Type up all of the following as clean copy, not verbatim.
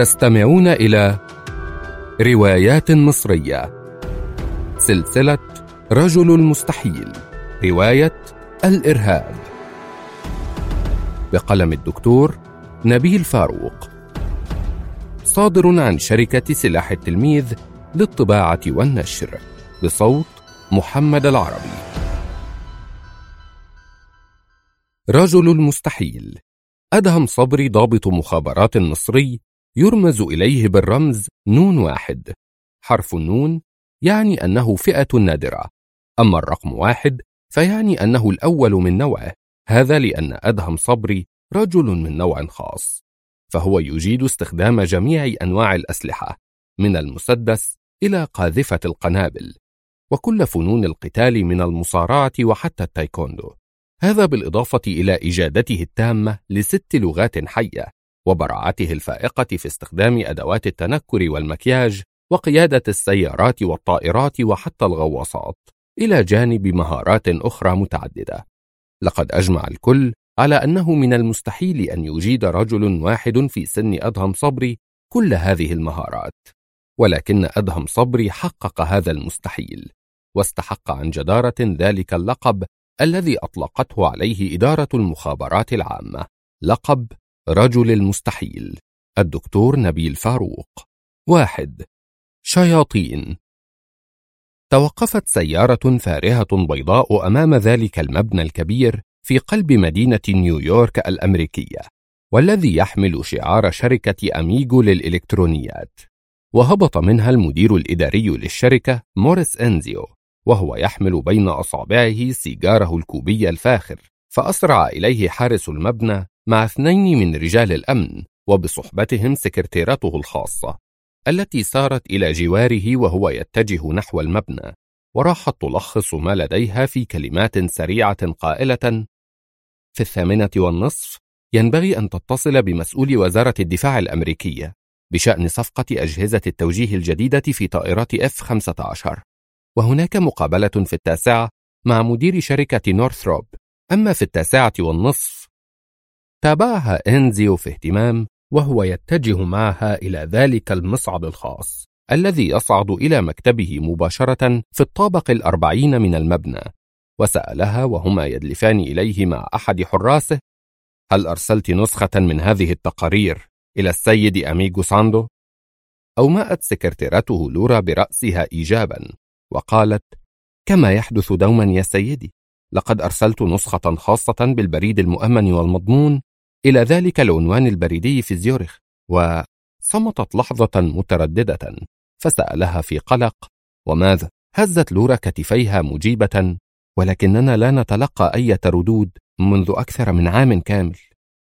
تستمعون إلى روايات مصرية، سلسلة رجل المستحيل، رواية الإرهاب، بقلم الدكتور نبيل فاروق، صادر عن شركة سلاح التلميذ للطباعة والنشر، بصوت محمد العربي. رجل المستحيل. أدهم صبري ضابط مخابرات مصري يرمز إليه بالرمز نون واحد. حرف النون يعني أنه فئة نادرة، أما الرقم واحد فيعني أنه الأول من نوعه، هذا لأن أدهم صبري رجل من نوع خاص، فهو يجيد استخدام جميع أنواع الأسلحة من المسدس إلى قاذفة القنابل، وكل فنون القتال من المصارعة وحتى التايكوندو، هذا بالإضافة إلى إجادته التامة ل6 لغات حية، وبراعته الفائقة في استخدام أدوات التنكر والمكياج وقيادة السيارات والطائرات وحتى الغواصات، إلى جانب مهارات أخرى متعددة. لقد أجمع الكل على أنه من المستحيل أن يجيد رجل واحد في سن أدهم صبري كل هذه المهارات، ولكن أدهم صبري حقق هذا المستحيل، واستحق عن جدارة ذلك اللقب الذي أطلقته عليه إدارة المخابرات العامة، لقب رجل المستحيل. الدكتور نبيل فاروق. 1. شياطين. توقفت سيارة فارهة بيضاء أمام ذلك المبنى الكبير في قلب مدينة نيويورك الأمريكية، والذي يحمل شعار شركة أميجو للإلكترونيات، وهبط منها المدير الإداري للشركة موريس إنزيو، وهو يحمل بين أصابعه سيجاره الكوبي الفاخر، فأسرع إليه حارس المبنى مع 2 من رجال الأمن، وبصحبتهم سكرتيرته الخاصة التي سارت إلى جواره وهو يتجه نحو المبنى، وراحت تلخص ما لديها في كلمات سريعة قائلة: في 8:30 ينبغي أن تتصل بمسؤول وزارة الدفاع الأمريكية بشأن صفقة أجهزة التوجيه الجديدة في طائرات F-15، وهناك مقابلة في 9 مع مدير شركة نورثروب، أما في 9:30. تابعها إنزيو في اهتمام وهو يتجه معها إلى ذلك المصعد الخاص الذي يصعد إلى مكتبه مباشرة في الطابق 40 من المبنى، وسألها وهما يدلفان إليه مع أحد حراسه: هل أرسلت نسخة من هذه التقارير إلى السيد أميجو ساندو؟ أومأت سكرتيرته لورا برأسها إيجابا وقالت: كما يحدث دوما يا سيدي، لقد أرسلت نسخة خاصة بالبريد المؤمن والمضمون إلى ذلك العنوان البريدي في زيورخ. وصمتت لحظة مترددة، فسألها في قلق: وماذا؟ هزت لورا كتفيها مجيبة: ولكننا لا نتلقى أي ردود منذ أكثر من عام كامل.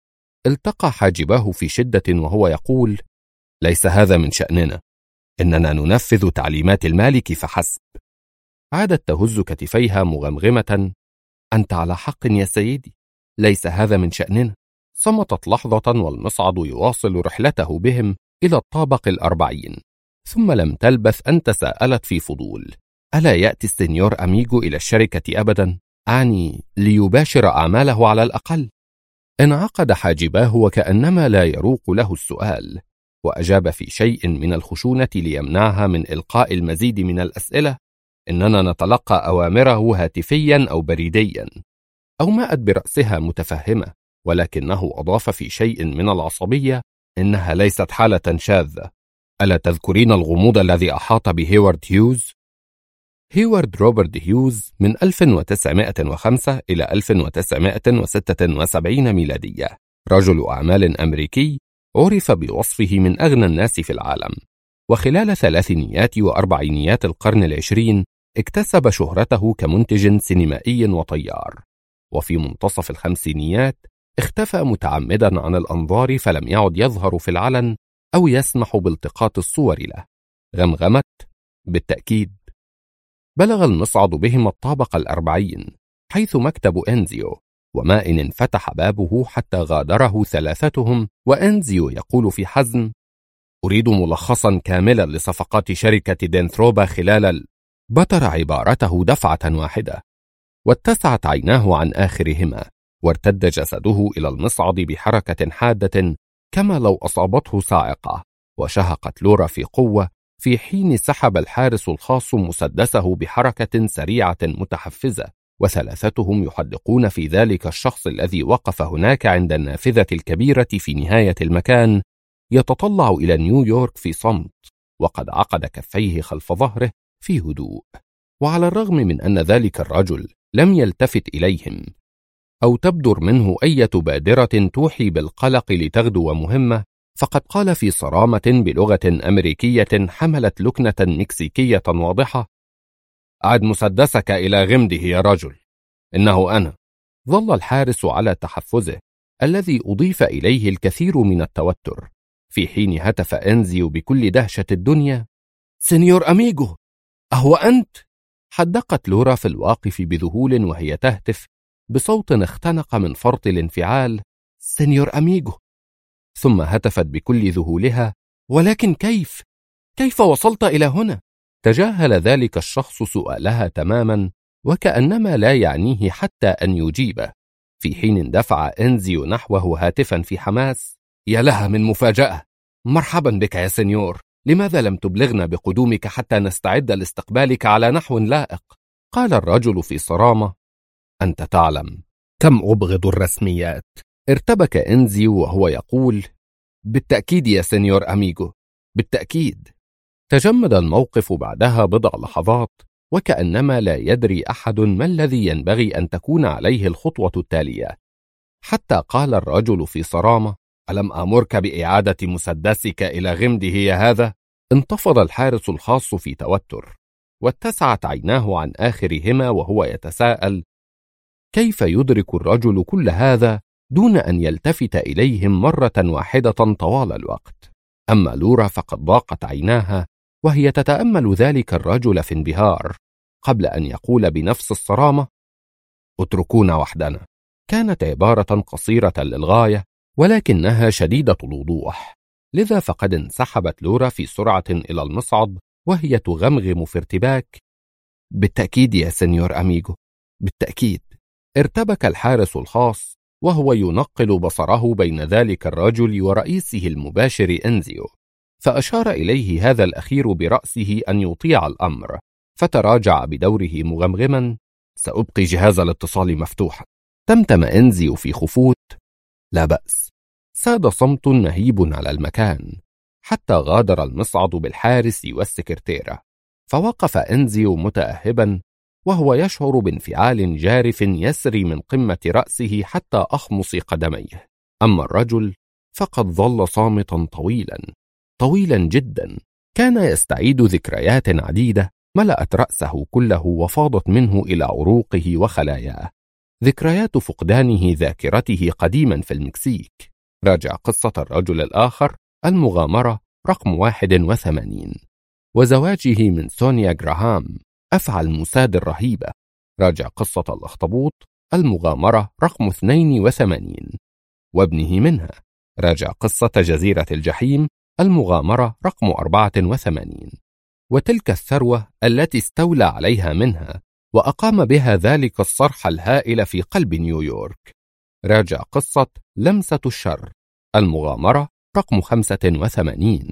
التقى حاجباه في شدة وهو يقول: ليس هذا من شأننا، إننا ننفذ تعليمات المالك فحسب. عادت تهز كتفيها مغمغمة: أنت على حق يا سيدي، ليس هذا من شأننا. صمتت لحظة والمصعد يواصل رحلته بهم إلى الطابق 40، ثم لم تلبث أن تساءلت في فضول: ألا يأتي السنيور أميجو إلى الشركة أبدا؟ أعني ليباشر أعماله على الأقل. انعقد حاجباه وكأنما لا يروق له السؤال، وأجاب في شيء من الخشونة ليمنعها من إلقاء المزيد من الأسئلة: إننا نتلقى أوامره هاتفيا أو بريديا. أومأت برأسها متفهمة، ولكنه أضاف في شيء من العصبية: إنها ليست حالة شاذة. ألا تذكرين الغموض الذي أحاط بهيوارد هيوز؟ هيوارد روبرت هيوز من 1905 إلى 1976 ميلادية، رجل أعمال أمريكي عرف بوصفه من أغنى الناس في العالم، وخلال ثلاثينيات وأربعينيات القرن العشرين اكتسب شهرته كمنتج سينمائي وطيار، وفي منتصف الخمسينيات اختفى متعمدا عن الأنظار، فلم يعد يظهر في العلن أو يسمح بالتقاط الصور له. غمغمت: بالتأكيد. بلغ المصعد بهم الطابق 40 حيث مكتب إنزيو، وما إن انفتح بابه حتى غادره ثلاثتهم، وإنزيو يقول في حزم: أريد ملخصا كاملا لصفقات شركة دينثروبا خلال بتر عبارته دفعة واحدة، واتسعت عيناه عن آخرهما، وارتد جسده إلى المصعد بحركة حادة كما لو أصابته صاعقة، وشهقت لورا في قوة في حين سحب الحارس الخاص مسدسه بحركة سريعة متحفزة، وثلاثتهم يحدقون في ذلك الشخص الذي وقف هناك عند النافذة الكبيرة في نهاية المكان يتطلع إلى نيويورك في صمت، وقد عقد كفيه خلف ظهره في هدوء. وعلى الرغم من أن ذلك الرجل لم يلتفت إليهم أو تبدر منه أي بادرة توحي بالقلق لتغدو مهمة، فقد قال في صرامة بلغة أمريكية حملت لكنة مكسيكية واضحة: أعد مسدسك إلى غمده يا رجل، إنه أنا. ظل الحارس على تحفزه الذي أضيف إليه الكثير من التوتر، في حين هتف إنزيو بكل دهشة الدنيا: سينيور أميغو، أهو أنت؟ حدقت لورا في الواقف بذهول وهي تهتف بصوت اختنق من فرط الانفعال: سينيور أميغو. ثم هتفت بكل ذهولها: ولكن كيف وصلت إلى هنا؟ تجاهل ذلك الشخص سؤالها تماما، وكأنما لا يعنيه حتى أن يجيبه، في حين اندفع إنزيو نحوه هاتفا في حماس: يا لها من مفاجأة! مرحبا بك يا سنيور، لماذا لم تبلغنا بقدومك حتى نستعد لاستقبالك على نحو لائق؟ قال الرجل في صرامة: أنت تعلم كم أبغض الرسميات. ارتبك إنزيو وهو يقول: بالتأكيد يا سنيور أميغو، بالتأكيد. تجمد الموقف بعدها بضع لحظات، وكأنما لا يدري أحد ما الذي ينبغي أن تكون عليه الخطوة التالية، حتى قال الرجل في صرامة: ألم آمرك بإعادة مسدسك إلى غمده يا هذا؟ انتفض الحارس الخاص في توتر، واتسعت عيناه عن آخرهما وهو يتساءل: كيف يدرك الرجل كل هذا دون أن يلتفت إليهم مرة واحدة طوال الوقت؟ أما لورا فقد ضاقت عيناها وهي تتأمل ذلك الرجل في انبهار، قبل أن يقول بنفس الصرامة: اتركونا وحدنا. كانت عبارة قصيرة للغاية، ولكنها شديدة الوضوح، لذا فقد انسحبت لورا في سرعة إلى المصعد وهي تغمغم في ارتباك: بالتأكيد يا سنيور أميغو، بالتأكيد. ارتبك الحارس الخاص وهو ينقل بصره بين ذلك الرجل ورئيسه المباشر إنزيو، فأشار إليه هذا الأخير برأسه أن يطيع الأمر، فتراجع بدوره مغمغما: سأبقي جهاز الاتصال مفتوحا. تمتم إنزيو في خفوت: لا بأس. ساد صمت مهيب على المكان، حتى غادر المصعد بالحارس والسكرتيرة، فوقف إنزيو متأهبا وهو يشعر بانفعال جارف يسري من قمة رأسه حتى أخمص قدميه. أما الرجل فقد ظل صامتا طويلا جدا، كان يستعيد ذكريات عديدة ملأت رأسه كله وفاضت منه إلى عروقه وخلاياه، ذكريات فقدانه ذاكرته قديما في المكسيك. راجع قصة الرجل الآخر، المغامرة رقم 81، وزواجه من سونيا جراهام، أفعى الموساد الرهيبة. راجع قصة الأخطبوط، المغامرة رقم 82، وابنه منها. راجع قصة جزيرة الجحيم، المغامرة رقم 84، وتلك الثروة التي استولى عليها منها وأقام بها ذلك الصرح الهائل في قلب نيويورك. راجع قصة لمسة الشر، المغامرة رقم 85،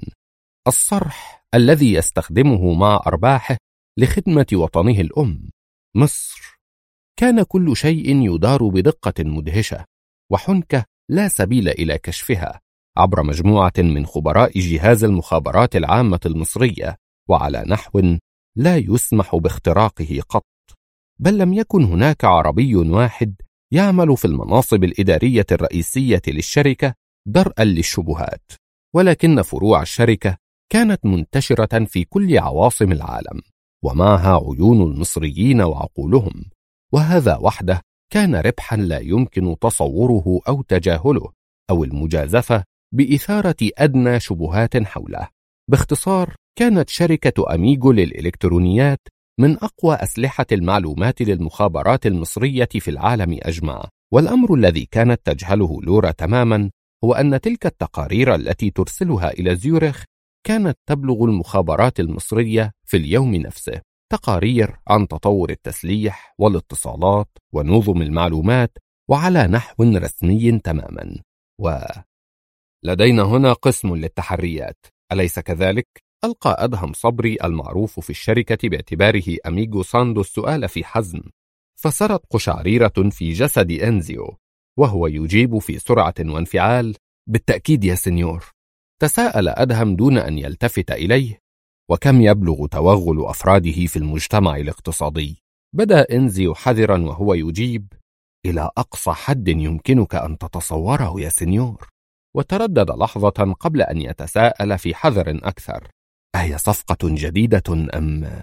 الصرح الذي يستخدمه مع أرباحه لخدمة وطنه الأم مصر. كان كل شيء يدار بدقة مدهشة وحنكة لا سبيل إلى كشفها عبر مجموعة من خبراء جهاز المخابرات العامة المصرية، وعلى نحو لا يسمح باختراقه قط. بل لم يكن هناك عربي واحد يعمل في المناصب الإدارية الرئيسية للشركة درءا للشبهات، ولكن فروع الشركة كانت منتشرة في كل عواصم العالم، ومعها عيون المصريين وعقولهم، وهذا وحده كان ربحا لا يمكن تصوره أو تجاهله أو المجازفة بإثارة أدنى شبهات حوله. باختصار، كانت شركة أميغو للإلكترونيات من أقوى أسلحة المعلومات للمخابرات المصرية في العالم أجمع. والأمر الذي كانت تجهله لورا تماما هو أن تلك التقارير التي ترسلها إلى زيورخ كانت تبلغ المخابرات المصرية في اليوم نفسه، تقارير عن تطور التسليح والاتصالات ونظم المعلومات، وعلى نحو رسمي تماما. ولدينا هنا قسم للتحريات، أليس كذلك؟ ألقى أدهم صبري المعروف في الشركة باعتباره أميغو ساندو السؤال في حزم، فسرت قشعريرة في جسد إنزيو وهو يجيب في سرعة وانفعال: بالتأكيد يا سنيور. تساءل أدهم دون أن يلتفت إليه: وكم يبلغ توغل أفراده في المجتمع الاقتصادي؟ بدأ إنزيو حذرا وهو يجيب: إلى أقصى حد يمكنك أن تتصوره يا سنيور. وتردد لحظة قبل أن يتساءل في حذر أكثر: أهي صفقة جديدة أم؟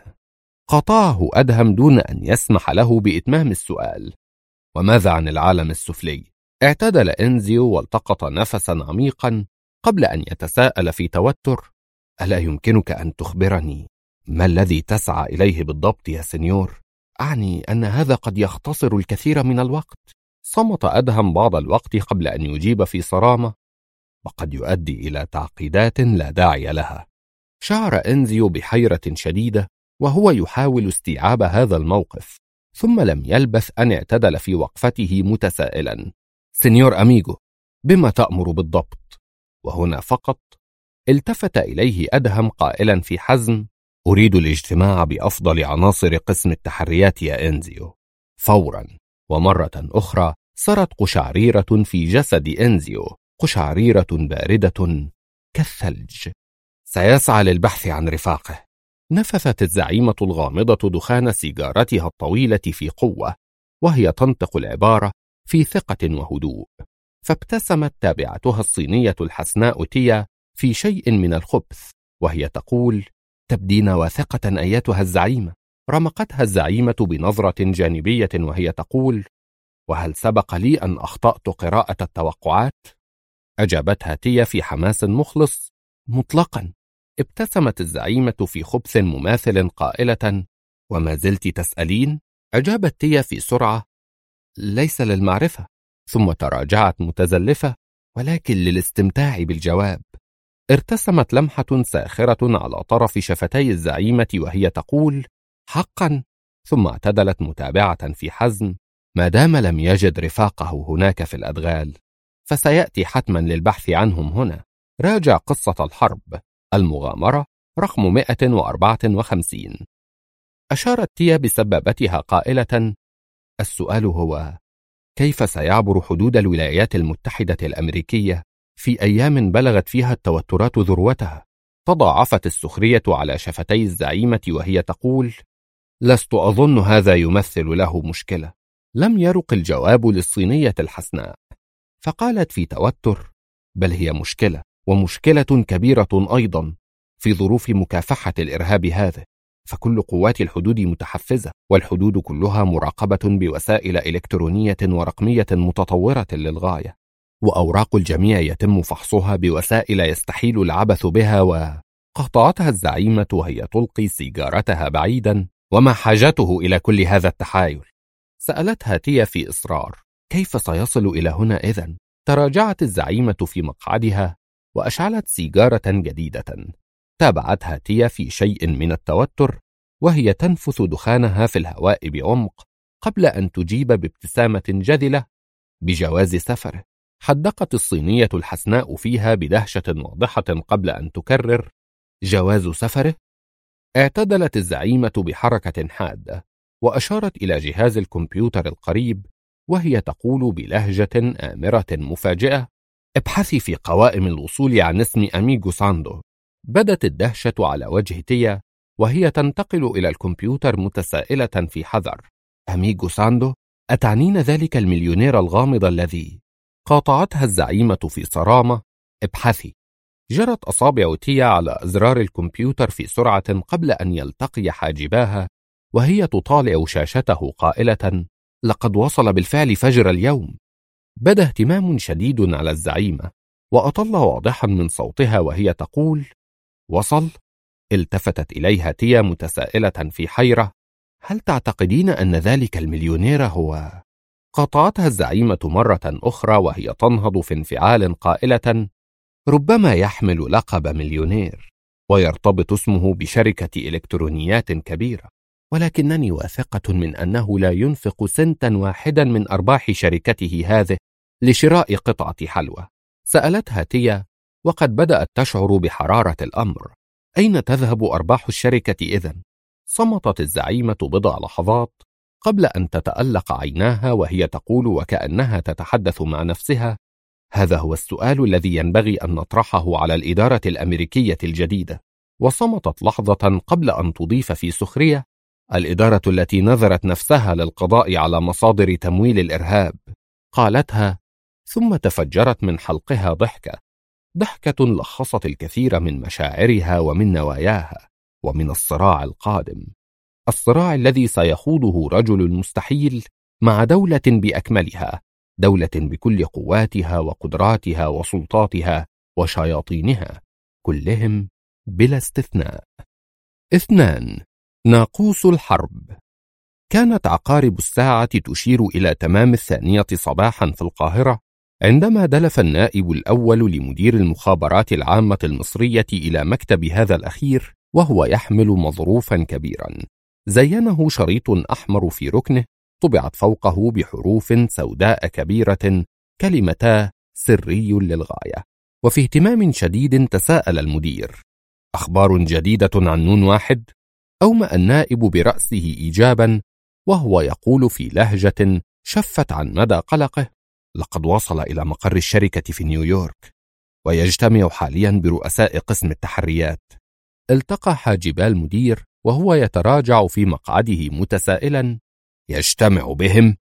قطعه أدهم دون أن يسمح له بإتمام السؤال: وماذا عن العالم السفلي؟ اعتدل إنزيو والتقط نفسا عميقا قبل أن يتساءل في توتر: ألا يمكنك أن تخبرني ما الذي تسعى إليه بالضبط يا سنيور؟ أعني أن هذا قد يختصر الكثير من الوقت. صمت أدهم بعض الوقت قبل أن يجيب في صرامة: وقد يؤدي إلى تعقيدات لا داعي لها. شعر إنزيو بحيرة شديدة وهو يحاول استيعاب هذا الموقف، ثم لم يلبث أن اعتدل في وقفته متسائلا: سنيور أميغو، بما تأمر بالضبط؟ وهنا فقط التفت إليه أدهم قائلا في حزم: أريد الاجتماع بأفضل عناصر قسم التحريات يا إنزيو فورا. ومرة أخرى صارت قشعريرة في جسد إنزيو، قشعريرة باردة كالثلج. سيسعى للبحث عن رفاقه. نفثت الزعيمة الغامضة دخان سيجارتها الطويلة في قوة وهي تنطق العبارة في ثقة وهدوء، فابتسمت تابعتها الصينية الحسناء تيا في شيء من الخبث وهي تقول: تبدين واثقة أيتها الزعيمة. رمقتها الزعيمة بنظرة جانبية وهي تقول: وهل سبق لي أن أخطأت قراءة التوقعات؟ أجابتها تيا في حماس مخلص: مطلقا. ابتسمت الزعيمة في خبث مماثل قائلة: وما زلت تسألين؟ أجابت تيا في سرعة: ليس للمعرفة. ثم تراجعت متزلفة: ولكن للاستمتاع بالجواب. ارتسمت لمحة ساخرة على طرف شفتي الزعيمة وهي تقول: حقا. ثم اعتدلت متابعة في حزم: ما دام لم يجد رفاقه هناك في الأدغال فسيأتي حتما للبحث عنهم هنا. راجع قصة الحرب، المغامرة رقم 154. أشارت تيا بسبابتها قائلة: السؤال هو كيف سيعبر حدود الولايات المتحدة الأمريكية في أيام بلغت فيها التوترات ذروتها؟ تضاعفت السخرية على شفتي الزعيمة وهي تقول: لست أظن هذا يمثل له مشكلة. لم يرق الجواب للصينية الحسناء، فقالت في توتر: بل هي مشكلة، ومشكلة كبيرة أيضا في ظروف مكافحة الإرهاب هذا، فكل قوات الحدود متحفزة، والحدود كلها مراقبة بوسائل إلكترونية ورقمية متطورة للغاية، وأوراق الجميع يتم فحصها بوسائل يستحيل العبث بها. وقطعتها الزعيمة وهي تلقي سيجارتها بعيدا: وما حاجته إلى كل هذا التحايل؟ سألتها تيا في إصرار: كيف سيصل إلى هنا إذن؟ تراجعت الزعيمة في مقعدها وأشعلت سيجارة جديدة. تابعتها تيا في شيء من التوتر وهي تنفث دخانها في الهواء بعمق قبل أن تجيب بابتسامة جذلة: بجواز سفره. حدقت الصينية الحسناء فيها بدهشة واضحة قبل أن تكرر: جواز سفره؟ اعتدلت الزعيمة بحركة حادة وأشارت إلى جهاز الكمبيوتر القريب وهي تقول بلهجة آمرة مفاجئة: ابحثي في قوائم الوصول عن اسم أميغو ساندو. بدت الدهشة على وجه تيا وهي تنتقل إلى الكمبيوتر متسائلة في حذر: أميغو ساندو؟ أتعنين ذلك المليونير الغامض الذي؟ قاطعتها الزعيمة في صرامة: ابحثي. جرت أصابع تيا على أزرار الكمبيوتر في سرعة قبل أن يلتقي حاجباها وهي تطالع شاشته قائلة: لقد وصل بالفعل فجر اليوم. بدا اهتمام شديد على الزعيمة وأطل واضحا من صوتها وهي تقول: وصل؟ التفتت إليها تيا متسائلة في حيرة: هل تعتقدين أن ذلك المليونير هو؟ قاطعتها الزعيمة مرة أخرى وهي تنهض في انفعال قائلة: ربما يحمل لقب مليونير ويرتبط اسمه بشركة إلكترونيات كبيرة، ولكنني واثقة من أنه لا ينفق سنتا واحدا من أرباح شركته هذه لشراء قطعة حلوى. سألتها تيا: وقد بدأت تشعر بحرارة الأمر. أين تذهب أرباح الشركة إذن؟ صمتت الزعيمة بضع لحظات قبل أن تتألق عيناها وهي تقول وكأنها تتحدث مع نفسها: هذا هو السؤال الذي ينبغي أن نطرحه على الإدارة الأمريكية الجديدة. وصمتت لحظة قبل أن تضيف في سخرية: الإدارة التي نذرت نفسها للقضاء على مصادر تمويل الإرهاب. قالتها ثم تفجرت من حلقها ضحكة لخصت الكثير من مشاعرها ومن نواياها ومن الصراع القادم، الصراع الذي سيخوضه رجل المستحيل مع دولة بأكملها، دولة بكل قواتها وقدراتها وسلطاتها وشياطينها، كلهم بلا استثناء. 2. ناقوس الحرب. كانت عقارب الساعة تشير إلى تمام 2 صباحا في القاهرة عندما دلف النائب الأول لمدير المخابرات العامة المصرية إلى مكتب هذا الأخير وهو يحمل مظروفا كبيرا زينه شريط أحمر في ركنه طبعت فوقه بحروف سوداء كبيرة كلمتا سري للغاية. وفي اهتمام شديد تساءل المدير: أخبار جديدة عن نون واحد؟ أومأ النائب برأسه إيجابا وهو يقول في لهجة شفت عن مدى قلقه: لقد وصل إلى مقر الشركة في نيويورك ويجتمع حاليا برؤساء قسم التحريات. التقى حاجبا المدير وهو يتراجع في مقعده متسائلا: يجتمع بهم؟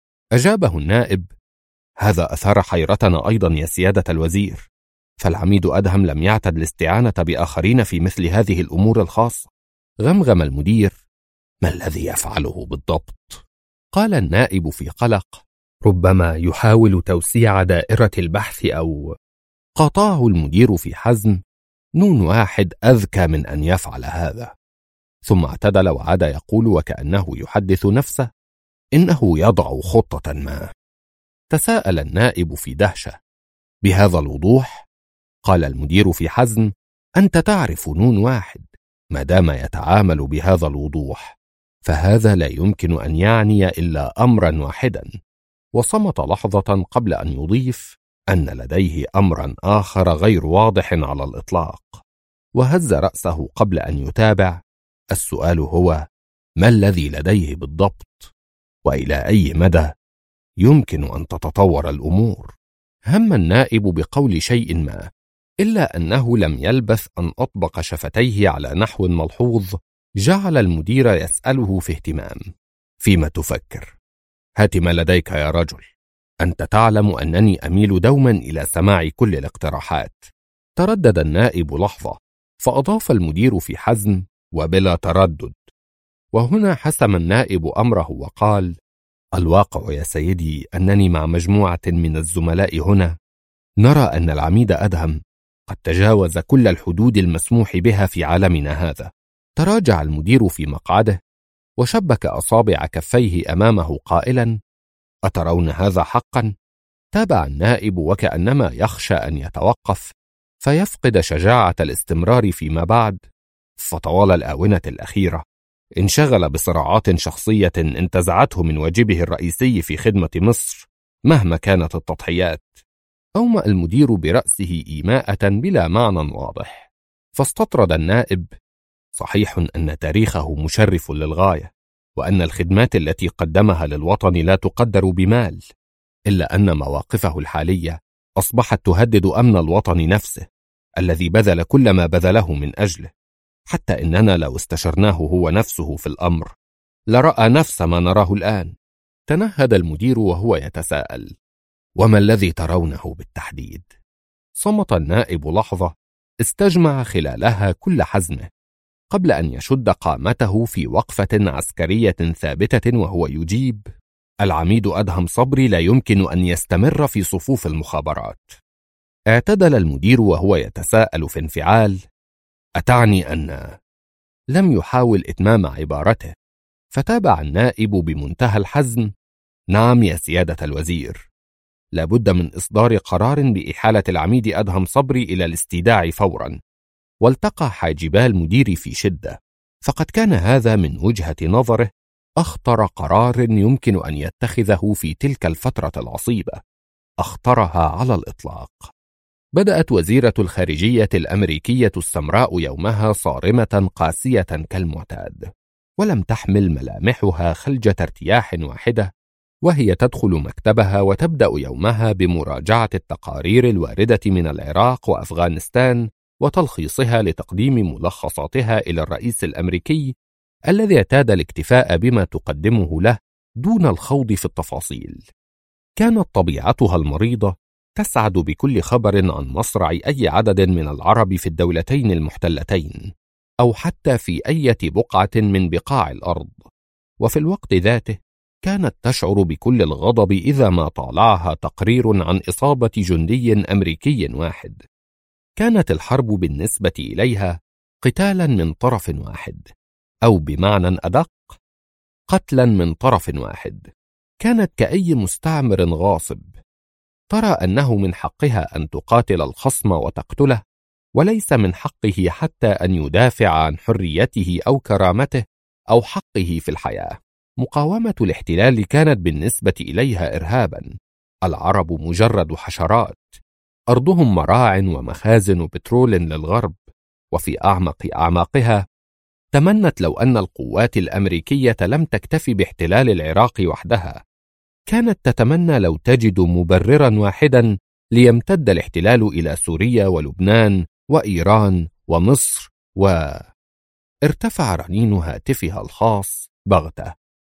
أجابه النائب: هذا أثار حيرتنا أيضا يا سيادة الوزير، فالعميد أدهم لم يعتد الاستعانة بآخرين في مثل هذه الأمور الخاصة. غمغم المدير: ما الذي يفعله بالضبط؟ قال النائب في قلق: ربما يحاول توسيع دائرة البحث أو... قاطعه المدير في حزم: نون واحد أذكى من أن يفعل هذا. ثم اعتدل وعاد يقول وكأنه يحدث نفسه: إنه يضع خطة ما. تساءل النائب في دهشة: بهذا الوضوح؟ قال المدير في حزم: أنت تعرف نون واحد، ما دام يتعامل بهذا الوضوح فهذا لا يمكن أن يعني إلا أمرا واحدا. وصمت لحظة قبل أن يضيف أن لديه أمرا آخر غير واضح على الإطلاق، وهز رأسه قبل أن يتابع: السؤال هو ما الذي لديه بالضبط؟ وإلى أي مدى يمكن أن تتطور الأمور؟ هم النائب بقول شيء ما، إلا أنه لم يلبث أن أطبق شفتيه على نحو ملحوظ جعل المدير يسأله في اهتمام: فيما تفكر؟ هات ما لديك يا رجل، أنت تعلم أنني أميل دوما إلى سماع كل الاقتراحات. تردد النائب لحظة فأضاف المدير في حزم: وبلا تردد. وهنا حسم النائب أمره وقال: الواقع يا سيدي أنني مع مجموعة من الزملاء هنا نرى أن العميد أدهم قد تجاوز كل الحدود المسموح بها في عالمنا هذا. تراجع المدير في مقعده وشبك أصابع كفيه أمامه قائلا: أترون هذا حقا؟ تابع النائب وكأنما يخشى أن يتوقف فيفقد شجاعة الاستمرار فيما بعد. فطوال الآونة الأخيرة انشغل بصراعات شخصية انتزعته من واجبه الرئيسي في خدمة مصر مهما كانت التضحيات. أومأ المدير برأسه إيماءة بلا معنى واضح، فاستطرد النائب: صحيح أن تاريخه مشرف للغاية، وأن الخدمات التي قدمها للوطن لا تقدر بمال، إلا أن مواقفه الحالية أصبحت تهدد أمن الوطن نفسه الذي بذل كل ما بذله من أجله، حتى إننا لو استشرناه هو نفسه في الأمر لرأى نفس ما نراه الآن. تنهد المدير وهو يتساءل: وما الذي ترونه بالتحديد؟ صمت النائب لحظة استجمع خلالها كل حزمه قبل أن يشد قامته في وقفة عسكرية ثابتة وهو يجيب: العميد أدهم صبري لا يمكن أن يستمر في صفوف المخابرات. اعتدل المدير وهو يتساءل في انفعال: أتعني أن... لم يحاول إتمام عبارته، فتابع النائب بمنتهى الحزم: نعم يا سيادة الوزير، لابد من إصدار قرار بإحالة العميد أدهم صبري إلى الاستيداع فورا. والتقى حاجبا المدير في شدة، فقد كان هذا من وجهة نظره أخطر قرار يمكن أن يتخذه في تلك الفترة العصيبة، أخطرها على الإطلاق. بدأت وزيرة الخارجية الأمريكية السمراء يومها صارمة قاسية كالمعتاد، ولم تحمل ملامحها خلجة ارتياح واحدة وهي تدخل مكتبها وتبدأ يومها بمراجعة التقارير الواردة من العراق وأفغانستان وتلخيصها لتقديم ملخصاتها إلى الرئيس الأمريكي الذي اعتاد الاكتفاء بما تقدمه له دون الخوض في التفاصيل. كانت طبيعتها المريضة تسعد بكل خبر عن مصرع أي عدد من العرب في الدولتين المحتلتين أو حتى في أي بقعة من بقاع الأرض، وفي الوقت ذاته كانت تشعر بكل الغضب إذا ما طالعها تقرير عن إصابة جندي أمريكي واحد. كانت الحرب بالنسبة إليها قتالا من طرف واحد، أو بمعنى أدق قتلا من طرف واحد. كانت كأي مستعمر غاصب ترى أنه من حقها أن تقاتل الخصم وتقتله، وليس من حقه حتى أن يدافع عن حريته أو كرامته أو حقه في الحياة. مقاومة الاحتلال كانت بالنسبة إليها إرهابا. العرب مجرد حشرات، أرضهم مراع ومخازن بترول للغرب، وفي أعمق أعماقها تمنت لو أن القوات الأمريكية لم تكتفي باحتلال العراق وحدها. كانت تتمنى لو تجد مبررا واحدا ليمتد الاحتلال إلى سوريا ولبنان وإيران ومصر. ارتفع رنين هاتفها الخاص بغتة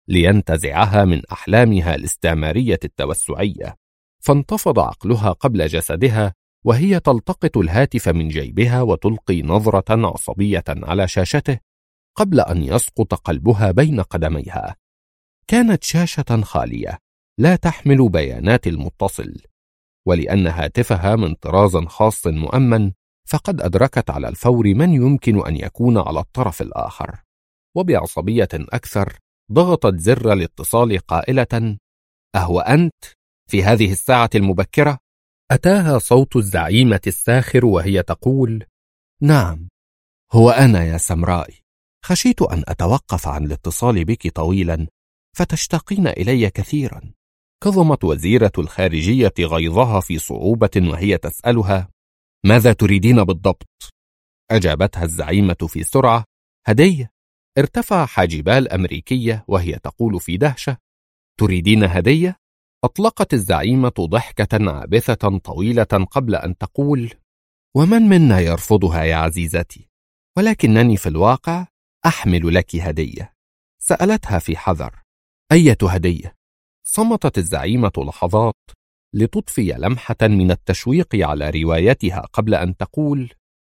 لينتزعها من أحلامها الاستعمارية التوسعية، فانتفض عقلها قبل جسدها وهي تلتقط الهاتف من جيبها وتلقي نظرة عصبية على شاشته قبل أن يسقط قلبها بين قدميها. كانت شاشة خالية لا تحمل بيانات المتصل، ولأن هاتفها من طراز خاص مؤمن فقد أدركت على الفور من يمكن أن يكون على الطرف الآخر، وبعصبية أكثر ضغطت زر الاتصال قائلة: أهو أنت في هذه الساعة المبكرة؟ أتاها صوت الزعيمة الساخر وهي تقول: نعم، هو أنا يا سمرائي. خشيت أن أتوقف عن الاتصال بك طويلا فتشتاقين إلي كثيرا. كظمت وزيرة الخارجية غيظها في صعوبة وهي تسألها: ماذا تريدين بالضبط؟ أجابتها الزعيمة في سرعة: هدية. ارتفع حاجبا الأمريكية وهي تقول في دهشة: تريدين هدية؟ أطلقت الزعيمة ضحكة عابثة طويلة قبل أن تقول: ومن منا يرفضها يا عزيزتي؟ ولكنني في الواقع أحمل لك هدية. سألتها في حذر: أية هدية؟ صمتت الزعيمة لحظات لتضفي لمحة من التشويق على روايتها قبل أن تقول: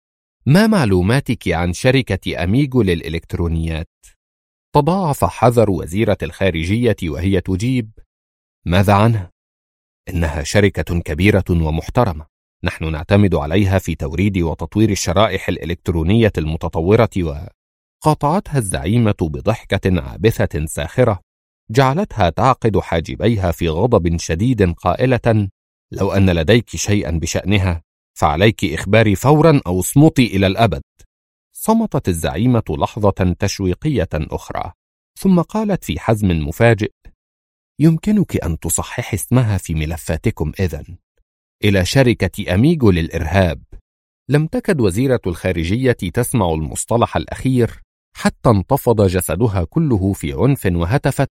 ما معلوماتك عن شركة أميغو للإلكترونيات؟ تضاعف حذر وزيرة الخارجية وهي تجيب: ماذا عنها؟ إنها شركة كبيرة ومحترمة، نحن نعتمد عليها في توريد وتطوير الشرائح الإلكترونية المتطورة. وقاطعتها الزعيمة بضحكة عابثة ساخرة جعلتها تعقد حاجبيها في غضب شديد قائلة: لو أن لديك شيئا بشأنها فعليك إخباري فورا أو اصمتي إلى الأبد. صمتت الزعيمة لحظة تشويقية أخرى ثم قالت في حزم مفاجئ: يمكنك أن تصحح اسمها في ملفاتكم إذن إلى شركة أميغو للإرهاب. لم تكد وزيرة الخارجية تسمع المصطلح الأخير حتى انتفض جسدها كله في عنف وهتفت: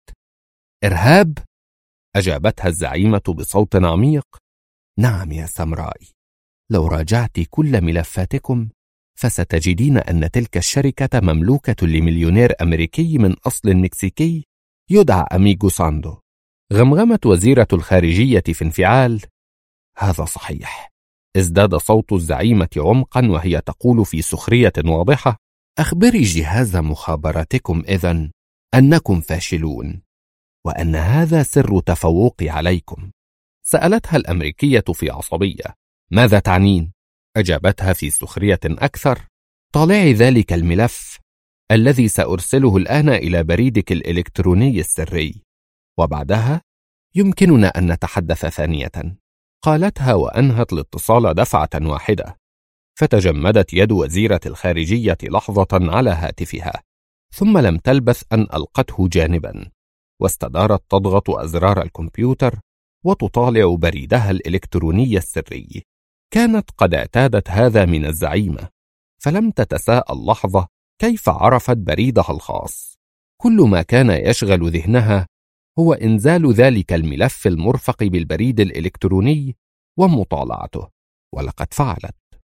إرهاب؟ أجابتها الزعيمة بصوت عميق: نعم يا سمرائي، لو راجعت كل ملفاتكم فستجدين أن تلك الشركة مملوكة لمليونير أمريكي من أصل مكسيكي يدعى أميغو ساندو. غمغمت وزيرة الخارجية في انفعال: هذا صحيح. ازداد صوت الزعيمة عمقا وهي تقول في سخرية واضحة: أخبري جهاز مخابراتكم إذن أنكم فاشلون، وأن هذا سر تفوقي عليكم. سألتها الأمريكية في عصبية: ماذا تعنين؟ أجابتها في سخرية أكثر: طالعي ذلك الملف الذي سأرسله الآن إلى بريدك الإلكتروني السري، وبعدها يمكننا أن نتحدث ثانية. قالتها وأنهت الاتصال دفعة واحدة. فتجمدت يد وزيرة الخارجية لحظة على هاتفها، ثم لم تلبث أن ألقته جانبا واستدارت تضغط أزرار الكمبيوتر وتطالع بريدها الإلكتروني السري. كانت قد اعتادت هذا من الزعيمة، فلم تتساءل لحظة كيف عرفت بريدها الخاص. كل ما كان يشغل ذهنها هو إنزال ذلك الملف المرفق بالبريد الإلكتروني ومطالعته، ولقد فعلت.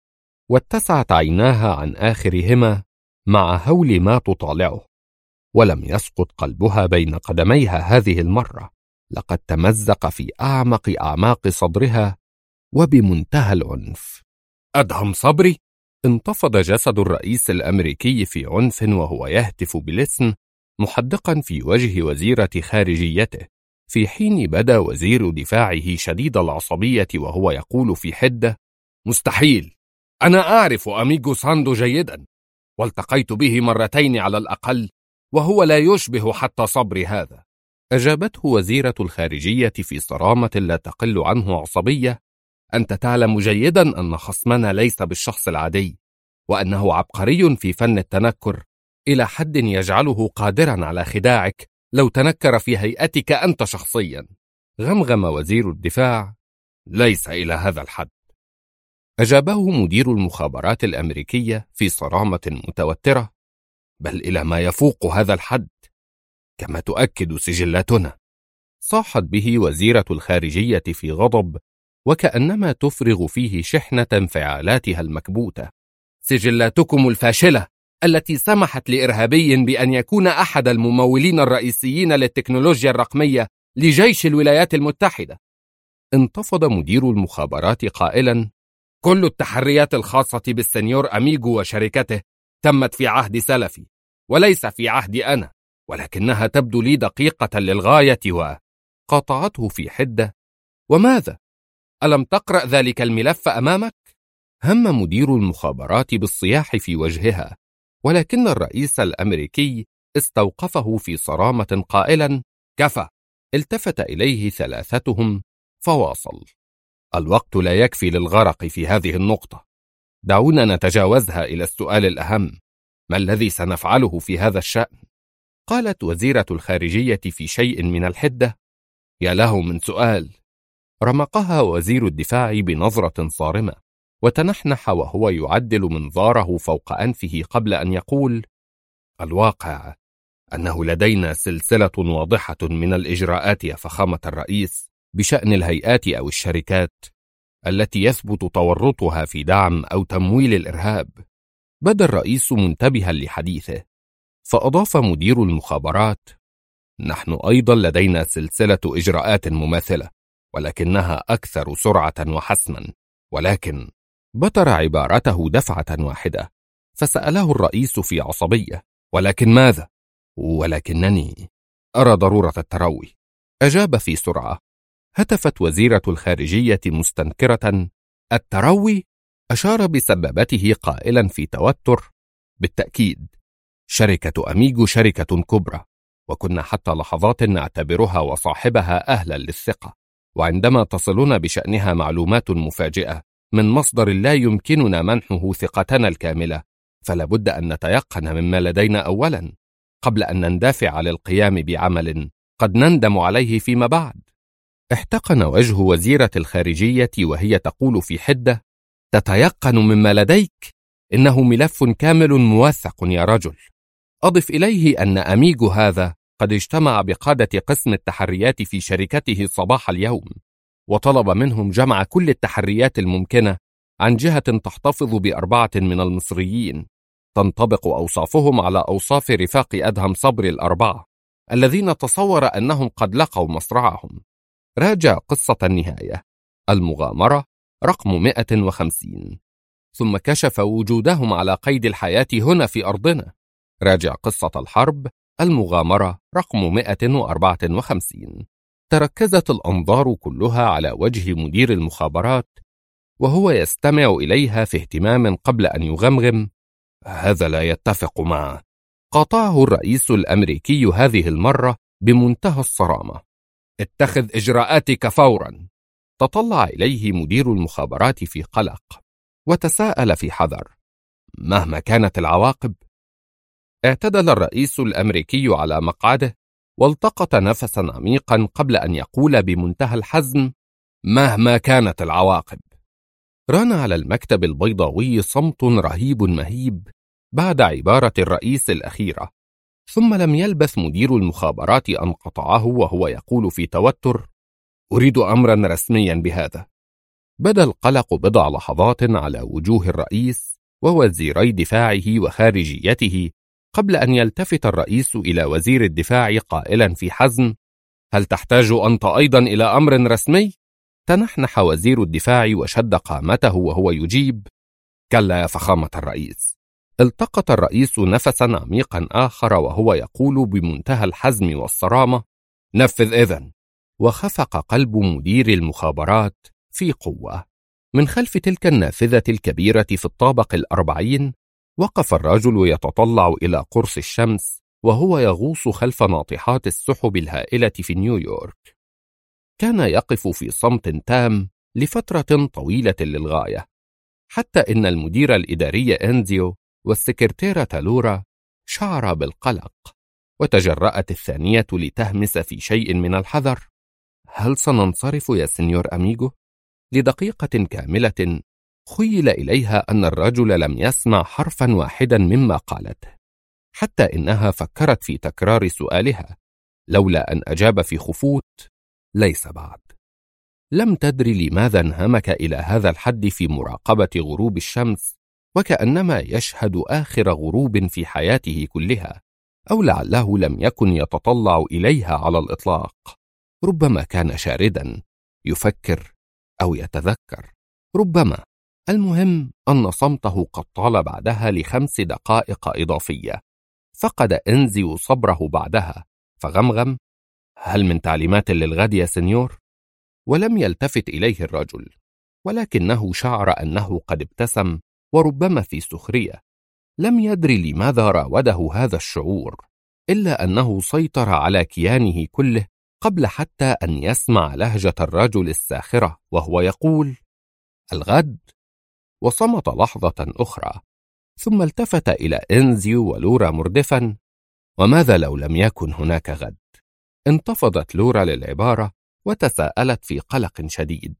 واتسعت عيناها عن آخرهما مع هول ما تطالعه، ولم يسقط قلبها بين قدميها هذه المرة. لقد تمزق في أعمق أعماق صدرها وبمنتهى العنف. أدهم صبري! انتفض جسد الرئيس الأمريكي في عنف وهو يهتف بالاسم، محدقا في وجه وزيرة خارجيته، في حين بدا وزير دفاعه شديد العصبية وهو يقول في حدة: مستحيل! أنا أعرف أميغو ساندو جيدا، والتقيت به مرتين على الأقل، وهو لا يشبه حتى صبري هذا. أجابته وزيرة الخارجية في صرامة لا تقل عنه عصبية: أنت تعلم جيدا أن خصمنا ليس بالشخص العادي، وأنه عبقري في فن التنكر إلى حد يجعله قادرا على خداعك لو تنكر في هيئتك أنت شخصيا. غمغم وزير الدفاع: ليس إلى هذا الحد. أجابه مدير المخابرات الأمريكية في صرامة متوترة: بل إلى ما يفوق هذا الحد، كما تؤكد سجلاتنا. صاحت به وزيرة الخارجية في غضب، وكأنما تفرغ فيه شحنة انفعالاتها المكبوتة: سجلاتكم الفاشلة التي سمحت لإرهابي بأن يكون أحد الممولين الرئيسيين للتكنولوجيا الرقمية لجيش الولايات المتحدة. انتفض مدير المخابرات قائلا: كل التحريات الخاصة بالسنيور أميغو وشركته تمت في عهد سلفي، وليس في عهدي أنا، ولكنها تبدو لي دقيقة للغاية. قاطعته في حدة: وماذا؟ ألم تقرأ ذلك الملف أمامك؟ هم مدير المخابرات بالصياح في وجهها، ولكن الرئيس الأمريكي استوقفه في صرامة قائلا: كفى. التفت إليه ثلاثتهم فواصل: الوقت لا يكفي للغرق في هذه النقطة، دعونا نتجاوزها إلى السؤال الأهم: ما الذي سنفعله في هذا الشأن؟ قالت وزيرة الخارجية في شيء من الحدة: يا له من سؤال. رمقها وزير الدفاع بنظرة صارمة، وتنحنح وهو يعدل منظاره فوق أنفه قبل أن يقول: الواقع أنه لدينا سلسلة واضحة من الإجراءات يا فخامة الرئيس بشأن الهيئات أو الشركات التي يثبت تورطها في دعم أو تمويل الإرهاب. بدا الرئيس منتبها لحديثه، فأضاف مدير المخابرات: نحن أيضا لدينا سلسلة إجراءات مماثلة، ولكنها أكثر سرعة وحسما. ولكن بتر عبارته دفعة واحدة، فسأله الرئيس في عصبية: ولكن ماذا؟ ولكنني أرى ضرورة التروي. أجاب في سرعة. هتفت وزيرة الخارجية مستنكرة: التروي؟ أشار بسبابته قائلا في توتر: بالتأكيد، شركة أميغو شركة كبرى، وكنا حتى لحظات نعتبرها وصاحبها أهلا للثقة، وعندما تصلنا بشأنها معلومات مفاجئة من مصدر لا يمكننا منحه ثقتنا الكاملة، فلا بد أن نتيقن مما لدينا أولا قبل أن نندفع للقيام بعمل قد نندم عليه فيما بعد. احتقن وجه وزيرة الخارجية وهي تقول في حدة: تتيقن مما لديك؟ إنه ملف كامل موثق يا رجل. أضف إليه أن أميغو هذا قد اجتمع بقادة قسم التحريات في شركته صباح اليوم، وطلب منهم جمع كل التحريات الممكنة عن جهة تحتفظ ب4 من المصريين تنطبق أوصافهم على أوصاف رفاق أدهم صبري ال4 الذين تصور أنهم قد لقوا مصرعهم. راجع قصة النهاية، المغامرة رقم 150. ثم كشف وجودهم على قيد الحياة هنا في أرضنا. راجع قصة الحرب، المغامرة رقم 154. تركزت الأنظار كلها على وجه مدير المخابرات وهو يستمع إليها في اهتمام قبل أن يغمغم: هذا لا يتفق معه. قاطعه الرئيس الأمريكي هذه المرة بمنتهى الصرامة: اتخذ إجراءاتك فورا. تطلع إليه مدير المخابرات في قلق، وتساءل في حذر: مهما كانت العواقب؟ اعتدل الرئيس الأمريكي على مقعده والتقط نفسا عميقا قبل أن يقول بمنتهى الحزم: مهما كانت العواقب. ران على المكتب البيضاوي صمت رهيب مهيب بعد عبارة الرئيس الأخيرة، ثم لم يلبث مدير المخابرات أن قطعه وهو يقول في توتر: أريد أمرا رسميا بهذا. بدا القلق بضع لحظات على وجوه الرئيس ووزيري دفاعه وخارجيته قبل أن يلتفت الرئيس إلى وزير الدفاع قائلا في حزم: هل تحتاج أنت أيضا إلى أمر رسمي؟ تنحنح وزير الدفاع وشد قامته وهو يجيب: كلا يا فخامة الرئيس. التقط الرئيس نفسا عميقا آخر وهو يقول بمنتهى الحزم والصرامة: نفذ إذن. وخفق قلب مدير المخابرات في قوة. من خلف تلك النافذة الكبيرة في الطابق 40 وقف الرجل يتطلع إلى قرص الشمس وهو يغوص خلف ناطحات السحب الهائلة في نيويورك. كان يقف في صمت تام لفترة طويلة للغاية، حتى إن المدير الإداري أنزيو والسكرتيرة لورا شعرا بالقلق، وتجرأت الثانية لتهمس في شيء من الحذر: هل سننصرف يا سينيور أميغو؟ لدقيقة كاملة خيل إليها أن الرجل لم يسمع حرفا واحدا مما قالته، حتى إنها فكرت في تكرار سؤالها، لولا أن أجاب في خفوت: ليس بعد. لم تدري لماذا انهمك إلى هذا الحد في مراقبة غروب الشمس، وكأنما يشهد آخر غروب في حياته كلها، أو لعله لم يكن يتطلع إليها على الإطلاق. ربما كان شاردا يفكر أو يتذكر، ربما. المهم أن صمته قد طال بعدها ل5 دقائق إضافية. فقد أنزيو صبره بعدها فغمغم: هل من تعليمات للغد يا سنيور؟ ولم يلتفت إليه الرجل، ولكنه شعر أنه قد ابتسم، وربما في سخرية. لم يدري لماذا راوده هذا الشعور، إلا أنه سيطر على كيانه كله قبل حتى أن يسمع لهجة الرجل الساخرة وهو يقول: الغد. وصمت لحظة أخرى، ثم التفت إلى إنزيو ولورا مردفا: وماذا لو لم يكن هناك غد؟ انتفضت لورا للعبارة وتساءلت في قلق شديد: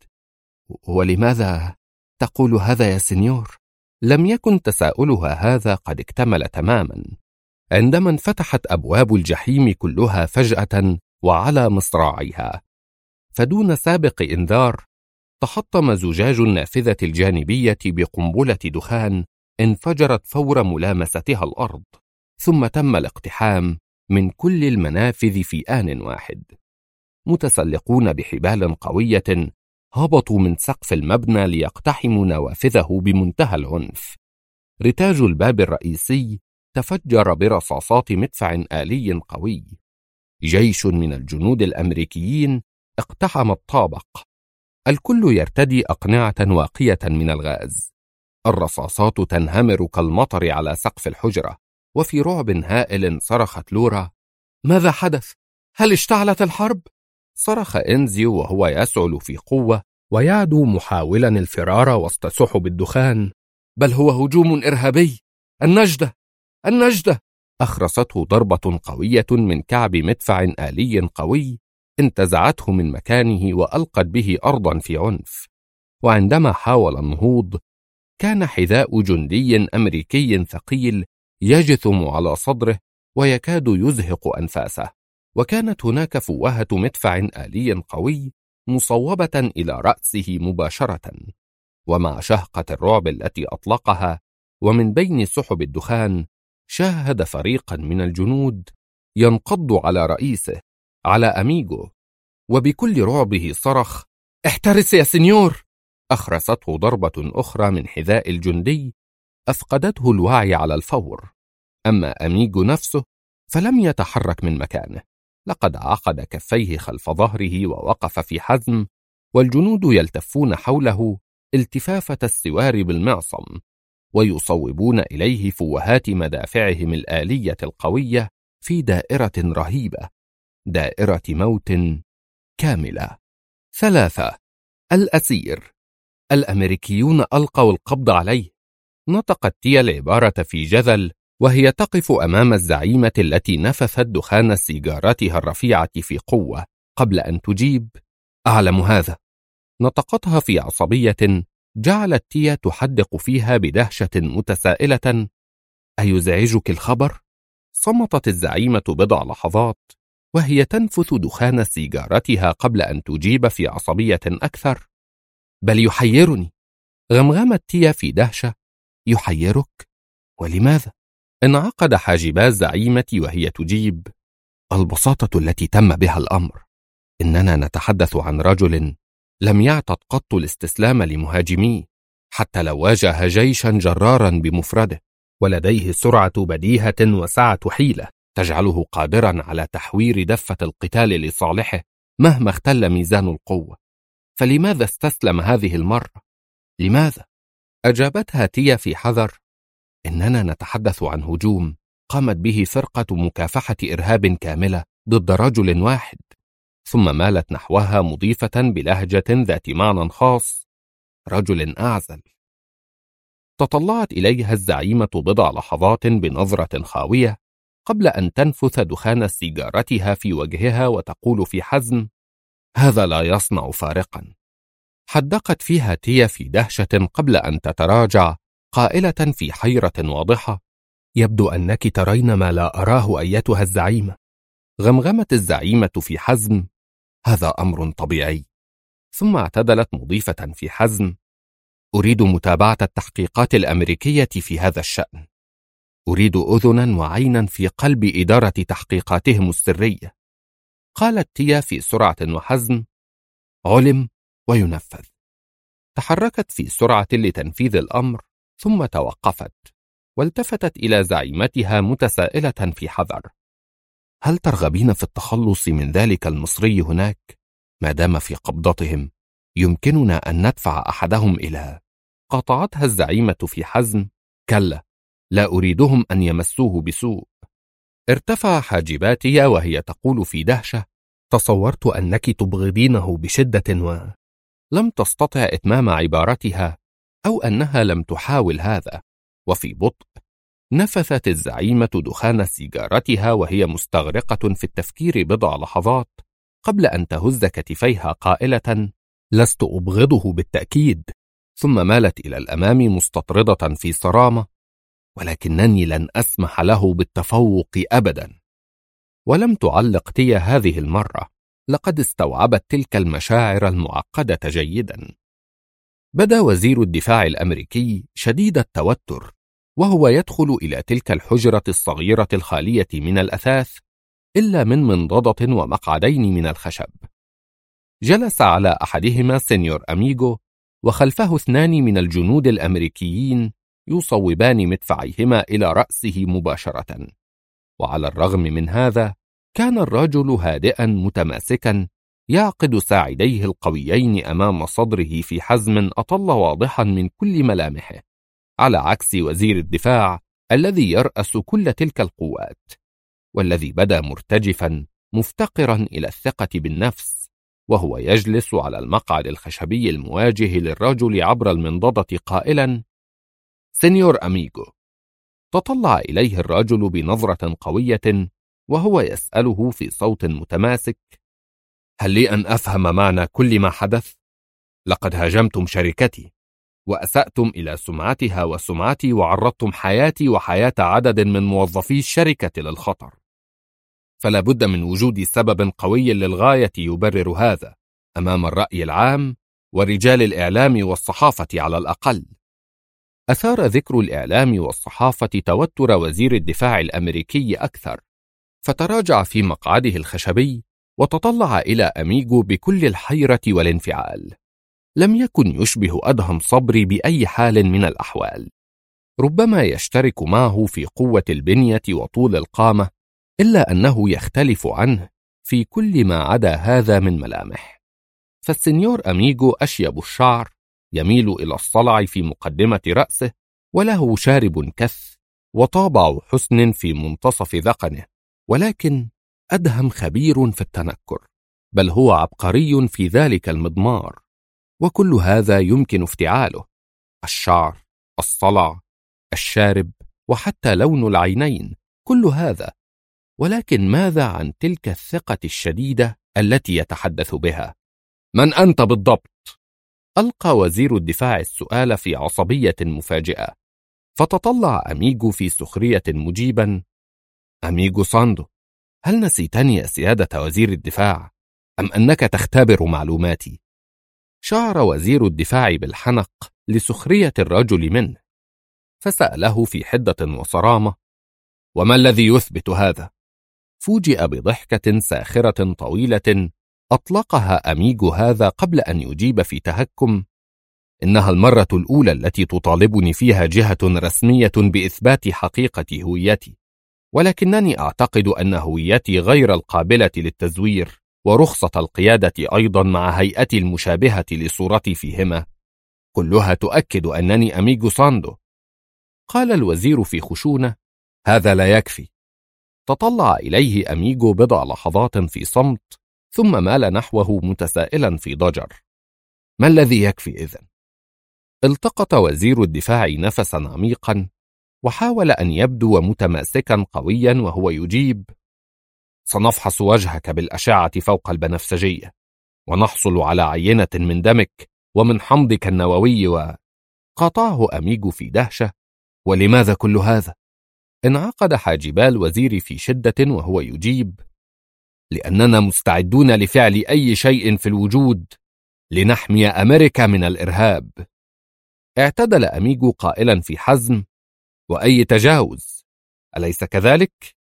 ولماذا تقول هذا يا سنيور؟ لم يكن تساؤلها هذا قد اكتمل تماما عندما انفتحت أبواب الجحيم كلها فجأة وعلى مصراعيها، فدون سابق إنذار تحطم زجاج النافذة الجانبية بقنبلة دخان انفجرت فور ملامستها الأرض، ثم تم الاقتحام من كل المنافذ في آن واحد. متسلقون بحبال قوية هبطوا من سقف المبنى ليقتحموا نوافذه بمنتهى العنف. رتاج الباب الرئيسي تفجر برصاصات مدفع آلي قوي. جيش من الجنود الأمريكيين اقتحم الطابق، الكل يرتدي أقنعة واقية من الغاز. الرصاصات تنهمر كالمطر على سقف الحجرة، وفي رعب هائل صرخت لورا: ماذا حدث؟ هل اشتعلت الحرب؟ صرخ إنزيو وهو يسعل في قوة ويعدو محاولا الفرار وسط سحب الدخان: بل هو هجوم إرهابي! النجدة! النجدة! أخرسته ضربة قوية من كعب مدفع آلي قوي انتزعته من مكانه وألقت به أرضا في عنف. وعندما حاول النهوض كان حذاء جندي أمريكي ثقيل يجثم على صدره ويكاد يزهق أنفاسه، وكانت هناك فوهة مدفع آلي قوي مصوبة إلى رأسه مباشرة. ومع شهقة الرعب التي أطلقها ومن بين سحب الدخان، شاهد فريقا من الجنود ينقض على رئيسه، على أميغو، وبكل رعبه صرخ: احترس يا سنيور! أخرسته ضربة أخرى من حذاء الجندي أفقدته الوعي على الفور. أما أميغو نفسه فلم يتحرك من مكانه، لقد عقد كفيه خلف ظهره ووقف في حزم، والجنود يلتفون حوله التفافة السوار بالمعصم، ويصوبون إليه فوهات مدافعهم الآلية القوية في دائرة رهيبة، دائرة موت كاملة. 3. الأسير. الأمريكيون ألقوا القبض عليه. نطقت تيا العبارة في جذل وهي تقف أمام الزعيمة التي نفثت دخان سيجارتها الرفيعة في قوة قبل أن تجيب: أعلم هذا. نطقتها في عصبية جعلت تيا تحدق فيها بدهشة متسائلة: أيزعجك الخبر؟ صمتت الزعيمة بضع لحظات وهي تنفث دخان سيجارتها قبل أن تجيب في عصبية أكثر: بل يحيرني. غمغمت تيا في دهشة: يحيرك؟ ولماذا؟ انعقد حاجبا الزعيمة وهي تجيب: البساطة التي تم بها الأمر، إننا نتحدث عن رجل لم يعتد قط الاستسلام لمهاجميه، حتى لو واجه جيشا جرارا بمفرده، ولديه سرعة بديهة وسعة حيلة تجعله قادرا على تحوير دفة القتال لصالحه مهما اختل ميزان القوة. فلماذا استسلم هذه المرة؟ لماذا؟ أجابتها تيا في حذر: إننا نتحدث عن هجوم قامت به فرقة مكافحة إرهاب كاملة ضد رجل واحد. ثم مالت نحوها مضيفة بلهجة ذات معنى خاص: رجل أعزل. تطلعت إليها الزعيمة بضع لحظات بنظرة خاوية قبل أن تنفث دخان سيجارتها في وجهها وتقول في حزم: هذا لا يصنع فارقا. حدقت فيها تيا في دهشة قبل أن تتراجع قائلة في حيرة واضحة: يبدو أنك ترين ما لا أراه أيتها الزعيمة. غمغمت الزعيمة في حزم: هذا أمر طبيعي. ثم اعتدلت مضيفة في حزم: أريد متابعة التحقيقات الأمريكية في هذا الشأن. أريد أذنا وعينا في قلب إدارة تحقيقاتهم السرية. قالت تيا في سرعة وحزم: علم وينفذ. تحركت في سرعة لتنفيذ الأمر ثم توقفت والتفتت إلى زعيمتها متسائلة في حذر: هل ترغبين في التخلص من ذلك المصري هناك؟ ما دام في قبضتهم يمكننا أن ندفع أحدهم إلى... قاطعتها الزعيمة في حزم: كلا، لا أريدهم أن يمسوه بسوء. ارتفع حاجباتها وهي تقول في دهشة: تصورت أنك تبغضينه بشدة لم تستطع إتمام عبارتها، أو أنها لم تحاول هذا. وفي بطء نفثت الزعيمة دخان سيجارتها وهي مستغرقة في التفكير بضع لحظات قبل أن تهز كتفيها قائلة: لست أبغضه بالتأكيد. ثم مالت إلى الأمام مستطردة في صرامة: ولكنني لن أسمح له بالتفوق أبدا. ولم تعلق تيا هذه المرة، لقد استوعبت تلك المشاعر المعقدة جيدا. بدا وزير الدفاع الأمريكي شديد التوتر وهو يدخل إلى تلك الحجرة الصغيرة الخالية من الأثاث إلا من منضدة ومقعدين من الخشب. جلس على أحدهما سينيور أميغو، وخلفه 2 من الجنود الأمريكيين يصوبان مدفعيهما إلى رأسه مباشرة. وعلى الرغم من هذا كان الرجل هادئا متماسكا يعقد ساعديه القويين أمام صدره في حزم أطل واضحا من كل ملامحه، على عكس وزير الدفاع الذي يرأس كل تلك القوات، والذي بدا مرتجفا مفتقرا إلى الثقة بالنفس وهو يجلس على المقعد الخشبي المواجه للرجل عبر المنضدة قائلا: سينيور أميغو. تطلع إليه الرجل بنظرة قوية وهو يسأله في صوت متماسك: هل لي أن أفهم معنى كل ما حدث؟ لقد هاجمتم شركتي وأسأتم إلى سمعتها وسمعتي وعرضتم حياتي وحياة عدد من موظفي الشركة للخطر، فلا بد من وجود سبب قوي للغاية يبرر هذا أمام الرأي العام ورجال الإعلام والصحافة على الأقل. أثار ذكر الإعلام والصحافة توتر وزير الدفاع الأمريكي أكثر، فتراجع في مقعده الخشبي وتطلع إلى أميغو بكل الحيرة والانفعال. لم يكن يشبه أدهم صبري بأي حال من الأحوال، ربما يشترك معه في قوة البنية وطول القامة، إلا أنه يختلف عنه في كل ما عدا هذا من ملامح. فالسنيور أميغو أشيب الشعر، يميل إلى الصلع في مقدمة رأسه، وله شارب كث وطابع حسن في منتصف ذقنه، ولكن أدهم خبير في التنكر، بل هو عبقري في ذلك المضمار. وكل هذا يمكن افتعاله: الشعر، الصلع، الشارب، وحتى لون العينين، كل هذا. ولكن ماذا عن تلك الثقة الشديدة التي يتحدث بها؟ من أنت بالضبط؟ ألقى وزير الدفاع السؤال في عصبية مفاجئة، فتطلع أميجو في سخرية مجيبا: أميجو ساندو، هل نسيتني يا سيادة وزير الدفاع، أم أنك تختبر معلوماتي؟ شعر وزير الدفاع بالحنق لسخرية الرجل منه، فسأله في حدة وصرامة: وما الذي يثبت هذا؟ فوجئ بضحكة ساخرة طويلة أطلقها أميجو هذا قبل أن يجيب في تهكم: إنها المرة الأولى التي تطالبني فيها جهة رسمية بإثبات حقيقة هويتي، ولكنني أعتقد أن هويتي غير القابلة للتزوير، ورخصة القيادة أيضا مع هيئتي المشابهة لصورتي فيهما كلها تؤكد أنني أميجو ساندو. قال الوزير في خشونة: هذا لا يكفي. تطلع إليه أميجو بضع لحظات في صمت، ثم مال نحوه متسائلا في ضجر: ما الذي يكفي إذن؟ التقط وزير الدفاع نفسا عميقا، وحاول أن يبدو متماسكا قويا وهو يجيب: سنفحص وجهك بالأشعة فوق البنفسجية، ونحصل على عينة من دمك ومن حمضك النووي. قاطعه أميجو في دهشة: ولماذا كل هذا؟ انعقد حاجبا الوزير في شدة وهو يجيب: لأننا مستعدون لفعل أي شيء في الوجود لنحمي أمريكا من الإرهاب. اعتدل أميجو قائلا في حزم: وأي تجاوز، أليس كذلك؟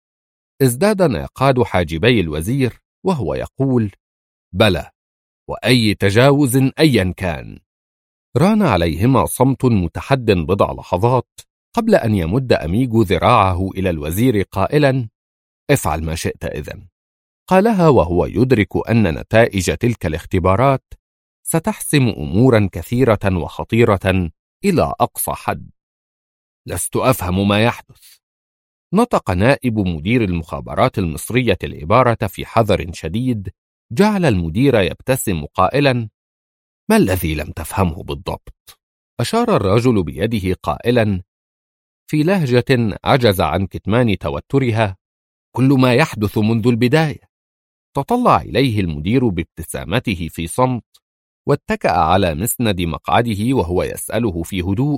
ازداد انعقاد حاجبي الوزير وهو يقول: بلى، وأي تجاوز أيا كان. ران عليهما صمت متحد بضع لحظات قبل أن يمد أميجو ذراعه إلى الوزير قائلا: افعل ما شئت إذن. قالها وهو يدرك أن نتائج تلك الاختبارات ستحسم أمورا كثيرة وخطيرة إلى أقصى حد. لست أفهم ما يحدث. نطق نائب مدير المخابرات المصرية العبارة في حذر شديد جعل المدير يبتسم قائلا: ما الذي لم تفهمه بالضبط؟ أشار الرجل بيده قائلا في لهجة عجز عن كتمان توترها: كل ما يحدث منذ البداية. تطلع إليه المدير بابتسامته في صمت، واتكأ على مسند مقعده وهو يسأله في هدوء: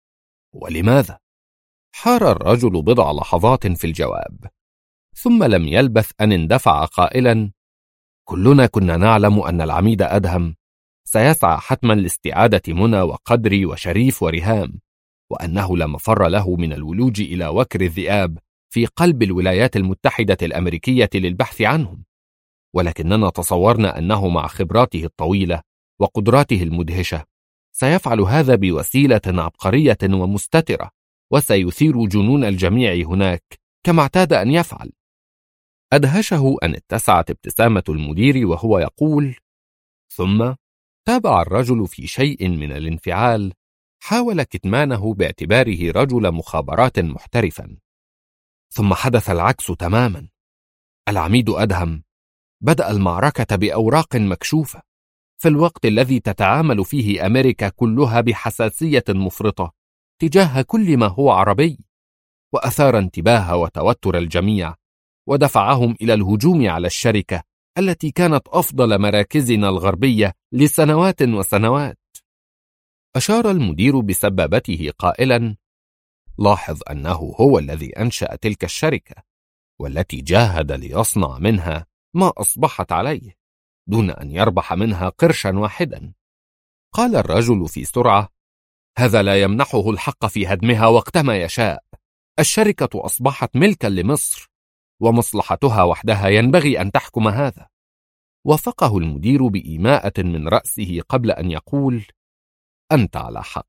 ولماذا؟ حار الرجل بضع لحظات في الجواب، ثم لم يلبث أن اندفع قائلا: كلنا كنا نعلم أن العميد أدهم سيسعى حتما لاستعادة منى وقدري وشريف وريهام، وأنه لا مفر له من الولوج إلى وكر الذئاب في قلب الولايات المتحدة الأمريكية للبحث عنهم، ولكننا تصورنا أنه مع خبراته الطويلة وقدراته المدهشة سيفعل هذا بوسيلة عبقرية ومستترة، وسيثير جنون الجميع هناك كما اعتاد أن يفعل. أدهشه أن اتسعت ابتسامة المدير وهو يقول: ثم تابع الرجل في شيء من الانفعال حاول كتمانه باعتباره رجل مخابرات محترفا. ثم حدث العكس تماما. العميد أدهم بدأ المعركة بأوراق مكشوفة في الوقت الذي تتعامل فيه أمريكا كلها بحساسية مفرطة تجاه كل ما هو عربي، وأثار انتباه وتوتر الجميع ودفعهم إلى الهجوم على الشركة التي كانت أفضل مراكزنا الغربية لسنوات وسنوات. أشار المدير بسبابته قائلا: لاحظ أنه هو الذي أنشأ تلك الشركة، والتي جاهد ليصنع منها ما أصبحت عليه دون أن يربح منها قرشا واحدا. قال الرجل في سرعة: هذا لا يمنحه الحق في هدمها وقتما يشاء. الشركة أصبحت ملكا لمصر، ومصلحتها وحدها ينبغي أن تحكم هذا. وافقه المدير بإيماءة من رأسه قبل أن يقول: أنت على حق.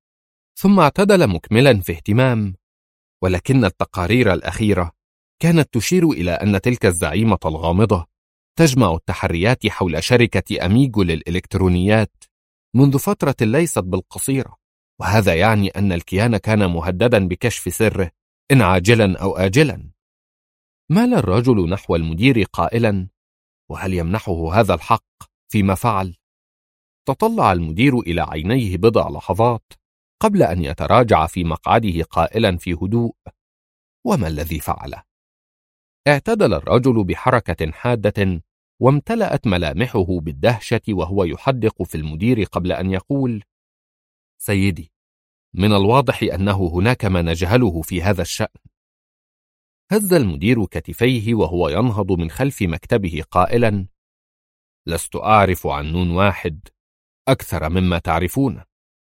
ثم اعتدل مكملا في اهتمام: ولكن التقارير الأخيرة كانت تشير إلى أن تلك الزعيمة الغامضة تجمع التحريات حول شركة أميجو للإلكترونيات منذ فترة ليست بالقصيرة، وهذا يعني أن الكيان كان مهددا بكشف سره إن عاجلا أو آجلا. مال الرجل نحو المدير قائلا: وهل يمنحه هذا الحق فيما فعل؟ تطلع المدير إلى عينيه بضع لحظات قبل أن يتراجع في مقعده قائلا في هدوء: وما الذي فعله؟ اعتدل الرجل بحركة حادة وامتلأت ملامحه بالدهشة وهو يحدق في المدير قبل أن يقول: سيدي، من الواضح أنه هناك ما نجهله في هذا الشأن. هز المدير كتفيه وهو ينهض من خلف مكتبه قائلا: لست أعرف عن نون واحد أكثر مما تعرفون.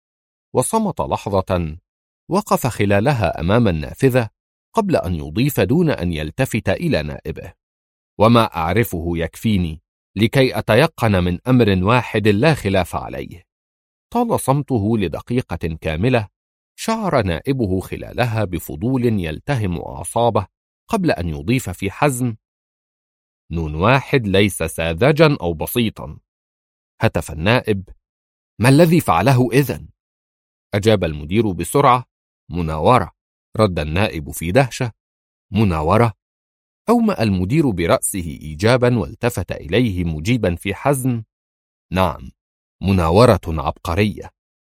وصمت لحظة وقف خلالها أمام النافذة قبل أن يضيف دون أن يلتفت إلى نائبه: وما أعرفه يكفيني لكي أتيقن من أمر واحد لا خلاف عليه. طال صمته لدقيقة كاملة، شعر نائبه خلالها بفضول يلتهم أعصابه قبل أن يضيف في حزم: نون واحد ليس ساذجا أو بسيطا. هتف النائب: ما الذي فعله إذن؟ أجاب المدير بسرعة: مناورة. رد النائب في دهشة: مناورة؟ أومأ المدير برأسه إيجابا والتفت إليه مجيبا في حزم: نعم، مناورة عبقرية.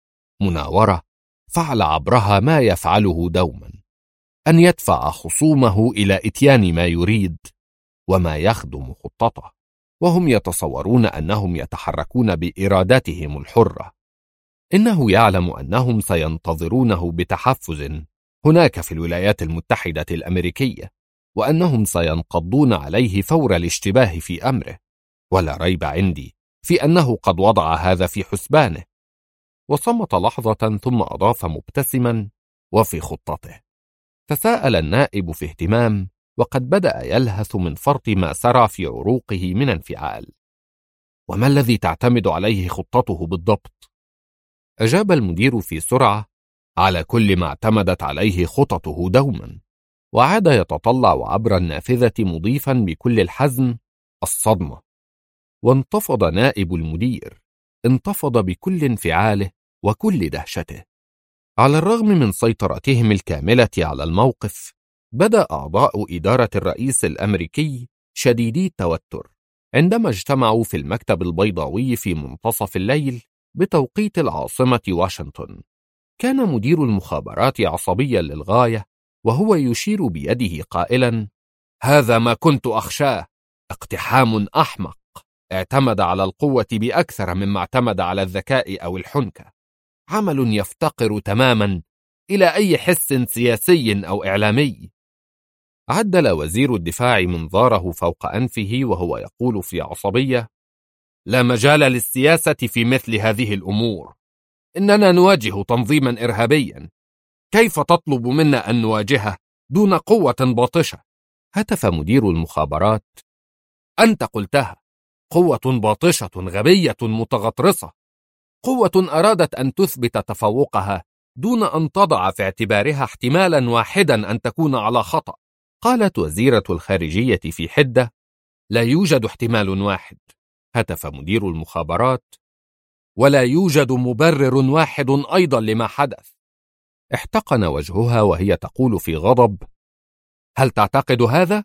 مناورة فعل عبرها ما يفعله دوما، أن يدفع خصومه إلى إتيان ما يريد وما يخدم خطته، وهم يتصورون أنهم يتحركون بإرادتهم الحرة. إنه يعلم أنهم سينتظرونه بتحفز هناك في الولايات المتحدة الأمريكية، وأنهم سينقضون عليه فور الاشتباه في أمره، ولا ريب عندي في أنه قد وضع هذا في حسبانه. وصمت لحظة ثم أضاف مبتسما: وفي خطته. تساءل النائب في اهتمام، وقد بدأ يلهث من فرط ما سرى في عروقه من انفعال. وما الذي تعتمد عليه خطته بالضبط؟ أجاب المدير في سرعة: على كل ما اعتمدت عليه خططه دوما. وعاد يتطلع عبر النافذة مضيفا بكل الحزم: الصدمة. وانتفض نائب المدير، انتفض بكل انفعاله وكل دهشته. على الرغم من سيطرتهم الكاملة على الموقف، بدأ أعضاء إدارة الرئيس الأمريكي شديدي التوتر عندما اجتمعوا في المكتب البيضاوي في منتصف الليل بتوقيت العاصمة واشنطن. كان مدير المخابرات عصبيا للغاية، وهو يشير بيده قائلا: هذا ما كنت أخشاه، اقتحام أحمق اعتمد على القوة بأكثر مما اعتمد على الذكاء أو الحنكة، عمل يفتقر تماما إلى أي حس سياسي أو إعلامي. عدل وزير الدفاع منظاره فوق أنفه وهو يقول في عصبية: لا مجال للسياسة في مثل هذه الأمور، إننا نواجه تنظيما إرهابيا، كيف تطلب منا أن نواجهه دون قوة باطشة؟ هتف مدير المخابرات: أنت قلتها، قوة باطشة غبية متغطرسة، قوة أرادت أن تثبت تفوقها دون أن تضع في اعتبارها احتمالا واحدا أن تكون على خطأ. قالت وزيرة الخارجية في حدة: لا يوجد احتمال واحد. هتف مدير المخابرات: ولا يوجد مبرر واحد أيضا لما حدث. احتقن وجهها وهي تقول في غضب: هل تعتقد هذا؟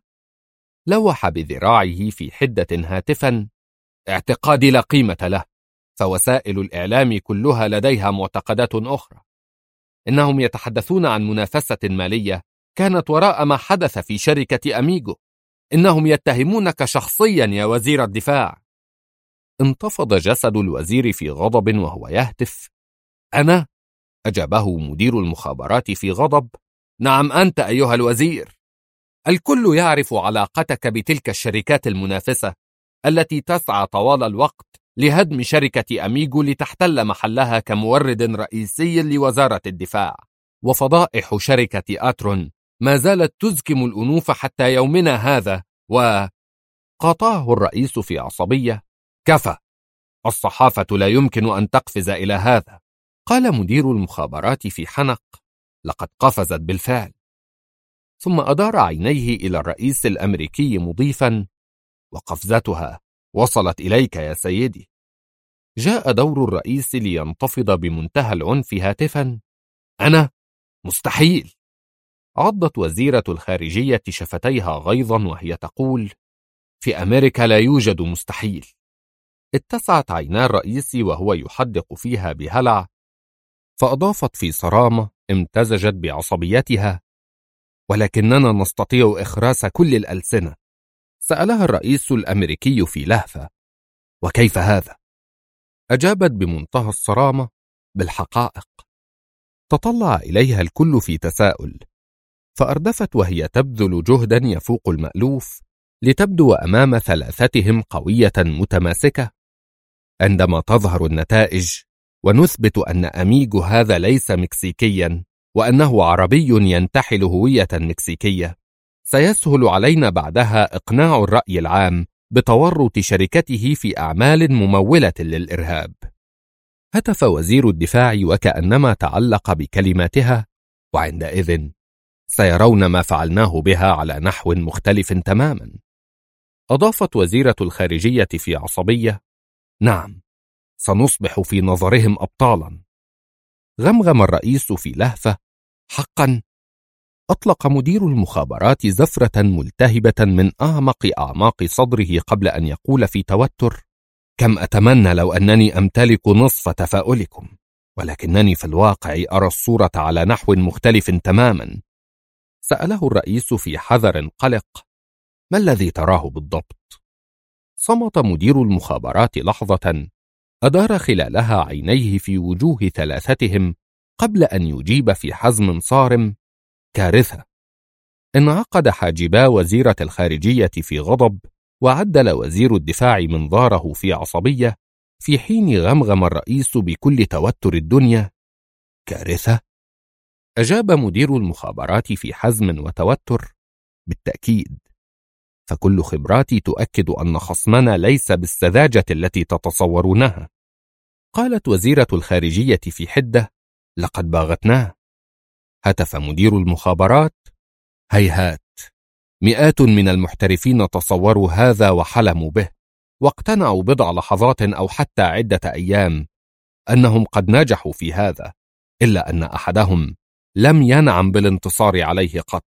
لوح بذراعه في حدة هاتفا: اعتقادي لا قيمة له، فوسائل الإعلام كلها لديها معتقدات أخرى. إنهم يتحدثون عن منافسة مالية كانت وراء ما حدث في شركة أميجو. إنهم يتهمونك شخصيا يا وزير الدفاع. انتفض جسد الوزير في غضب وهو يهتف: أنا؟ أجابه مدير المخابرات في غضب: نعم أنت أيها الوزير. الكل يعرف علاقتك بتلك الشركات المنافسة التي تسعى طوال الوقت لهدم شركة أميجو لتحتل محلها كمورد رئيسي لوزارة الدفاع. وفضائح شركة آترون ما زالت تزكم الأنوف حتى يومنا هذا. قاطعه الرئيس في عصبية: كفى، الصحافة لا يمكن أن تقفز إلى هذا. قال مدير المخابرات في حنق: لقد قفزت بالفعل. ثم أدار عينيه إلى الرئيس الأمريكي مضيفا: وقفزتها وصلت إليك يا سيدي. جاء دور الرئيس لينتفض بمنتهى العنف هاتفا: أنا؟ مستحيل. عضت وزيرة الخارجية شفتيها غيظا وهي تقول: في أمريكا لا يوجد مستحيل. اتسعت عينا الرئيس وهو يحدق فيها بهلع، فأضافت في صرامة امتزجت بعصبيتها: ولكننا نستطيع إخراس كل الألسنة، سألها الرئيس الأمريكي في لهفة: وكيف هذا؟ أجابت بمنتهى الصرامة: بالحقائق. تطلع إليها الكل في تساؤل، فأردفت وهي تبذل جهدا يفوق المألوف لتبدو أمام ثلاثتهم قوية متماسكة: عندما تظهر النتائج ونثبت أن أميجو هذا ليس مكسيكيا وأنه عربي ينتحل هوية مكسيكية، سيسهل علينا بعدها إقناع الرأي العام بتورط شركته في أعمال ممولة للإرهاب. هتف وزير الدفاع وكأنما تعلق بكلماتها: وعندئذ سيرون ما فعلناه بها على نحو مختلف تماما. أضافت وزيرة الخارجية في عصبية: نعم، سنصبح في نظرهم أبطالا. غمغم الرئيس في لهفة: حقا؟ أطلق مدير المخابرات زفرة ملتهبة من أعمق أعماق صدره قبل أن يقول في توتر: كم أتمنى لو أنني أمتلك نصف تفاؤلكم، ولكنني في الواقع أرى الصورة على نحو مختلف تماما. سأله الرئيس في حذر قلق: ما الذي تراه بالضبط؟ صمت مدير المخابرات لحظة أدار خلالها عينيه في وجوه ثلاثتهم قبل أن يجيب في حزم صارم: كارثة. انعقد حاجبا وزيرة الخارجية في غضب، وعدل وزير الدفاع منظاره في عصبية، في حين غمغم الرئيس بكل توتر الدنيا: كارثة؟ أجاب مدير المخابرات في حزم وتوتر: بالتأكيد، فكل خبراتي تؤكد أن خصمنا ليس بالسذاجة التي تتصورونها. قالت وزيرة الخارجية في حدة: لقد باغتناه. هتف مدير المخابرات: هيهات، مئات من المحترفين تصوروا هذا وحلموا به، واقتنعوا بضع لحظات أو حتى عدة أيام أنهم قد نجحوا في هذا، إلا أن أحدهم لم ينعم بالانتصار عليه قط.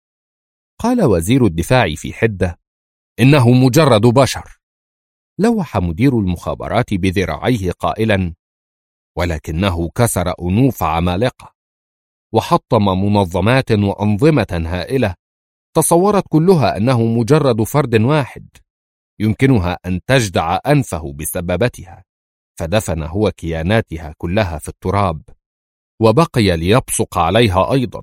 قال وزير الدفاع في حدة: إنه مجرد بشر. لوح مدير المخابرات بذراعيه قائلا: ولكنه كسر أنوف عمالقة، وحطم منظمات وأنظمة هائلة تصورت كلها أنه مجرد فرد واحد يمكنها أن تجدع أنفه بسببتها، فدفن هو كياناتها كلها في التراب، وبقي ليبصق عليها أيضا.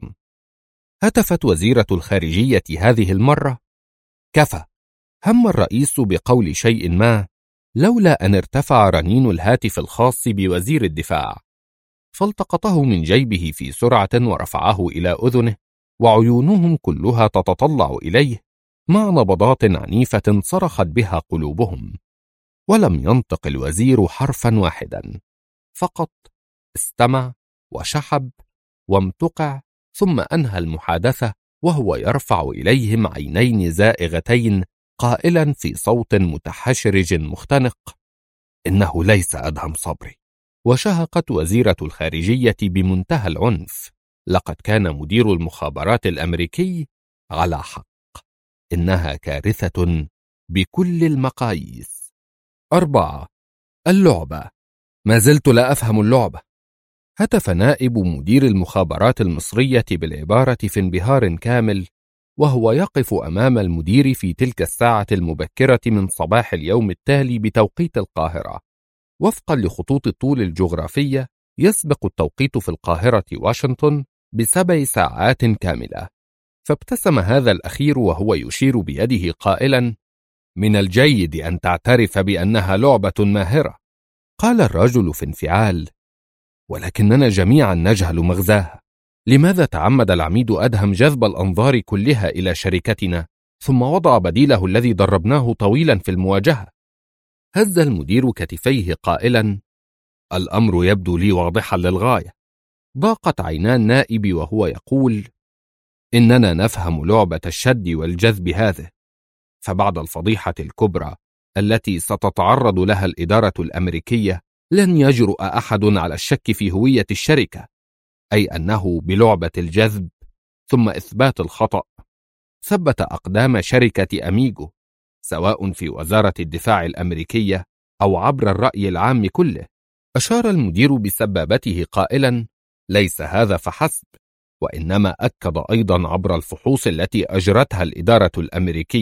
هتفت وزيرة الخارجية هذه المرة: كفى. هم الرئيس بقول شيء ما، لولا أن ارتفع رنين الهاتف الخاص بوزير الدفاع، فالتقطه من جيبه في سرعة ورفعه إلى أذنه، وعيونهم كلها تتطلع إليه مع نبضات عنيفة صرخت بها قلوبهم. ولم ينطق الوزير حرفا واحدا، فقط استمع وشحب وامتقع، ثم أنهى المحادثة وهو يرفع إليهم عينين زائغتين قائلا في صوت متحشرج مختنق: إنه ليس أدهم صبري. وشهقت وزيرة الخارجية بمنتهى العنف: لقد كان مدير المخابرات الأمريكي على حق، إنها كارثة بكل المقاييس. 4. اللعبة. ما زلت لا أفهم اللعبة. هتف نائب مدير المخابرات المصرية بالعبارة في انبهار كامل، وهو يقف أمام المدير في تلك الساعة المبكرة من صباح اليوم التالي بتوقيت القاهرة. وفقا لخطوط الطول الجغرافية، يسبق التوقيت في القاهرة واشنطن ب7 ساعات كاملة. فابتسم هذا الأخير وهو يشير بيده قائلا: من الجيد أن تعترف بأنها لعبة ماهرة. قال الرجل في انفعال: ولكننا جميعا نجهل مغزاها. لماذا تعمد العميد أدهم جذب الأنظار كلها إلى شركتنا، ثم وضع بديله الذي دربناه طويلا في المواجهة؟ هز المدير كتفيه قائلا: الأمر يبدو لي واضحا للغاية. ضاقت عينا النائب وهو يقول: إننا نفهم لعبة الشد والجذب هذه، فبعد الفضيحة الكبرى التي ستتعرض لها الإدارة الأمريكية، لن يجرؤ أحد على الشك في هوية الشركة، أي أنه بلعبة الجذب ثم إثبات الخطأ ثبت أقدام شركة أميجو، سواء في وزارة الدفاع الأمريكية أو عبر الرأي العام كله. أشار المدير بسبابته قائلا: ليس هذا فحسب، وإنما أكد أيضا عبر الفحوص التي أجرتها الإدارة الأمريكية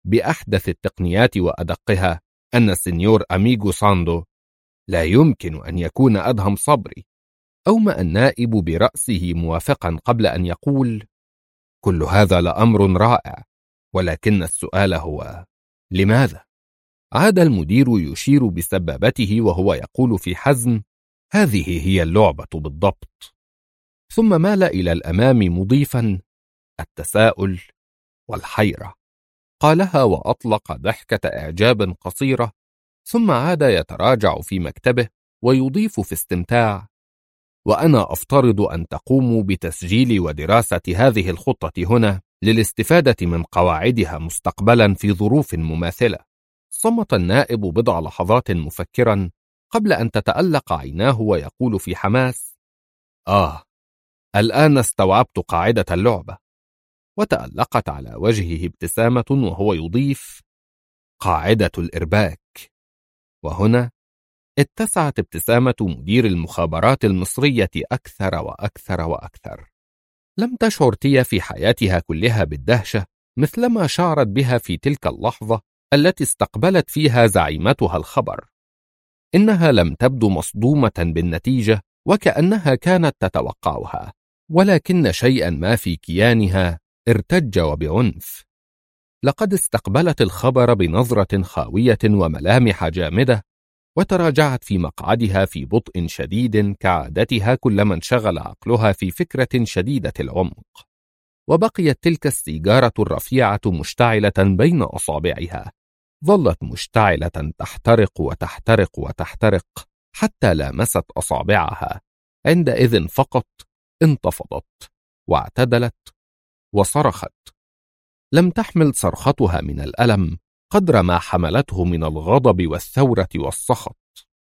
بأحدث التقنيات وأدقها أن السنيور أميغو ساندو لا يمكن أن يكون أدهم صبري. أومأ النائب برأسه موافقا قبل أن يقول: كل هذا لأمر رائع، ولكن السؤال هو لماذا؟ عاد المدير يشير بسبابته وهو يقول في حزم: هذه هي اللعبة بالضبط. ثم مال إلى الأمام مضيفا: التساؤل والحيرة. قالها وأطلق ضحكة إعجاب قصيرة، ثم عاد يتراجع في مكتبه ويضيف في استمتاع: وأنا أفترض أن تقوموا بتسجيل ودراسة هذه الخطة هنا للاستفادة من قواعدها مستقبلا في ظروف مماثلة. صمت النائب بضع لحظات مفكرا قبل أن تتألق عيناه ويقول في حماس: الآن استوعبت قاعدة اللعبة. وتألقت على وجهه ابتسامة وهو يضيف: قاعدة الإرباك. وهنا اتسعت ابتسامة مدير المخابرات المصرية أكثر وأكثر وأكثر. لم تشعر تيا في حياتها كلها بالدهشة مثلما شعرت بها في تلك اللحظة التي استقبلت فيها زعيمتها الخبر. إنها لم تبدو مصدومة بالنتيجة وكأنها كانت تتوقعها، ولكن شيئا ما في كيانها ارتج وبعنف. لقد استقبلت الخبر بنظرة خاوية وملامح جامدة، وتراجعت في مقعدها في بطء شديد كعادتها كلما انشغل عقلها في فكرة شديدة العمق. وبقيت تلك السيجارة الرفيعة مشتعلة بين أصابعها، ظلت مشتعلة تحترق وتحترق وتحترق حتى لامست أصابعها. عندئذ فقط انتفضت واعتدلت وصرخت. لم تحمل صرختها من الألم قدر ما حملته من الغضب والثورة والسخط.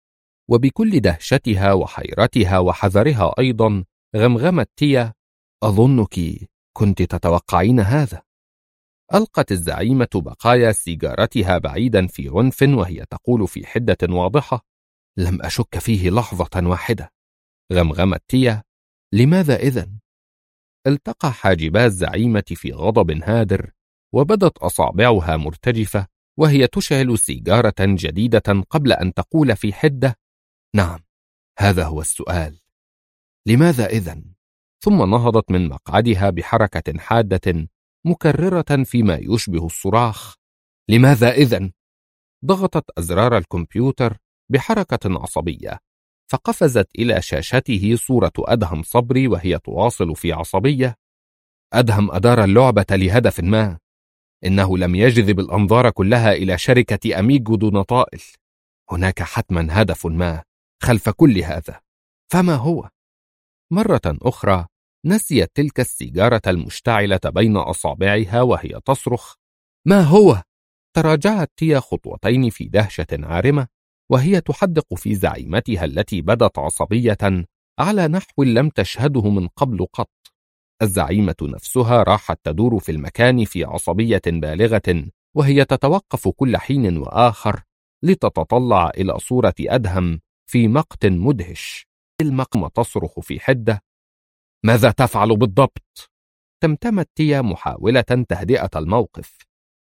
وبكل دهشتها وحيرتها وحذرها أيضا غمغمت تيا: أظنك كنت تتوقعين هذا. ألقت الزعيمة بقايا سيجارتها بعيدا في عنف وهي تقول في حدة واضحة: لم أشك فيه لحظة واحدة. غمغمت تيا: لماذا إذن؟ التقى حاجبا الزعيمة في غضب هادر، وبدت أصابعها مرتجفة وهي تشعل سيجارة جديدة قبل أن تقول في حدة: نعم، هذا هو السؤال، لماذا إذن؟ ثم نهضت من مقعدها بحركة حادة مكررة فيما يشبه الصراخ: لماذا إذن؟ ضغطت أزرار الكمبيوتر بحركة عصبية، فقفزت إلى شاشته صورة أدهم صبري وهي تواصل في عصبية: أدهم أدار اللعبة لهدف ما. إنه لم يجذب الأنظار كلها إلى شركة أميغو دون طائل. هناك حتما هدف ما خلف كل هذا، فما هو؟ مرة أخرى نسيت تلك السيجارة المشتعلة بين أصابعها وهي تصرخ: ما هو؟ تراجعت تيا خطوتين في دهشة عارمة وهي تحدق في زعيمتها التي بدت عصبية على نحو لم تشهده من قبل قط. الزعيمة نفسها راحت تدور في المكان في عصبية بالغة، وهي تتوقف كل حين وآخر لتتطلع إلى صورة أدهم في مقت مدهش. المقم تصرخ في حدة: ماذا تفعل بالضبط؟ تمتمت تيا محاولة تهدئة الموقف.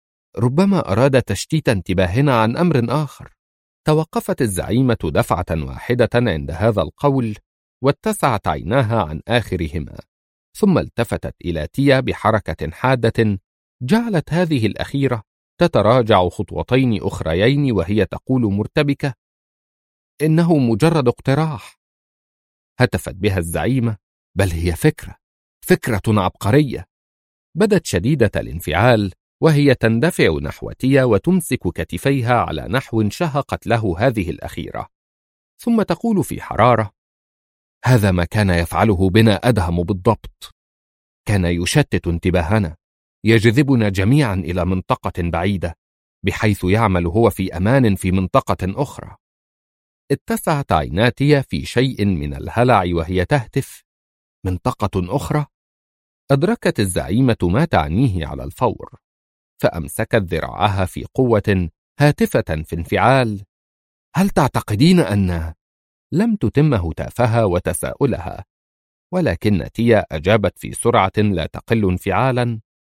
ربما أراد تشتيت انتباهنا عن أمر آخر. توقفت الزعيمة دفعة واحدة عند هذا القول، واتسعت عيناها عن آخرهما، ثم التفتت إلى تيا بحركة حادة جعلت هذه الأخيرة تتراجع خطوتين أخريين وهي تقول مرتبكة: إنه مجرد اقتراح. هتفت بها الزعيمة: بل هي فكرة عبقرية. بدت شديدة الانفعال وهي تندفع نحو تيا وتمسك كتفيها على نحو شهقت له هذه الأخيرة، ثم تقول في حرارة: هذا ما كان يفعله بنا أدهم بالضبط. كان يشتت انتباهنا، يجذبنا جميعا إلى منطقة بعيدة، بحيث يعمل هو في أمان في منطقة أخرى. اتسعت عينا تيا في شيء من الهلع وهي تهتف: منطقة أخرى؟ أدركت الزعيمة ما تعنيه على الفور، فأمسكت ذراعها في قوة هاتفة في انفعال: هل تعتقدين أن... لم تتم هتافها وتساؤلها، ولكن تيا أجابت في سرعة لا تقل انفعالا: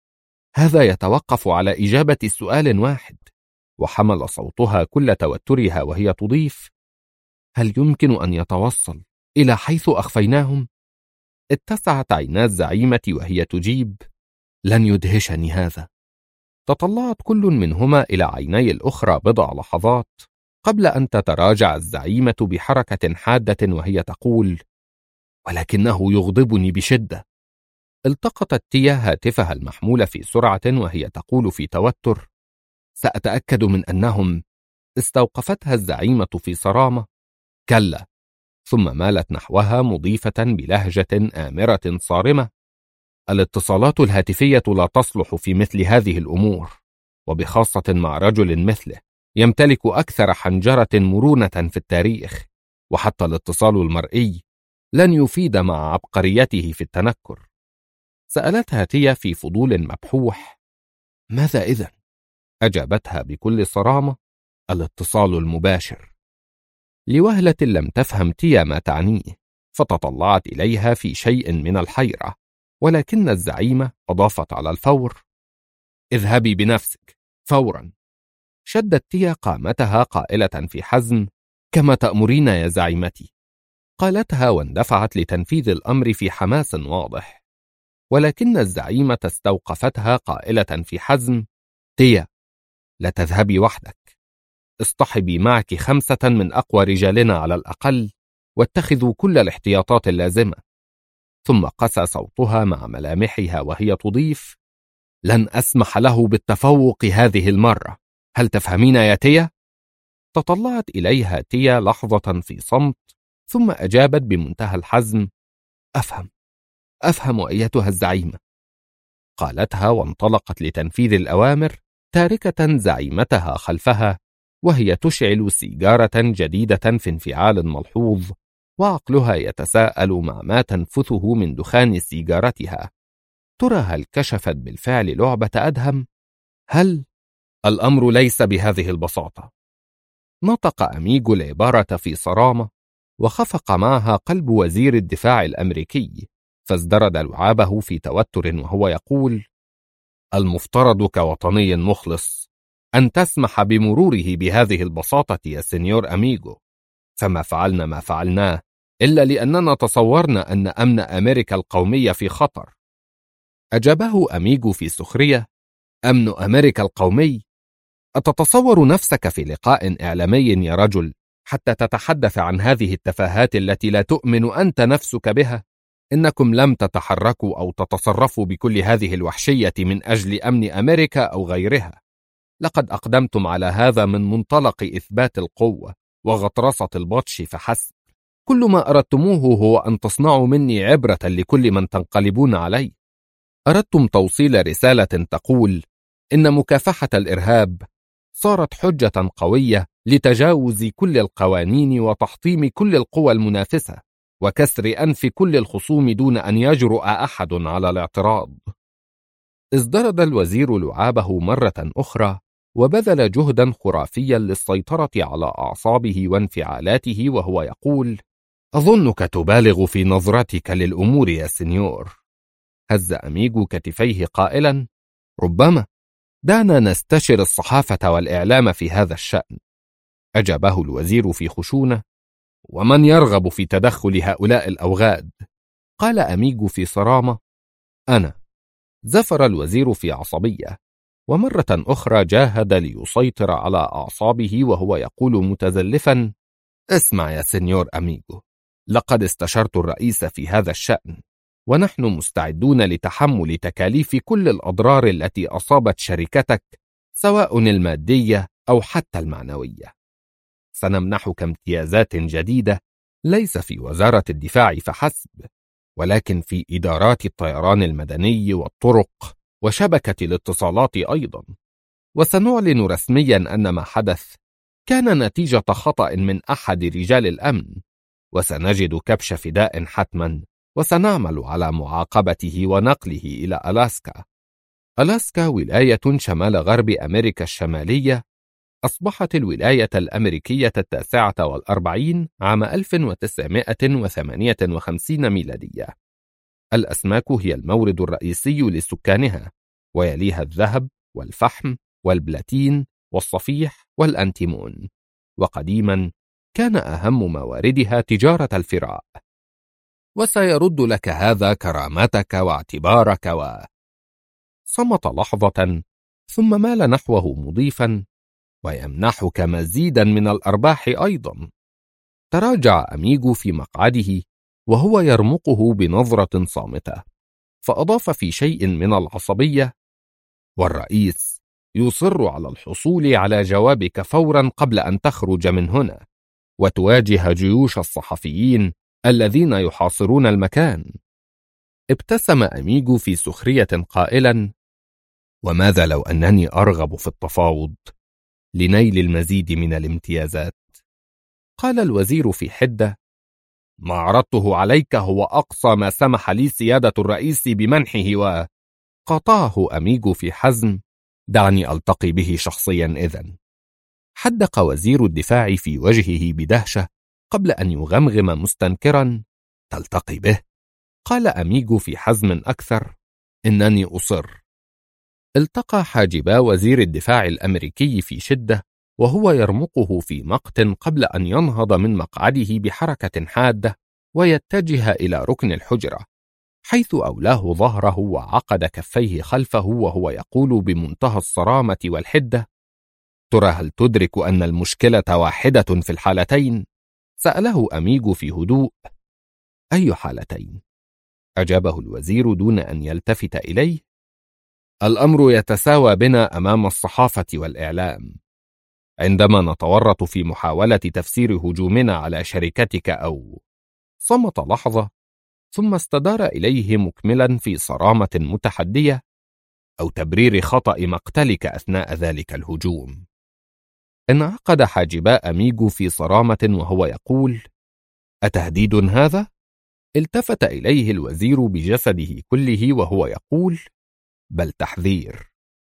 هذا يتوقف على إجابة سؤال واحد. وحمل صوتها كل توترها وهي تضيف: هل يمكن أن يتوصل إلى حيث أخفيناهم؟ اتسعت عينا الزعيمة وهي تجيب: لن يدهشني هذا. تطلعت كل منهما إلى عيني الأخرى بضع لحظات قبل أن تتراجع الزعيمة بحركة حادة وهي تقول: ولكنه يغضبني بشدة. التقطت تيا هاتفها المحمول في سرعة وهي تقول في توتر: سأتأكد من أنهم. استوقفتها الزعيمة في صرامة: كلا. ثم مالت نحوها مضيفة بلهجة آمرة صارمة: الاتصالات الهاتفية لا تصلح في مثل هذه الأمور، وبخاصة مع رجل مثله يمتلك أكثر حنجرة مرونة في التاريخ، وحتى الاتصال المرئي لن يفيد مع عبقريته في التنكر. سألتها تيا في فضول مبحوح: ماذا إذن؟ أجابتها بكل صرامة: الاتصال المباشر. لوهلة لم تفهم تيا ما تعنيه، فتطلعت إليها في شيء من الحيرة، ولكن الزعيمة أضافت على الفور: اذهبي بنفسك فورا. شدت تيا قامتها قائلة في حزم: كما تأمرين يا زعيمتي. قالتها واندفعت لتنفيذ الأمر في حماس واضح، ولكن الزعيمة استوقفتها قائلة في حزم: تيا، لا تذهبي وحدك. اصطحبي معك 5 من أقوى رجالنا على الأقل، واتخذوا كل الاحتياطات اللازمة. ثم قسى صوتها مع ملامحها وهي تضيف: لن أسمح له بالتفوق هذه المرة، هل تفهمين يا تيا؟ تطلعت إليها تيا لحظة في صمت، ثم أجابت بمنتهى الحزم: أفهم أيتها الزعيمة. قالتها وانطلقت لتنفيذ الأوامر، تاركة زعيمتها خلفها وهي تشعل سيجارة جديدة في انفعال ملحوظ، وعقلها يتساءل مع ما تنفثه من دخان سيجارتها: ترى هل كشفت بالفعل لعبة أدهم؟ هل؟ الأمر ليس بهذه البساطة. نطق أميغو العبارة في صرامة، وخفق معها قلب وزير الدفاع الأمريكي، فازدرد لعابه في توتر وهو يقول: المفترض كوطني مخلص أن تسمح بمروره بهذه البساطة يا سينيور أميغو، فما فعلنا ما فعلناه إلا لأننا تصورنا أن أمن أمريكا القومي في خطر. أجابه أميغو في سخرية: أمن أمريكا القومي؟ أتتصور نفسك في لقاء إعلامي يا رجل حتى تتحدث عن هذه التفاهات التي لا تؤمن أنت نفسك بها؟ إنكم لم تتحركوا أو تتصرفوا بكل هذه الوحشية من أجل أمن أمريكا أو غيرها. لقد أقدمتم على هذا من منطلق إثبات القوة وغطرسة البطش فحسب. كل ما أردتموه هو أن تصنعوا مني عبرة لكل من تنقلبون علي. أردتم توصيل رسالة تقول إن مكافحة الإرهاب صارت حجة قوية لتجاوز كل القوانين وتحطيم كل القوى المنافسة وكسر أنف كل الخصوم دون أن يجرؤ أحد على الاعتراض. ازدرد الوزير لعابه مرة أخرى، وبذل جهدا خرافيا للسيطرة على أعصابه وانفعالاته وهو يقول: أظنك تبالغ في نظرتك للأمور يا سنيور. هز أميغو كتفيه قائلا: ربما. دعنا نستشر الصحافة والإعلام في هذا الشأن. أجابه الوزير في خشونة: ومن يرغب في تدخل هؤلاء الأوغاد؟ قال أميغو في صرامة: أنا. زفر الوزير في عصبية، ومرة أخرى جاهد ليسيطر على أعصابه وهو يقول متزلفا: اسمع يا سنيور أميغو، لقد استشرت الرئيس في هذا الشأن، ونحن مستعدون لتحمل تكاليف كل الأضرار التي أصابت شركتك، سواء المادية أو حتى المعنوية. سنمنحك امتيازات جديدة ليس في وزارة الدفاع فحسب، ولكن في إدارات الطيران المدني والطرق وشبكة الاتصالات أيضا. وسنعلن رسميا أن ما حدث كان نتيجة خطأ من أحد رجال الأمن، وسنجد كبش فداء حتما، وسنعمل على معاقبته ونقله إلى ألاسكا. ألاسكا ولاية شمال غرب أمريكا الشمالية، أصبحت الولاية الأمريكية 49 عام 1958 ميلادية. الأسماك هي المورد الرئيسي لسكانها، ويليها الذهب والفحم والبلاتين والصفيح والأنتيمون، وقديما كان أهم مواردها تجارة الفراء. وسيرد لك هذا كرامتك واعتبارك صمت لحظة ثم مال نحوه مضيفا: ويمنحك مزيدا من الأرباح أيضا. تراجع أميجو في مقعده وهو يرمقه بنظرة صامتة، فأضاف في شيء من العصبية: والرئيس يصر على الحصول على جوابك فورا قبل أن تخرج من هنا وتواجه جيوش الصحفيين الذين يحاصرون المكان. ابتسم أميجو في سخرية قائلا: وماذا لو أنني أرغب في التفاوض لنيل المزيد من الامتيازات؟ قال الوزير في حدة: ما عرضته عليك هو أقصى ما سمح لي سيادة الرئيس بمنحه. قاطعه أميجو في حزم: دعني ألتقي به شخصيا إذن. حدق وزير الدفاع في وجهه بدهشة قبل أن يغمغم مستنكرا: تلتقي به؟ قال أميجو في حزم أكثر: إنني أصر. التقى حاجبا وزير الدفاع الأمريكي في شدة وهو يرمقه في مقت قبل أن ينهض من مقعده بحركة حادة ويتجه إلى ركن الحجرة، حيث أولاه ظهره وعقد كفيه خلفه وهو يقول بمنتهى الصرامة والحدة: ترى هل تدرك أن المشكلة واحدة في الحالتين؟ سأله أميجو في هدوء. أي حالتين؟ أجابه الوزير دون أن يلتفت إليه. الأمر يتساوى بنا أمام الصحافة والإعلام. عندما نتورط في محاولة تفسير هجومنا على شركتك صمت لحظة ثم استدار إليه مكملا في صرامة متحدية: أو تبرير خطأ مقتلك أثناء ذلك الهجوم. انعقد حاجبا أميجو في صرامة وهو يقول: أتهديد هذا؟ التفت إليه الوزير بجسده كله وهو يقول: بل تحذير.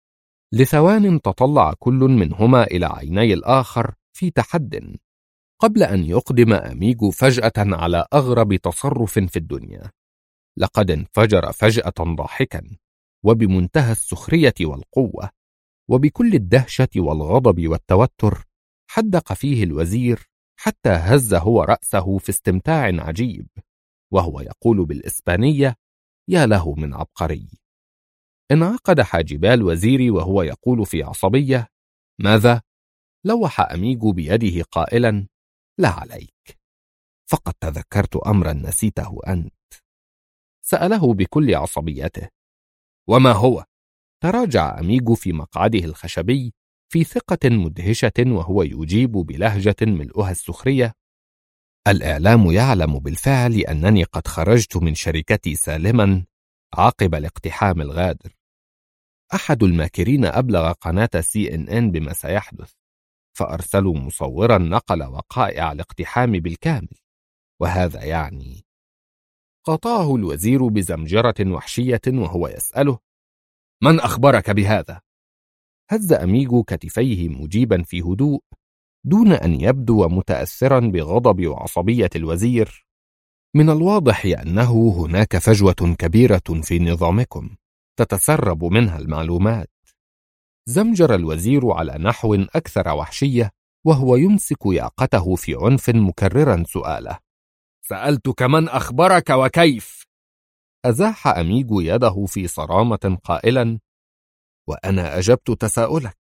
لثوان تطلع كل منهما إلى عيني الآخر في تحد، قبل أن يقدم أميجو فجأة على أغرب تصرف في الدنيا. لقد انفجر فجأة ضاحكا وبمنتهى السخرية والقوة، وبكل الدهشة والغضب والتوتر حدق فيه الوزير حتى هز هو رأسه في استمتاع عجيب وهو يقول بالإسبانية: يا له من عبقري. انعقد حاجبا الوزير وهو يقول في عصبية: ماذا؟ لوح أميجو بيده قائلا: لا عليك، فقد تذكرت أمرا نسيته أنت. سأله بكل عصبيته: وما هو؟ تراجع أميجو في مقعده الخشبي في ثقة مدهشة وهو يجيب بلهجة ملؤها السخرية: الإعلام يعلم بالفعل أنني قد خرجت من شركتي سالما عقب الاقتحام الغادر. أحد الماكرين أبلغ قناة CNN بما سيحدث، فأرسلوا مصورا نقل وقائع الاقتحام بالكامل، وهذا يعني. قاطعه الوزير بزمجرة وحشية وهو يسأله: من أخبرك بهذا؟ هز أميجو كتفيه مجيبا في هدوء دون أن يبدو متأثرا بغضب وعصبية الوزير: من الواضح أنه هناك فجوة كبيرة في نظامكم تتسرب منها المعلومات. زمجر الوزير على نحو أكثر وحشية وهو يمسك ياقته في عنف مكررا سؤاله: سألتك من أخبرك وكيف؟ أزاح أميجو يده في صرامة قائلا: وأنا أجبت تساؤلك.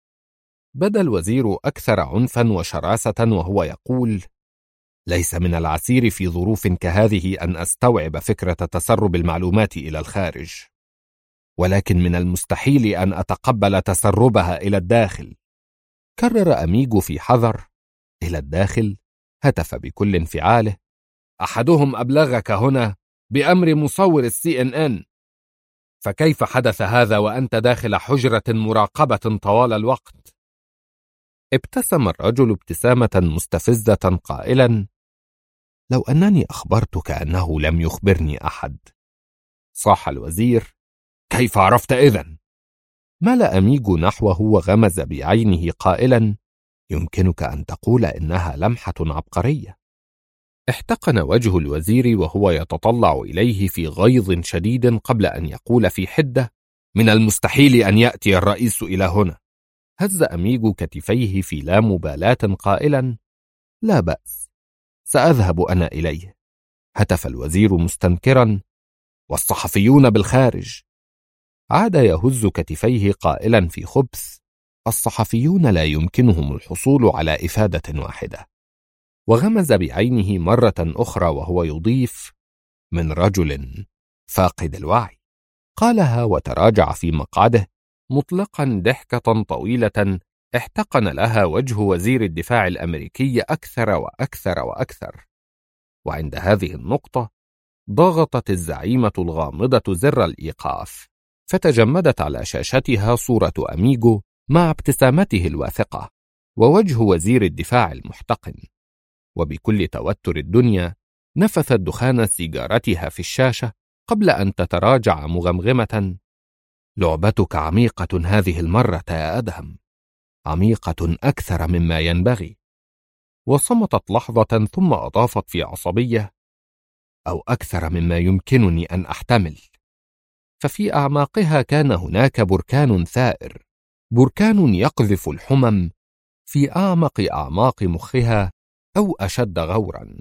بدا الوزير أكثر عنفا وشراسة وهو يقول: ليس من العسير في ظروف كهذه أن أستوعب فكرة تسرب المعلومات إلى الخارج، ولكن من المستحيل أن أتقبل تسربها إلى الداخل. كرر أميجو في حذر: إلى الداخل؟ هتف بكل انفعاله: أحدهم أبلغك هنا بأمر مصور CNN، فكيف حدث هذا وأنت داخل حجرة مراقبة طوال الوقت؟ ابتسم الرجل ابتسامة مستفزة قائلا: لو أنني أخبرتك أنه لم يخبرني أحد. صاح الوزير: كيف عرفت إذن؟ ملأ أميجو نحوه وغمز بعينه قائلا: يمكنك أن تقول إنها لمحة عبقرية. احتقن وجه الوزير وهو يتطلع إليه في غيظ شديد قبل أن يقول في حدة: من المستحيل أن يأتي الرئيس إلى هنا. هز أميغو كتفيه في لا مبالاة قائلا: لا بأس، سأذهب أنا إليه. هتف الوزير مستنكرا: والصحفيون بالخارج. عاد يهز كتفيه قائلا في خبث: الصحفيون لا يمكنهم الحصول على إفادة واحدة. وغمز بعينه مرة أخرى وهو يضيف: من رجل فاقد الوعي. قالها وتراجع في مقعده مطلقا ضحكة طويلة احتقن لها وجه وزير الدفاع الأمريكي أكثر وأكثر وأكثر. وعند هذه النقطة ضغطت الزعيمة الغامضة زر الإيقاف، فتجمدت على شاشتها صورة أميغو مع ابتسامته الواثقة ووجه وزير الدفاع المحتقن. وبكل توتر الدنيا نفثت دخان سيجارتها في الشاشة قبل أن تتراجع مغمغمة: لعبتك عميقة هذه المرة يا أدهم، عميقة أكثر مما ينبغي. وصمتت لحظة ثم أضافت في عصبية: أو أكثر مما يمكنني أن أحتمل. ففي أعماقها كان هناك بركان ثائر، بركان يقذف الحمم في أعمق أعماق مخها أو أشد غورا.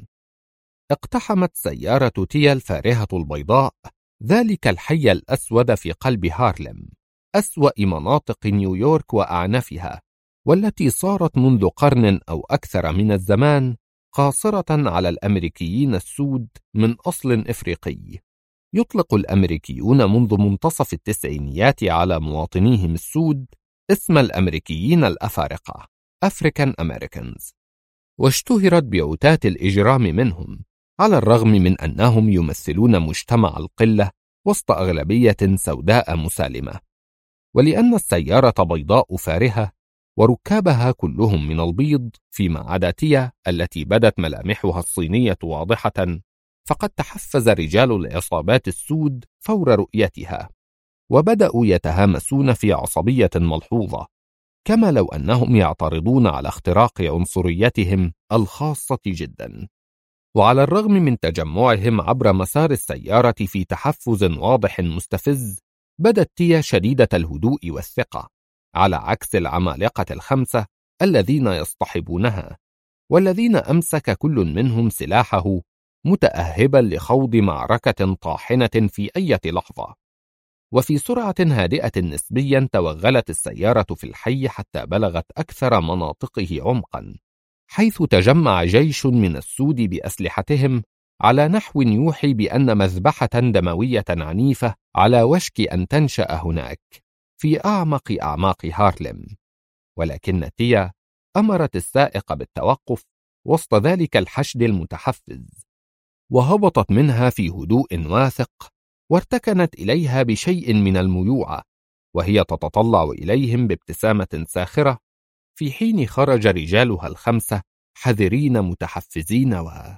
اقتحمت سيارة تيا الفارهة البيضاء ذلك الحي الأسود في قلب هارلم، أسوأ مناطق نيويورك وأعنفها، والتي صارت منذ قرن أو أكثر من الزمان قاصرة على الأمريكيين السود من أصل إفريقي. يطلق الأمريكيون منذ منتصف التسعينيات على مواطنيهم السود اسم الأمريكيين الأفارقة African Americans، واشتهرت بعتات الإجرام منهم، على الرغم من أنهم يمثلون مجتمع القلة وسط أغلبية سوداء مسالمة. ولأن السيارة بيضاء فارهة وركابها كلهم من البيض فيما عدا تيا التي بدت ملامحها الصينية واضحة، فقد تحفز رجال العصابات السود فور رؤيتها، وبدأوا يتهامسون في عصبية ملحوظة، كما لو أنهم يعترضون على اختراق عنصريتهم الخاصة جدا. وعلى الرغم من تجمعهم عبر مسار السيارة في تحفز واضح مستفز، بدت تيا شديدة الهدوء والثقة، على عكس العمالقة الخمسة الذين يصطحبونها، والذين أمسك كل منهم سلاحه متأهبا لخوض معركة طاحنة في أي لحظة. وفي سرعة هادئة نسبيا توغلت السيارة في الحي حتى بلغت أكثر مناطقه عمقا، حيث تجمع جيش من السود بأسلحتهم على نحو يوحي بأن مذبحة دموية عنيفة على وشك أن تنشأ هناك في أعمق أعماق هارلم. ولكن تيا أمرت السائق بالتوقف وسط ذلك الحشد المتحفز، وهبطت منها في هدوء واثق، وارتكنت إليها بشيء من الميوعة وهي تتطلع إليهم بابتسامة ساخرة، في حين خرج رجالها الخمسة حذرين متحفزين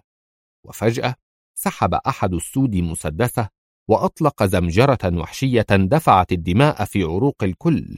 وفجأة سحب أحد السود مسدسه وأطلق زمجرة وحشية دفعت الدماء في عروق الكل.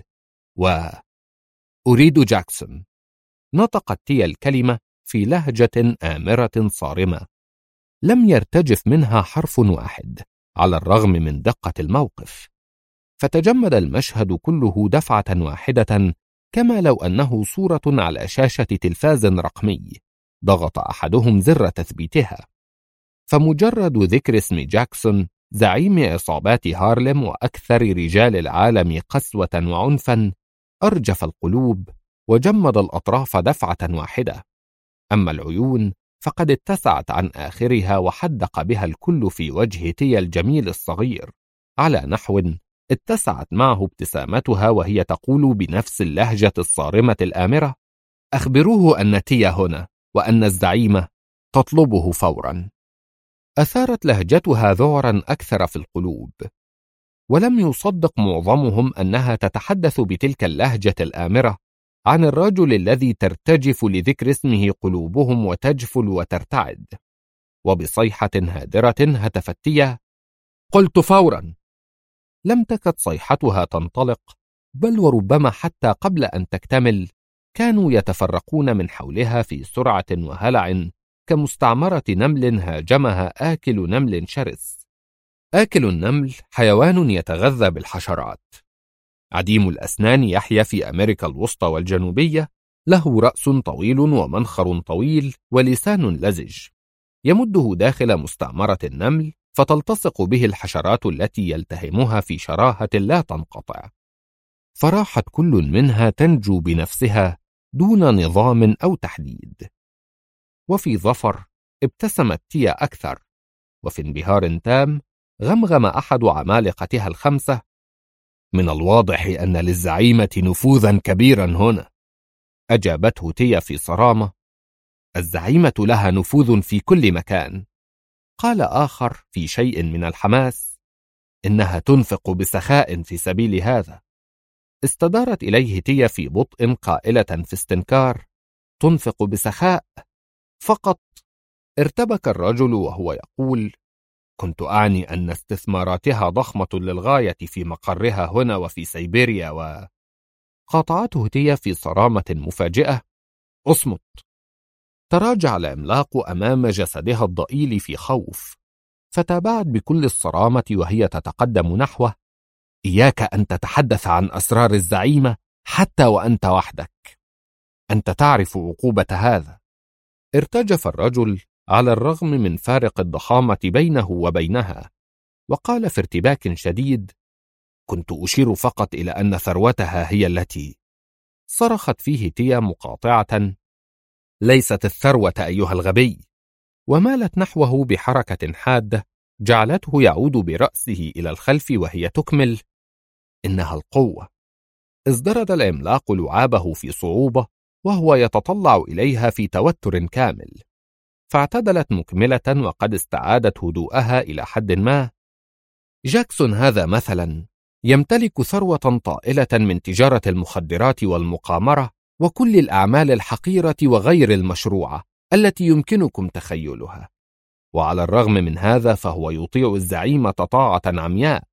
أريد جاكسون. نطقت تيا الكلمة في لهجة آمرة صارمة، لم يرتجف منها حرف واحد على الرغم من دقة الموقف. فتجمد المشهد كله دفعة واحدة، كما لو أنه صورة على شاشة تلفاز رقمي ضغط أحدهم زر تثبيتها. فمجرد ذكر اسم جاكسون زعيم عصابات هارلم وأكثر رجال العالم قسوة وعنفا أرجف القلوب وجمد الأطراف دفعة واحدة. أما العيون فقد اتسعت عن آخرها وحدق بها الكل في وجه تيا الجميل الصغير، على نحو اتسعت معه ابتسامتها وهي تقول بنفس اللهجة الصارمة الآمرة: أخبروه أن تيا هنا وأن الزعيمة تطلبه فورا. أثارت لهجتها ذعرا أكثر في القلوب، ولم يصدق معظمهم أنها تتحدث بتلك اللهجة الآمرة عن الرجل الذي ترتجف لذكر اسمه قلوبهم وتجفل وترتعد. وبصيحة هادرة هتفت تيا: قلت فورا. لم تكد صيحتها تنطلق، بل وربما حتى قبل أن تكتمل كانوا يتفرقون من حولها في سرعة وهلع كمستعمرة نمل هاجمها آكل نمل شرس. آكل النمل حيوان يتغذى بالحشرات. عديم الأسنان يحيا في أمريكا الوسطى والجنوبية، له رأس طويل ومنخر طويل ولسان لزج، يمده داخل مستعمرة النمل فتلتصق به الحشرات التي يلتهمها في شراهة لا تنقطع، فراحت كل منها تنجو بنفسها دون نظام أو تحديد. وفي ظفر ابتسمت تيا أكثر، وفي انبهار تام غمغم أحد عمالقتها الخمسة: من الواضح أن للزعيمة نفوذا كبيرا هنا. أجابته تيا في صرامة: الزعيمة لها نفوذ في كل مكان. قال آخر في شيء من الحماس: إنها تنفق بسخاء في سبيل هذا. استدارت إليه تيا في بطء قائلة في استنكار: تنفق بسخاء فقط؟ ارتبك الرجل وهو يقول: كنت أعني أن استثماراتها ضخمة للغاية في مقرها هنا وفي سيبيريا قاطعته تيا في صرامة مفاجئة: اصمت. تراجع العملاق أمام جسدها الضئيل في خوف، فتابعت بكل الصرامة وهي تتقدم نحوه: إياك أن تتحدث عن أسرار الزعيمة حتى وأنت وحدك، أنت تعرف عقوبة هذا. ارتجف الرجل على الرغم من فارق الضخامة بينه وبينها، وقال في ارتباك شديد: كنت أشير فقط إلى أن ثروتها هي التي. صرخت فيه تيا مقاطعة: ليست الثروة أيها الغبي، ومالت نحوه بحركة حادة جعلته يعود برأسه إلى الخلف وهي تكمل: إنها القوة. ازدرد العملاق لعابه في صعوبة وهو يتطلع إليها في توتر كامل، فاعتدلت مكملة وقد استعادت هدوءها إلى حد ما: جاكسون هذا مثلا يمتلك ثروة طائلة من تجارة المخدرات والمقامرة وكل الأعمال الحقيرة وغير المشروعة التي يمكنكم تخيلها، وعلى الرغم من هذا فهو يطيع الزعيمة طاعة عمياء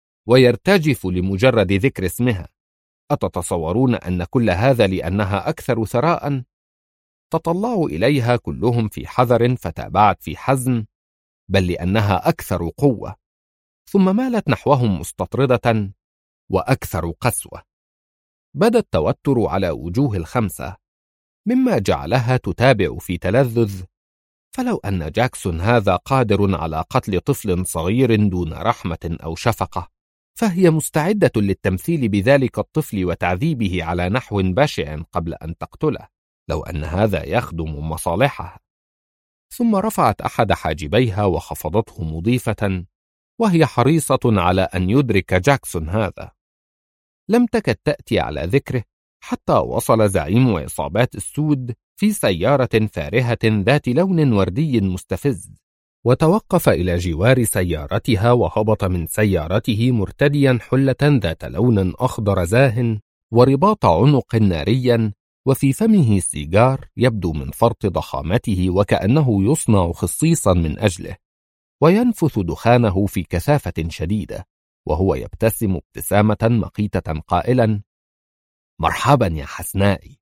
ويرتجف لمجرد ذكر اسمها. أتتصورون أن كل هذا لأنها أكثر ثراء؟ تطلعوا إليها كلهم في حذر فتابعت في حزم: بل لأنها أكثر قوة. ثم مالت نحوهم مستطردة: وأكثر قسوة. بدا التوتر على وجوه الخمسة، مما جعلها تتابع في تلذذ: فلو أن جاكسون هذا قادر على قتل طفل صغير دون رحمة أو شفقة، فهي مستعدة للتمثيل بذلك الطفل وتعذيبه على نحو بشع قبل أن تقتله، لو أن هذا يخدم مصالحها. ثم رفعت أحد حاجبيها وخفضته مضيفة، وهي حريصة على أن يدرك جاكسون هذا. لم تكد تأتي على ذكره حتى وصل زعيم عصابات السود في سيارة فارهة ذات لون وردي مستفز، وتوقف إلى جوار سيارتها وهبط من سيارته مرتديا حلة ذات لون أخضر زاه ورباط عنق ناريا، وفي فمه سيجار يبدو من فرط ضخامته وكأنه يصنع خصيصا من أجله، وينفث دخانه في كثافة شديدة وهو يبتسم ابتسامة مقيتة قائلا: مرحبا يا حسنائي،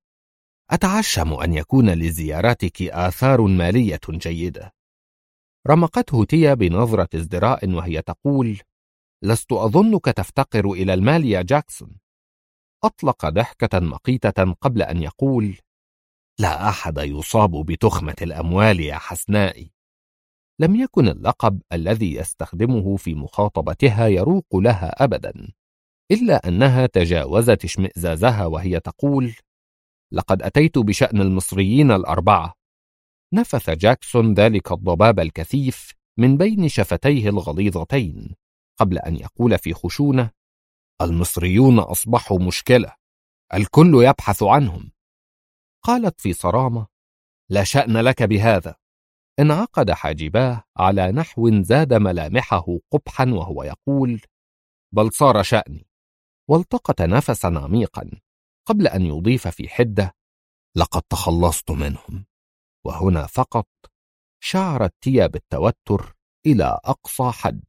أتعشم أن يكون لزيارتك آثار مالية جيدة. رمقته تيا بنظرة ازدراء وهي تقول: لست أظنك تفتقر إلى المال يا جاكسون. أطلق ضحكة مقيتة قبل أن يقول: لا أحد يصاب بتخمة الأموال يا حسنائي. لم يكن اللقب الذي يستخدمه في مخاطبتها يروق لها أبدا، إلا أنها تجاوزت اشمئزازها وهي تقول: لقد أتيت بشأن المصريين الأربعة. نفث جاكسون ذلك الضباب الكثيف من بين شفتيه الغليظتين قبل أن يقول في خشونة: المصريون أصبحوا مشكلة، الكل يبحث عنهم. قالت في صرامة: لا شأن لك بهذا. انعقد حاجباه على نحو زاد ملامحه قبحا وهو يقول: بل صار شأني. والتقط نفسا عميقا قبل أن يضيف في حدة: لقد تخلصت منهم. وهنا فقط شعرت تيا بالتوتر إلى أقصى حد.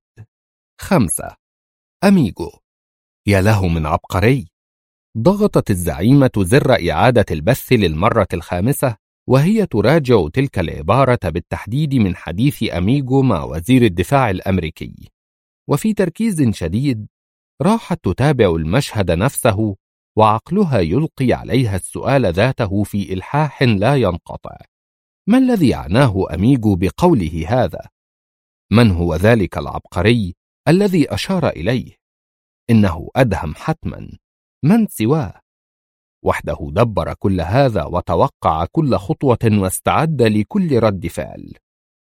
5. أميغو. يا له من عبقري. ضغطت الزعيمة زر إعادة البث للمرة الخامسة وهي تراجع تلك العبارة بالتحديد من حديث أميغو مع وزير الدفاع الأمريكي، وفي تركيز شديد راحت تتابع المشهد نفسه، وعقلها يلقي عليها السؤال ذاته في إلحاح لا ينقطع: ما الذي يعناه أميجو بقوله هذا؟ من هو ذلك العبقري الذي أشار إليه؟ إنه أدهم حتما، من سواه؟ وحده دبر كل هذا وتوقع كل خطوة واستعد لكل رد فعل.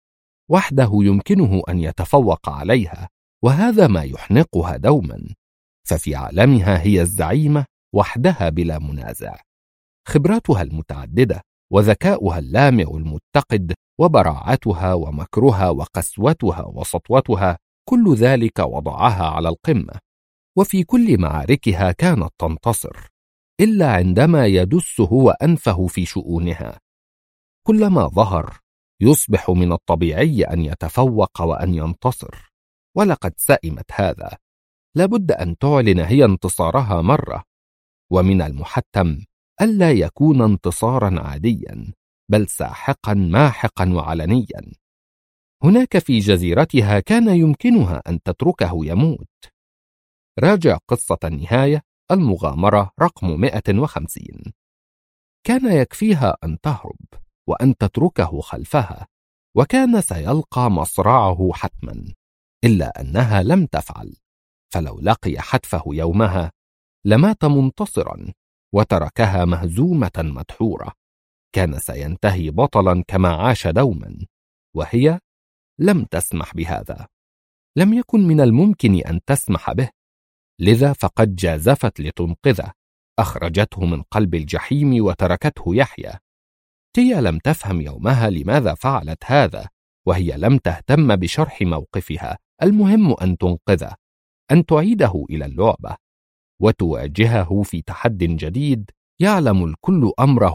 وحده يمكنه أن يتفوق عليها، وهذا ما يحنقها دوما، ففي عالمها هي الزعيمة وحدها بلا منازع. خبراتها المتعددة وذكاؤها اللامع المتقد وبراعتها ومكرها وقسوتها وسطوتها، كل ذلك وضعها على القمة، وفي كل معاركها كانت تنتصر، إلا عندما يدس هو أنفه في شؤونها. كلما ظهر يصبح من الطبيعي أن يتفوق وأن ينتصر، ولقد سئمت هذا. لابد أن تعلن هي انتصارها مرة، ومن المحتم ألا يكون انتصارا عاديا، بل ساحقا ماحقا وعلنيا. هناك في جزيرتها كان يمكنها أن تتركه يموت. راجع قصة النهاية المغامرة رقم 150. كان يكفيها أن تهرب وأن تتركه خلفها، وكان سيلقى مصرعه حتما، إلا أنها لم تفعل، فلو لقي حتفه يومها لمات منتصرا وتركها مهزومة مدحورة. كان سينتهي بطلا كما عاش دوما، وهي لم تسمح بهذا. لم يكن من الممكن أن تسمح به، لذا فقد جازفت لتنقذه، أخرجته من قلب الجحيم وتركته يحيا. تيا لم تفهم يومها لماذا فعلت هذا، وهي لم تهتم بشرح موقفها. المهم أن تنقذه، أن تعيده إلى اللعبة وتواجهه في تحد جديد يعلم الكل أمره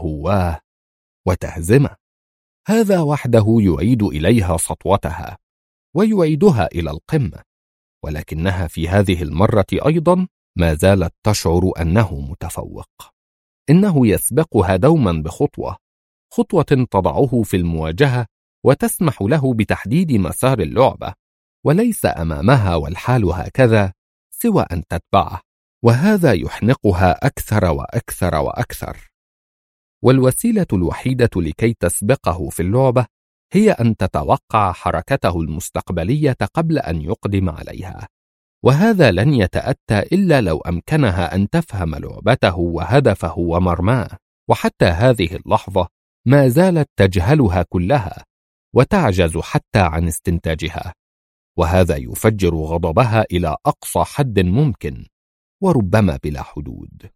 وتهزمه. هذا وحده يعيد إليها سطوتها ويعيدها إلى القمة، ولكنها في هذه المرة أيضا ما زالت تشعر أنه متفوق. إنه يسبقها دوما بخطوة، خطوة تضعه في المواجهة وتسمح له بتحديد مسار اللعبة، وليس أمامها والحال هكذا سوى أن تتبعه، وهذا يحنقها أكثر وأكثر وأكثر. والوسيلة الوحيدة لكي تسبقه في اللعبة هي أن تتوقع حركته المستقبلية قبل أن يقدم عليها، وهذا لن يتأتى إلا لو أمكنها أن تفهم لعبته وهدفه ومرماه. وحتى هذه اللحظة ما زالت تجهلها كلها وتعجز حتى عن استنتاجها، وهذا يفجر غضبها إلى أقصى حد ممكن، وربما بلا حدود.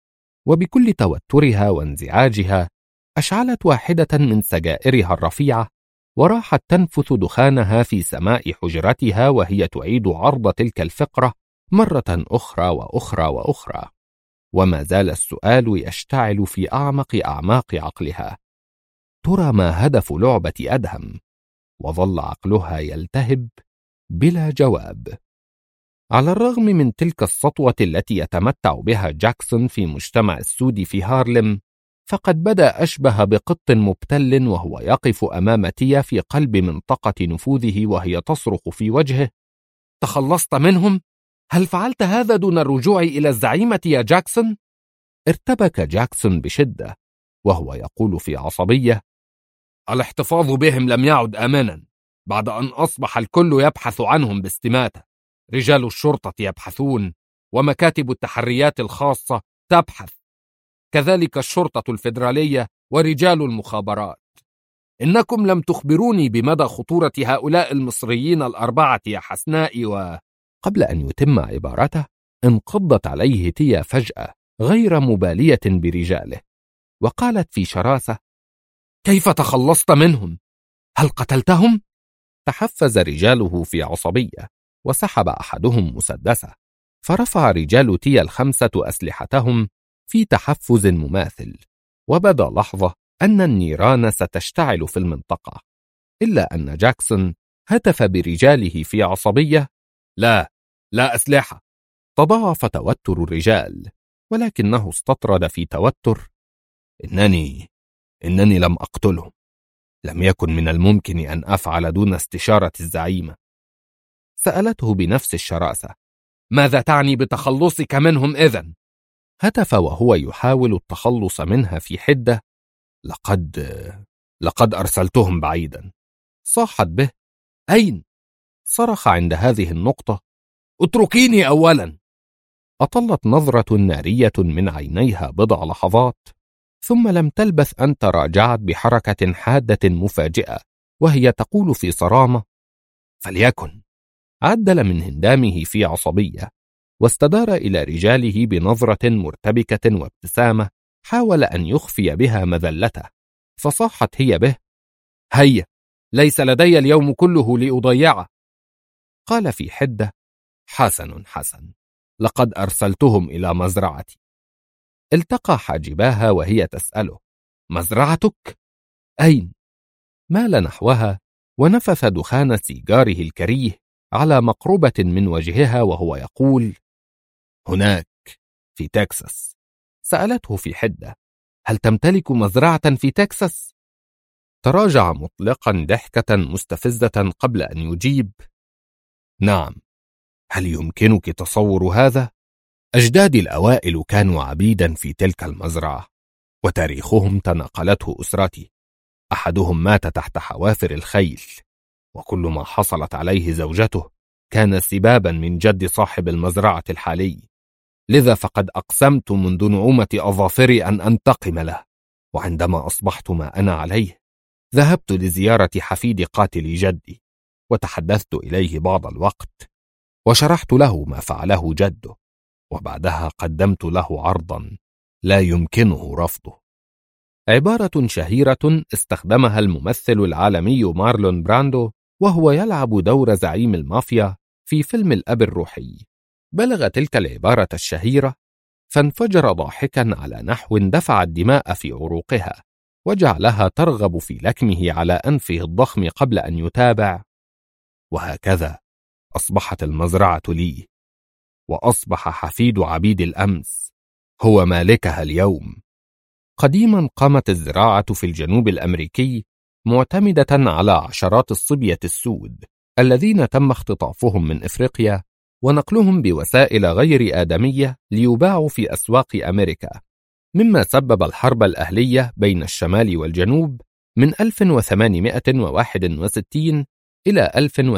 وبكل توترها وانزعاجها أشعلت واحدة من سجائرها الرفيعة، وراحت تنفث دخانها في سماء حجرتها وهي تعيد عرض تلك الفقرة مرة أخرى وأخرى وأخرى. وما زال السؤال يشتعل في أعماق عقلها: ترى ما هدف لعبة أدهم؟ وظل عقلها يلتهب بلا جواب. على الرغم من تلك السطوة التي يتمتع بها جاكسون في مجتمع السود في هارلم، فقد بدأ أشبه بقط مبتل وهو يقف أمام تيا في قلب منطقة نفوذه وهي تصرخ في وجهه: تخلصت منهم؟ هل فعلت هذا دون الرجوع إلى الزعيمة يا جاكسون؟ ارتبك جاكسون بشدة وهو يقول في عصبية: الاحتفاظ بهم لم يعد آمنا بعد أن أصبح الكل يبحث عنهم باستماتة. رجال الشرطة يبحثون، ومكاتب التحريات الخاصة تبحث، كذلك الشرطة الفيدرالية ورجال المخابرات. إنكم لم تخبروني بمدى خطورة هؤلاء المصريين الأربعة يا حسناء. قبل أن يتم عبارته انقضت عليه تيا فجأة غير مبالية برجاله، وقالت في شراسة: كيف تخلصت منهم؟ هل قتلتهم؟ تحفز رجاله في عصبية، وسحب أحدهم مسدسه، فرفع رجال تيا الخمسة أسلحتهم في تحفز مماثل، وبدا لحظة أن النيران ستشتعل في المنطقة، إلا أن جاكسون هتف برجاله في عصبية: لا أسلحة. تضاعف توتر الرجال، ولكنه استطرد في توتر: إنني لم أقتلهم. لم يكن من الممكن أن أفعل دون استشارة الزعيمة. سألته بنفس الشراسة: ماذا تعني بتخلصك منهم إذن؟ هتف وهو يحاول التخلص منها في حدة: لقد أرسلتهم بعيدا. صاحت به: أين؟ صرخ عند هذه النقطة: اتركيني أولا. أطلت نظرة نارية من عينيها بضع لحظات، ثم لم تلبث أن تراجعت بحركة حادة مفاجئة وهي تقول في صرامة: فليكن. عدل من هندامه في عصبية واستدار إلى رجاله بنظرة مرتبكة وابتسامة حاول أن يخفي بها مذلته، فصاحت هي به: هيا، ليس لدي اليوم كله لأضيعه. قال في حدة: حسن حسن، لقد أرسلتهم إلى مزرعتي. التقى حاجباها وهي تسأله: مزرعتك؟ أين؟ مال نحوها ونفث دخان سيجاره الكريه على مقربة من وجهها وهو يقول: هناك في تكساس. سألته في حدة: هل تمتلك مزرعة في تكساس؟ تراجع مطلقا ضحكة مستفزة قبل أن يجيب: نعم. هل يمكنك تصور هذا؟ أجدادي الأوائل كانوا عبيدا في تلك المزرعة، وتاريخهم تناقلته أسرتي. أحدهم مات تحت حوافر الخيل، وكل ما حصلت عليه زوجته كان سبابا من جد صاحب المزرعة الحالي، لذا فقد أقسمت منذ نعومة أظافري أن أنتقم له. وعندما أصبحت ما أنا عليه ذهبت لزيارة حفيد قاتل جدي، وتحدثت إليه بعض الوقت، وشرحت له ما فعله جده، وبعدها قدمت له عرضا لا يمكنه رفضه. عبارة شهيرة استخدمها الممثل العالمي مارلون براندو وهو يلعب دور زعيم المافيا في فيلم الأب الروحي. بلغ تلك العبارة الشهيرة فانفجر ضاحكا على نحو دفع الدماء في عروقها وجعلها ترغب في لكمه على أنفه الضخم قبل أن يتابع: وهكذا أصبحت المزرعة لي، وأصبح حفيد عبيد الأمس هو مالكها اليوم. قديما قامت الزراعة في الجنوب الأمريكي معتمدة على عشرات الصبية السود الذين تم اختطافهم من إفريقيا ونقلهم بوسائل غير آدمية ليباعوا في أسواق أمريكا، مما سبب الحرب الأهلية بين الشمال والجنوب من 1861 إلى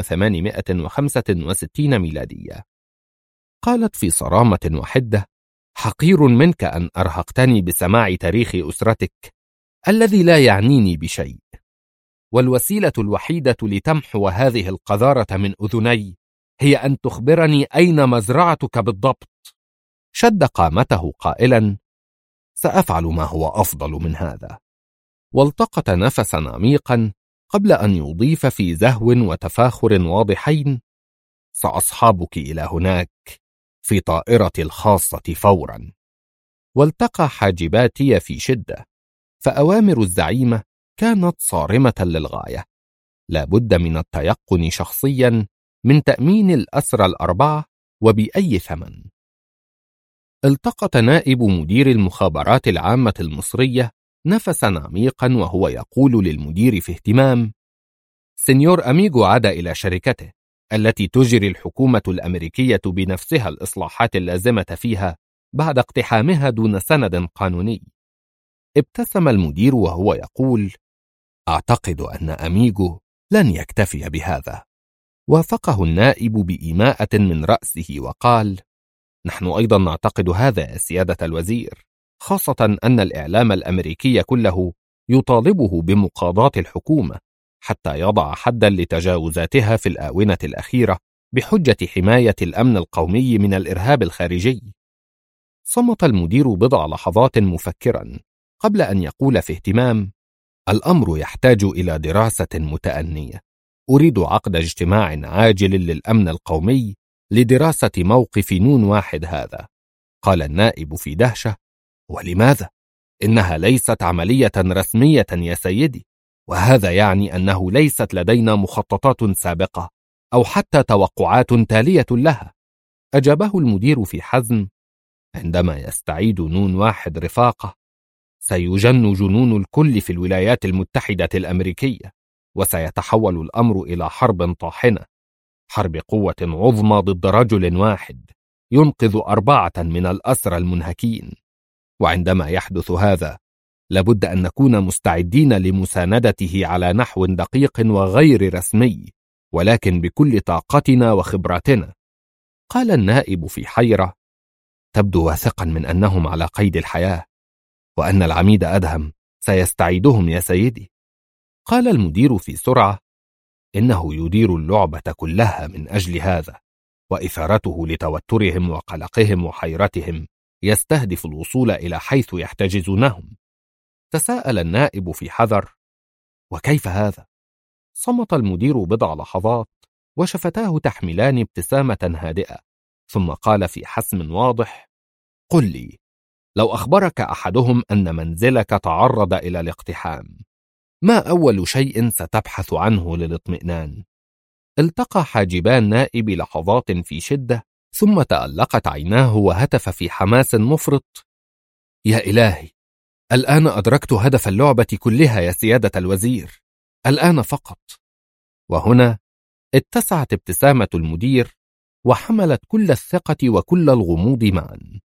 1865 ميلادية. قالت في صرامة وحدة: حقير منك أن أرهقتني بسماع تاريخ أسرتك الذي لا يعنيني بشيء، والوسيلة الوحيدة لتمحو هذه القذارة من أذني هي أن تخبرني أين مزرعتك بالضبط. شد قامته قائلا: سأفعل ما هو أفضل من هذا. والتقط نفسا عميقا قبل أن يضيف في زهو وتفاخر واضحين: سأصحابك إلى هناك في طائرتي الخاصة فورا. والتقى حاجباتي في شدة، فأوامر الزعيمة كانت صارمة للغاية: لا بد من التيقن شخصيا من تأمين الأسرى الأربعة وبأي ثمن. التقط نائب مدير المخابرات العامة المصرية نفسا عميقا وهو يقول للمدير في اهتمام: سينيور أميغو عاد إلى شركته التي تجري الحكومة الأمريكية بنفسها الإصلاحات اللازمة فيها بعد اقتحامها دون سند قانوني. ابتسم المدير وهو يقول: أعتقد أن أميغو لن يكتفي بهذا. وافقه النائب بإيماءة من رأسه وقال: نحن أيضا نعتقد هذا يا سيادة الوزير، خاصة أن الإعلام الأمريكي كله يطالبه بمقاضاة الحكومة حتى يضع حدا لتجاوزاتها في الآونة الأخيرة بحجة حماية الأمن القومي من الإرهاب الخارجي. صمت المدير بضع لحظات مفكرا قبل أن يقول في اهتمام: الأمر يحتاج إلى دراسة متأنية. أريد عقد اجتماع عاجل للأمن القومي لدراسة موقف نون واحد هذا. قال النائب في دهشة: ولماذا؟ إنها ليست عملية رسمية يا سيدي، وهذا يعني أنه ليست لدينا مخططات سابقة أو حتى توقعات تالية لها. أجابه المدير في حزم: عندما يستعيد نون واحد رفاقه سيجن جنون الكل في الولايات المتحدة الأمريكية، وسيتحول الأمر إلى حرب طاحنة، حرب قوة عظمى ضد رجل واحد ينقذ 4 من الأسرى المنهكين. وعندما يحدث هذا لابد أن نكون مستعدين لمساندته على نحو دقيق وغير رسمي، ولكن بكل طاقتنا وخبراتنا. قال النائب في حيرة: تبدو واثقا من أنهم على قيد الحياة، وأن العميد أدهم سيستعيدهم يا سيدي. قال المدير في سرعة: إنه يدير اللعبة كلها من أجل هذا، وإثارته لتوترهم وقلقهم وحيرتهم يستهدف الوصول إلى حيث يحتجزونهم. تساءل النائب في حذر: وكيف هذا؟ صمت المدير بضع لحظات وشفتاه تحملان ابتسامة هادئة، ثم قال في حسم واضح: قل لي، لو أخبرك أحدهم أن منزلك تعرض إلى الاقتحام، ما أول شيء ستبحث عنه للاطمئنان؟ التقى حاجبا النائب لحظات في شدة، ثم تألقت عيناه وهتف في حماس مفرط: يا إلهي، الآن أدركت هدف اللعبة كلها يا سيادة الوزير، الآن فقط. وهنا اتسعت ابتسامة المدير وحملت كل الثقة وكل الغموض معا.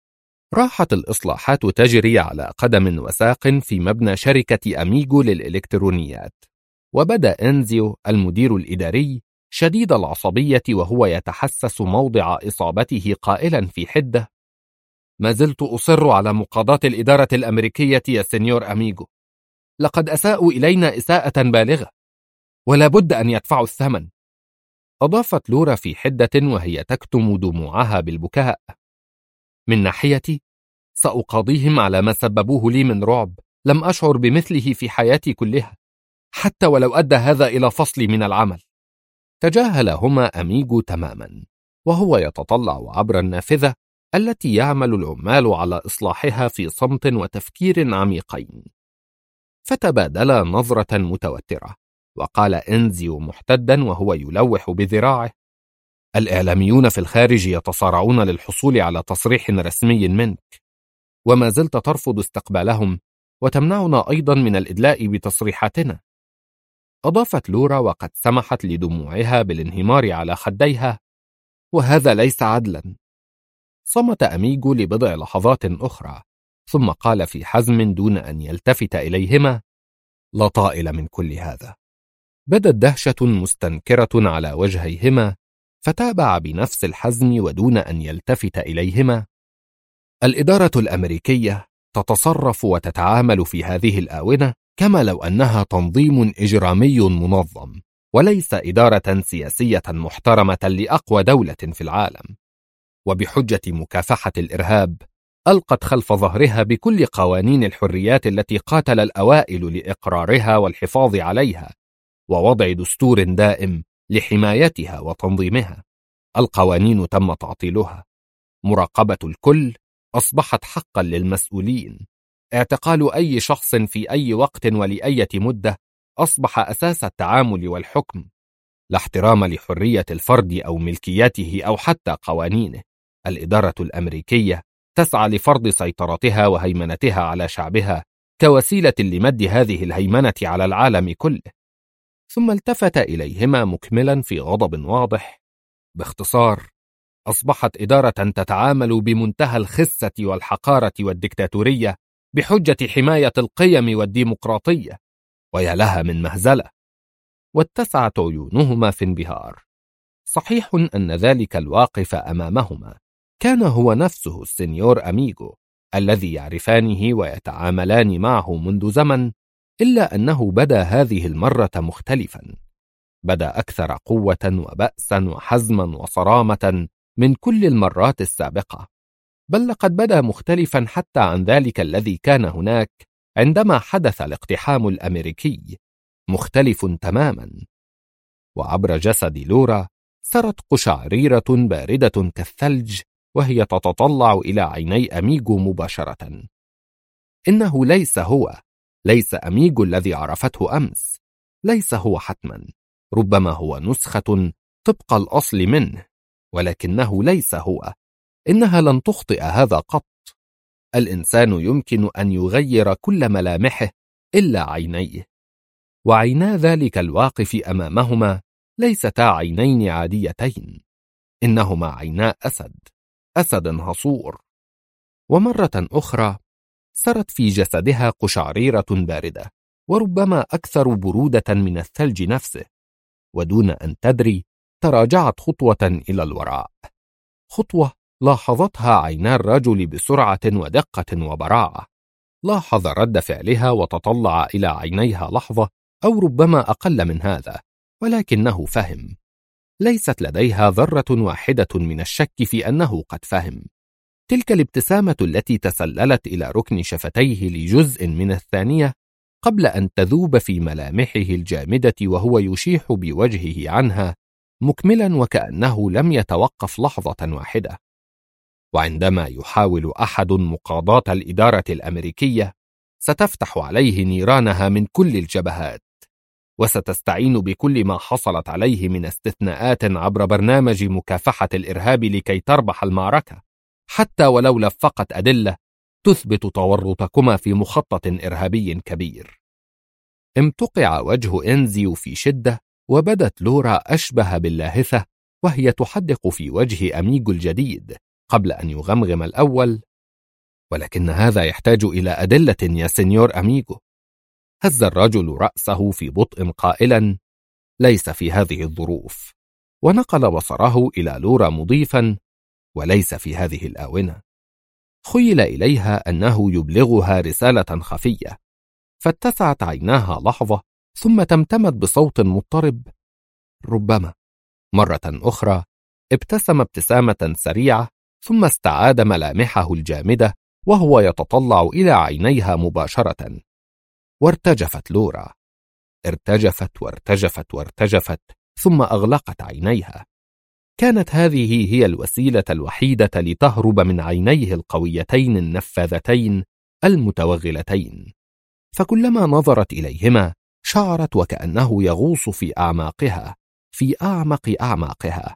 راحت الإصلاحات تجري على قدم وساق في مبنى شركة أميجو للإلكترونيات، وبدأ إنزيو المدير الإداري شديد العصبية وهو يتحسس موضع إصابته قائلا في حدة: ما زلت أصر على مقاضاة الإدارة الأمريكية يا سينيور أميجو، لقد أساءوا إلينا إساءة بالغة، ولا بد أن يدفعوا الثمن. أضافت لورا في حدة وهي تكتم دموعها بالبكاء: من ناحيتي سأقاضيهم على ما سببوه لي من رعب لم أشعر بمثله في حياتي كلها، حتى ولو أدى هذا إلى فصلي من العمل. تجاهلهما أميجو تماما وهو يتطلع عبر النافذة التي يعمل العمال على إصلاحها في صمت وتفكير عميقين. فتبادلا نظرة متوترة، وقال إنزيو محتدا وهو يلوح بذراعه: الإعلاميون في الخارج يتصارعون للحصول على تصريح رسمي منك، وما زلت ترفض استقبالهم وتمنعنا أيضا من الإدلاء بتصريحاتنا. أضافت لورا وقد سمحت لدموعها بالانهمار على خديها: وهذا ليس عدلا. صمت أميجو لبضع لحظات أخرى، ثم قال في حزم دون أن يلتفت إليهما: لا طائل من كل هذا. بدت دهشة مستنكرة على وجهيهما، فتابع بنفس الحزم ودون أن يلتفت إليهما: الإدارة الأمريكية تتصرف وتتعامل في هذه الآونة كما لو أنها تنظيم إجرامي منظم، وليس إدارة سياسية محترمة لأقوى دولة في العالم. وبحجة مكافحة الإرهاب ألقت خلف ظهرها بكل قوانين الحريات التي قاتل الأوائل لإقرارها والحفاظ عليها، ووضع دستور دائم لحمايتها وتنظيمها. القوانين تم تعطيلها، مراقبة الكل أصبحت حقا للمسؤولين، اعتقال أي شخص في أي وقت ولأية مدة أصبح أساس التعامل والحكم. لا احترام لحرية الفرد أو ملكيته أو حتى قوانينه. الإدارة الأمريكية تسعى لفرض سيطرتها وهيمنتها على شعبها كوسيلة لمد هذه الهيمنة على العالم كله. ثم التفت إليهما مكملا في غضب واضح: باختصار، أصبحت إدارة تتعامل بمنتهى الخسة والحقارة والدكتاتورية بحجة حماية القيم والديمقراطية، ويا لها من مهزلة. واتسعت عيونهما في انبهار. صحيح أن ذلك الواقف أمامهما كان هو نفسه السينيور أميجو الذي يعرفانه ويتعاملان معه منذ زمن، إلا أنه بدا هذه المرة مختلفا، بدا أكثر قوة وبأسا وحزما وصرامة من كل المرات السابقة، بل لقد بدا مختلفا حتى عن ذلك الذي كان هناك عندما حدث الاقتحام الأمريكي، مختلف تماما. وعبر جسد لورا سرت قشعريرة باردة كالثلج وهي تتطلع إلى عيني أميجو مباشرة. إنه ليس أميجو الذي عرفته أمس، ليس هو حتما، ربما هو نسخة طبق الأصل منه، ولكنه ليس هو. إنها لن تخطئ هذا قط. الإنسان يمكن أن يغير كل ملامحه إلا عينيه، وعينا ذلك الواقف أمامهما ليستا عينين عاديتين، إنهما عينا أسد هصور. ومرة أخرى سرت في جسدها قشعريرة باردة، وربما أكثر برودة من الثلج نفسه، ودون أن تدري تراجعت خطوة إلى الوراء، خطوة لاحظتها عينا الرجل بسرعة ودقة وبراعة. لاحظ رد فعلها وتطلع إلى عينيها لحظة أو ربما أقل من هذا، ولكنه فهم. ليست لديها ذرة واحدة من الشك في أنه قد فهم. تلك الابتسامة التي تسللت إلى ركن شفتيه لجزء من الثانية قبل أن تذوب في ملامحه الجامدة وهو يشيح بوجهه عنها، مكملا وكأنه لم يتوقف لحظة واحدة. وعندما يحاول أحد مقاضاة الإدارة الأمريكية، ستفتح عليه نيرانها من كل الجبهات، وستستعين بكل ما حصلت عليه من استثناءات عبر برنامج مكافحة الإرهاب لكي تربح المعركة، حتى ولو لفقت أدلة تثبت تورطكما في مخطط إرهابي كبير. امتقع وجه إنزيو في شدة، وبدت لورا أشبه باللاهثة وهي تحدق في وجه أميغو الجديد قبل أن يغمغم الأول: ولكن هذا يحتاج إلى أدلة يا سينيور أميغو. هز الرجل رأسه في بطء قائلا: ليس في هذه الظروف، ونقل بصره إلى لورا مضيفا: وليس في هذه الآونة. خيل إليها أنه يبلغها رسالة خفية، فاتسعت عيناها لحظة ثم تمتمت بصوت مضطرب: ربما. مرة أخرى ابتسم ابتسامة سريعة، ثم استعاد ملامحه الجامدة وهو يتطلع إلى عينيها مباشرة. وارتجفت لورا، ارتجفت وارتجفت وارتجفت، ثم أغلقت عينيها. كانت هذه هي الوسيلة الوحيدة لتهرب من عينيه القويتين النفاذتين المتوغلتين، فكلما نظرت إليهما شعرت وكأنه يغوص في أعماقها، في أعمق أعماقها.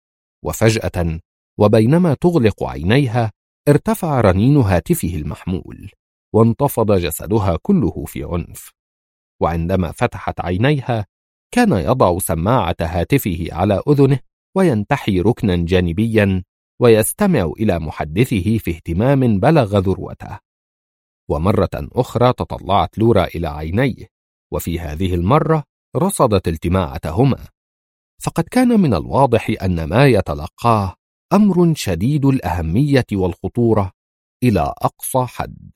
وفجأة وبينما تغلق عينيها ارتفع رنين هاتفه المحمول، وانتفض جسدها كله في عنف. وعندما فتحت عينيها كان يضع سماعة هاتفه على أذنه وينتحي ركنا جانبيا ويستمع إلى محدثه في اهتمام بلغ ذروته. ومرة أخرى تطلعت لورا إلى عينيه، وفي هذه المرة رصدت التماعتهما، فقد كان من الواضح أن ما يتلقاه أمر شديد الأهمية والخطورة إلى أقصى حد.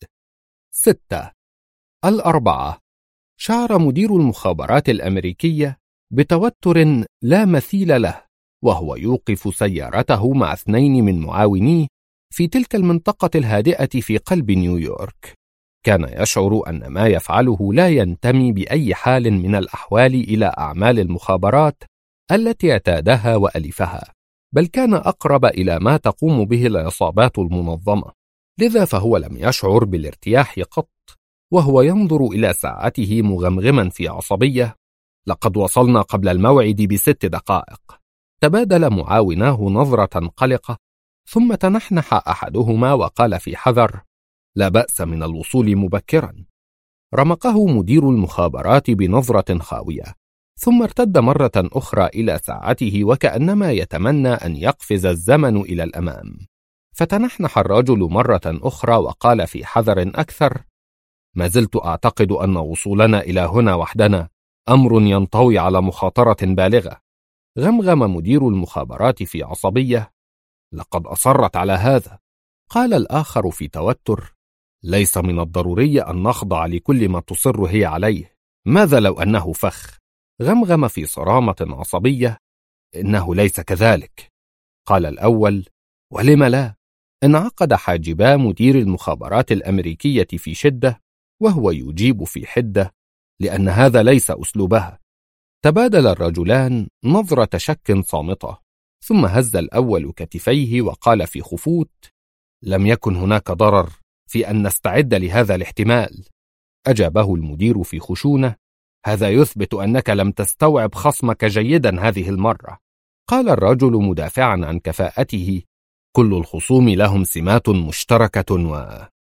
6. الأربعة. شعر مدير المخابرات الأمريكية بتوتر لا مثيل له وهو يوقف سيارته مع 2 من معاونيه في تلك المنطقة الهادئة في قلب نيويورك. كان يشعر أن ما يفعله لا ينتمي بأي حال من الأحوال إلى أعمال المخابرات التي اعتادها وألفها، بل كان أقرب إلى ما تقوم به العصابات المنظمة. لذا فهو لم يشعر بالارتياح قط، وهو ينظر إلى ساعته مغمغما في عصبية. لقد وصلنا قبل الموعد ب6 دقائق. تبادل معاوناه نظرة قلقة، ثم تنحنح أحدهما وقال في حذر: لا بأس من الوصول مبكرا. رمقه مدير المخابرات بنظرة خاوية، ثم ارتد مرة أخرى إلى ساعته وكأنما يتمنى أن يقفز الزمن إلى الأمام. فتنحنح الرجل مرة أخرى وقال في حذر أكثر: ما زلت أعتقد أن وصولنا إلى هنا وحدنا أمر ينطوي على مخاطرة بالغة. غمغم مدير المخابرات في عصبية: لقد أصرت على هذا. قال الآخر في توتر: ليس من الضروري أن نخضع لكل ما تصر هي عليه. ماذا لو أنه فخ؟ غمغم في صرامة عصبية: إنه ليس كذلك. قال الأول: ولم لا؟ انعقد حاجبا مدير المخابرات الأمريكية في شدة، وهو يجيب في حدة: لأن هذا ليس أسلوبها. تبادل الرجلان نظرة شك صامتة، ثم هز الأول كتفيه وقال في خفوت: لم يكن هناك ضرر في أن نستعد لهذا الاحتمال. أجابه المدير في خشونة: هذا يثبت أنك لم تستوعب خصمك جيدا هذه المرة. قال الرجل مدافعا عن كفاءته: كل الخصوم لهم سمات مشتركة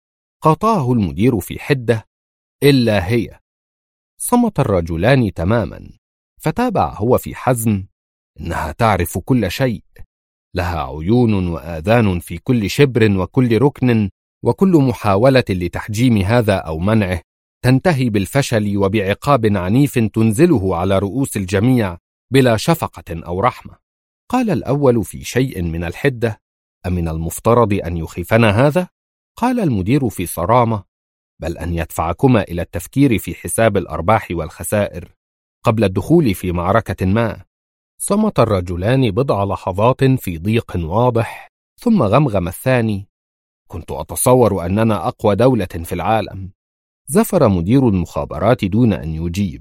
قاطعه المدير في حدة: إلا هي. صمت الرجلان تماما، فتابع هو في حزم: إنها تعرف كل شيء، لها عيون وآذان في كل شبر وكل ركن، وكل محاولة لتحجيم هذا أو منعه تنتهي بالفشل وبعقاب عنيف تنزله على رؤوس الجميع بلا شفقة أو رحمة. قال الأول في شيء من الحدة: أمن المفترض أن يخيفنا هذا؟ قال المدير في صرامة: بل أن يدفعكما إلى التفكير في حساب الأرباح والخسائر قبل الدخول في معركة ما. صمت الرجلان بضع لحظات في ضيق واضح، ثم غمغم الثاني: كنت أتصور أننا أقوى دولة في العالم. زفر مدير المخابرات دون أن يجيب،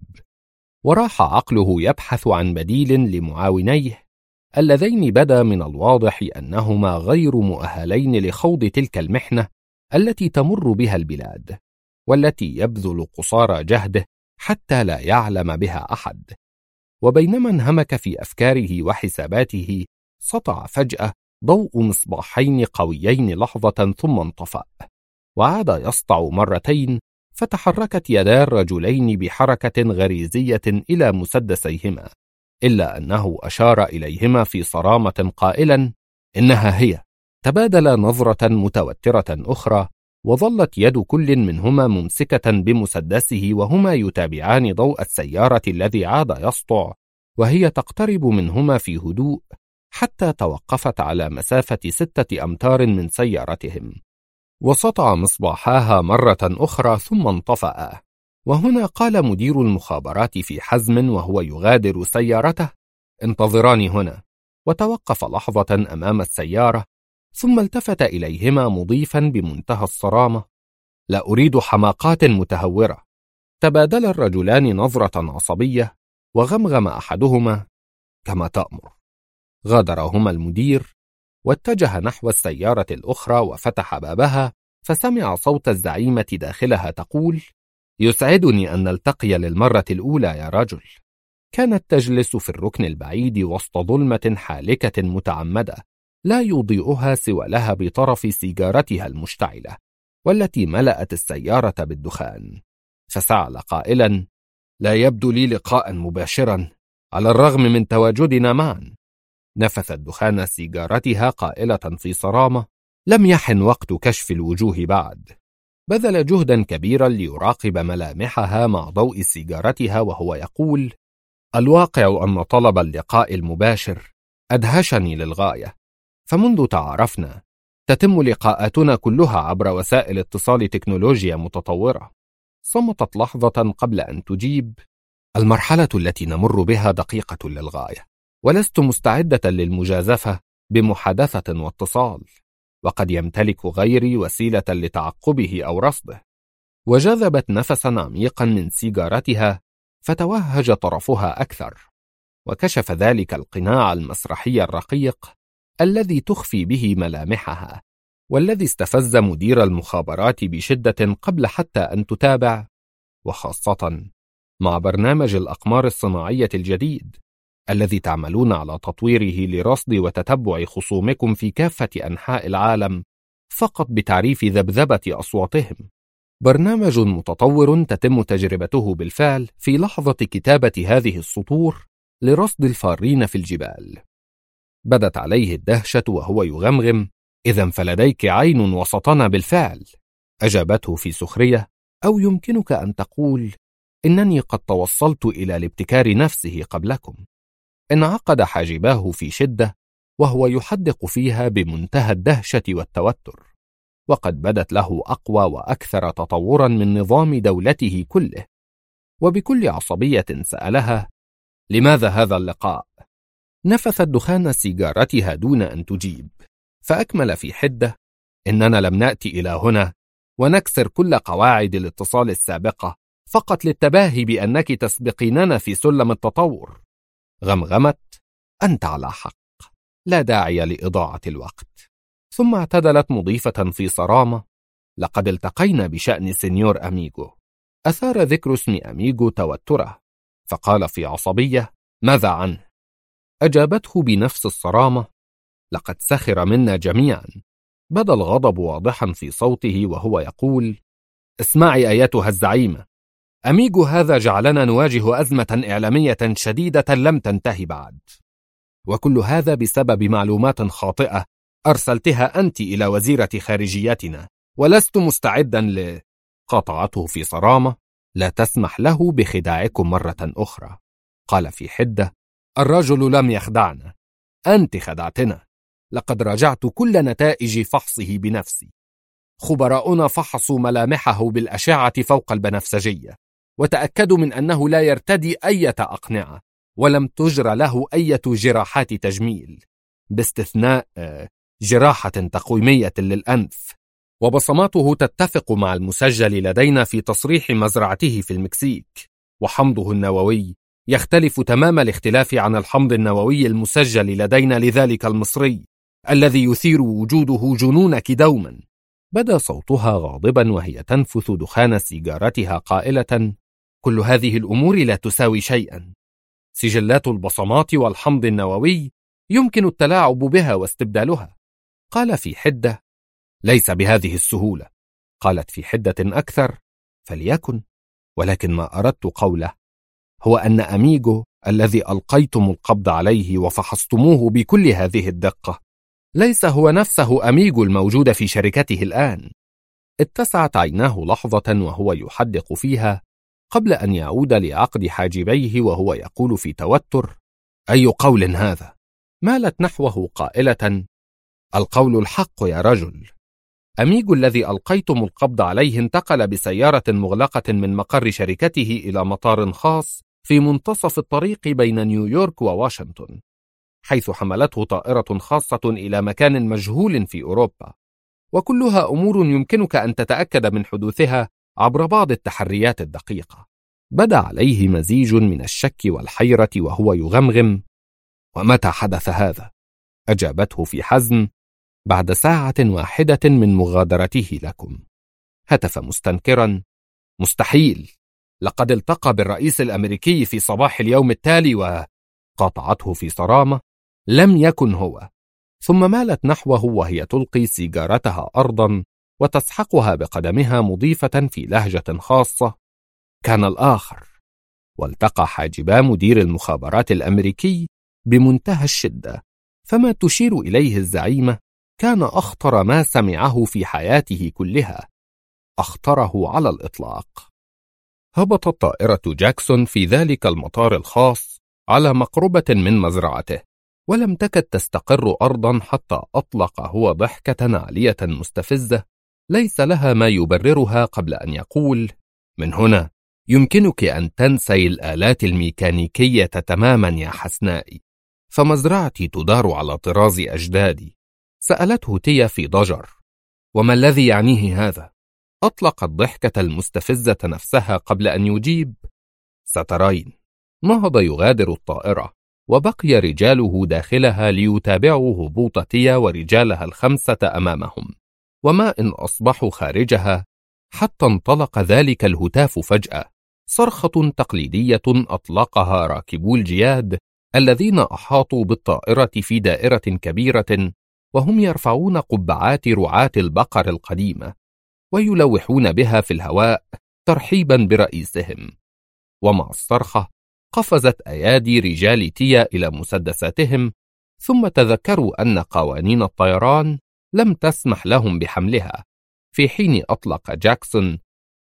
وراح عقله يبحث عن بديل لمعاونيه اللذين بدا من الواضح أنهما غير مؤهلين لخوض تلك المحنة التي تمر بها البلاد، والتي يبذل قصارى جهده حتى لا يعلم بها أحد. وبينما انهمك في أفكاره وحساباته، سطع فجأة ضوء مصباحين قويين لحظة ثم انطفأ، وعاد يسطع مرتين، فتحركت يدا الرجلين بحركة غريزية إلى مسدسيهما، إلا أنه أشار إليهما في صرامة قائلا: إنها هي. تبادل نظرة متوترة أخرى، وظلت يد كل منهما ممسكة بمسدسه وهما يتابعان ضوء السيارة الذي عاد يسطع، وهي تقترب منهما في هدوء حتى توقفت على مسافة 6 أمتار من سيارتهم، وسطع مصباحاها مرة أخرى ثم انطفأ. وهنا قال مدير المخابرات في حزم وهو يغادر سيارته: انتظراني هنا. وتوقف لحظة أمام السيارة، ثم التفت إليهما مضيفا بمنتهى الصرامة: لا أريد حماقات متهورة. تبادل الرجلان نظرة عصبية، وغمغم أحدهما: كما تأمر. غادرهما المدير، واتجه نحو السيارة الأخرى وفتح بابها، فسمع صوت الزعيمة داخلها تقول: يسعدني أن نلتقي للمرة الأولى يا رجل. كانت تجلس في الركن البعيد وسط ظلمة حالكة متعمدة لا يضيئها سوى لها بطرف سيجارتها المشتعلة، والتي ملأت السيارة بالدخان. فسعل قائلا: لا يبدو لي لقاء مباشرا على الرغم من تواجدنا معا. نفثت دخان سيجارتها قائلة في صرامة: لم يحن وقت كشف الوجوه بعد. بذل جهدا كبيرا ليراقب ملامحها مع ضوء سيجارتها وهو يقول: الواقع أن طلب اللقاء المباشر أدهشني للغاية، فمنذ تعارفنا تتم لقاءاتنا كلها عبر وسائل اتصال تكنولوجيا متطورة. صمتت لحظة قبل أن تجيب: المرحلة التي نمر بها دقيقة للغاية، ولست مستعدة للمجازفة بمحادثة واتصال، وقد يمتلك غيري وسيلة لتعقبه أو رصده. وجذبت نفسا عميقا من سيجارتها، فتوهج طرفها أكثر، وكشف ذلك القناع المسرحي الرقيق الذي تخفي به ملامحها، والذي استفز مدير المخابرات بشدة قبل حتى أن تتابع، وخاصة مع برنامج الأقمار الصناعية الجديد الذي تعملون على تطويره لرصد وتتبع خصومكم في كافة أنحاء العالم فقط بتعريف ذبذبة أصواتهم. برنامج متطور تتم تجربته بالفعل في لحظة كتابة هذه السطور لرصد الفارين في الجبال. بدت عليه الدهشة وهو يغمغم: إذن فلديك عين وسطنا بالفعل. أجابته في سخرية: أو يمكنك أن تقول إنني قد توصلت إلى الابتكار نفسه قبلكم. انعقد حاجباه في شدة وهو يحدق فيها بمنتهى الدهشة والتوتر، وقد بدت له أقوى وأكثر تطورا من نظام دولته كله. وبكل عصبية سألها: لماذا هذا اللقاء؟ نفثت دخان سيجارتها دون أن تجيب، فأكمل في حدة: إننا لم نأتي إلى هنا ونكسر كل قواعد الاتصال السابقة فقط للتباهي بأنك تسبقيننا في سلم التطور. غمغمت: أنت على حق، لا داعي لإضاعة الوقت. ثم اعتدلت مضيفة في صرامة: لقد التقينا بشأن سينيور أميغو. أثار ذكر اسم أميغو توتره، فقال في عصبية: ماذا عنه؟ أجابته بنفس الصرامة: لقد سخر منا جميعا. بدا الغضب واضحا في صوته وهو يقول: اسمعي أيتها الزعيمة، أميجو هذا جعلنا نواجه أزمة إعلامية شديدة لم تنتهي بعد، وكل هذا بسبب معلومات خاطئة أرسلتها أنت إلى وزيرة خارجيتنا، ولست مستعدا قاطعته في صرامة: لا تسمح له بخداعكم مرة أخرى. قال في حدة: الرجل لم يخدعنا، أنت خدعتنا. لقد راجعت كل نتائج فحصه بنفسي. خبراؤنا فحصوا ملامحه بالأشعة فوق البنفسجية، وتأكدوا من أنه لا يرتدي أي أقنعة، ولم تجرى له أي جراحات تجميل باستثناء جراحة تقويمية للأنف. وبصماته تتفق مع المسجل لدينا في تصريح مزرعته في المكسيك، وحمضه النووي يختلف تمام الاختلاف عن الحمض النووي المسجل لدينا لذلك المصري الذي يثير وجوده جنونك دوما. بدا صوتها غاضبا وهي تنفث دخان سيجارتها قائلة: كل هذه الأمور لا تساوي شيئا. سجلات البصمات والحمض النووي يمكن التلاعب بها واستبدالها. قال في حدة: ليس بهذه السهولة. قالت في حدة أكثر: فليكن، ولكن ما أردت قوله هو أن أميجو الذي ألقيتم القبض عليه وفحصتموه بكل هذه الدقة ليس هو نفسه أميجو الموجود في شركته الآن. اتسعت عيناه لحظة وهو يحدق فيها قبل أن يعود لعقد حاجبيه وهو يقول في توتر: أي قول هذا؟ مالت نحوه قائلة: القول الحق يا رجل. أميجو الذي ألقيتم القبض عليه انتقل بسيارة مغلقة من مقر شركته إلى مطار خاص في منتصف الطريق بين نيويورك وواشنطن، حيث حملته طائرة خاصة إلى مكان مجهول في أوروبا، وكلها أمور يمكنك أن تتأكد من حدوثها عبر بعض التحريات الدقيقة. بدا عليه مزيج من الشك والحيرة وهو يغمغم: ومتى حدث هذا؟ أجابته في حزم: بعد ساعة واحدة من مغادرته لكم. هتف مستنكرا: مستحيل، لقد التقى بالرئيس الأمريكي في صباح اليوم التالي. وقاطعته في صرامة: لم يكن هو. ثم مالت نحوه وهي تلقي سيجارتها أرضا وتسحقها بقدمها مضيفة في لهجة خاصة: كان الآخر. والتقى حاجبا مدير المخابرات الأمريكي بمنتهى الشدة، فما تشير إليه الزعيمة كان أخطر ما سمعه في حياته كلها، أخطره على الإطلاق. هبطت طائرة جاكسون في ذلك المطار الخاص على مقربة من مزرعته، ولم تكد تستقر أرضا حتى أطلق هو ضحكة عالية مستفزة ليس لها ما يبررها قبل أن يقول: من هنا يمكنك أن تنسي الآلات الميكانيكية تماما يا حسنائي، فمزرعتي تدار على طراز أجدادي. سألته تيا في ضجر: وما الذي يعنيه هذا؟ أطلقت ضحكة المستفزة نفسها قبل أن يجيب: سترين. نهض يغادر الطائرة، وبقي رجاله داخلها ليتابعوا هبوط تيا ورجالها الخمسة أمامهم، وما إن أصبحوا خارجها حتى انطلق ذلك الهتاف فجأة، صرخة تقليدية أطلقها راكبو الجياد الذين أحاطوا بالطائرة في دائرة كبيرة، وهم يرفعون قبعات رعاة البقر القديمة ويلوحون بها في الهواء ترحيبا برئيسهم. ومع الصرخة قفزت أيادي رجال تيا إلى مسدساتهم، ثم تذكروا أن قوانين الطيران لم تسمح لهم بحملها، في حين أطلق جاكسون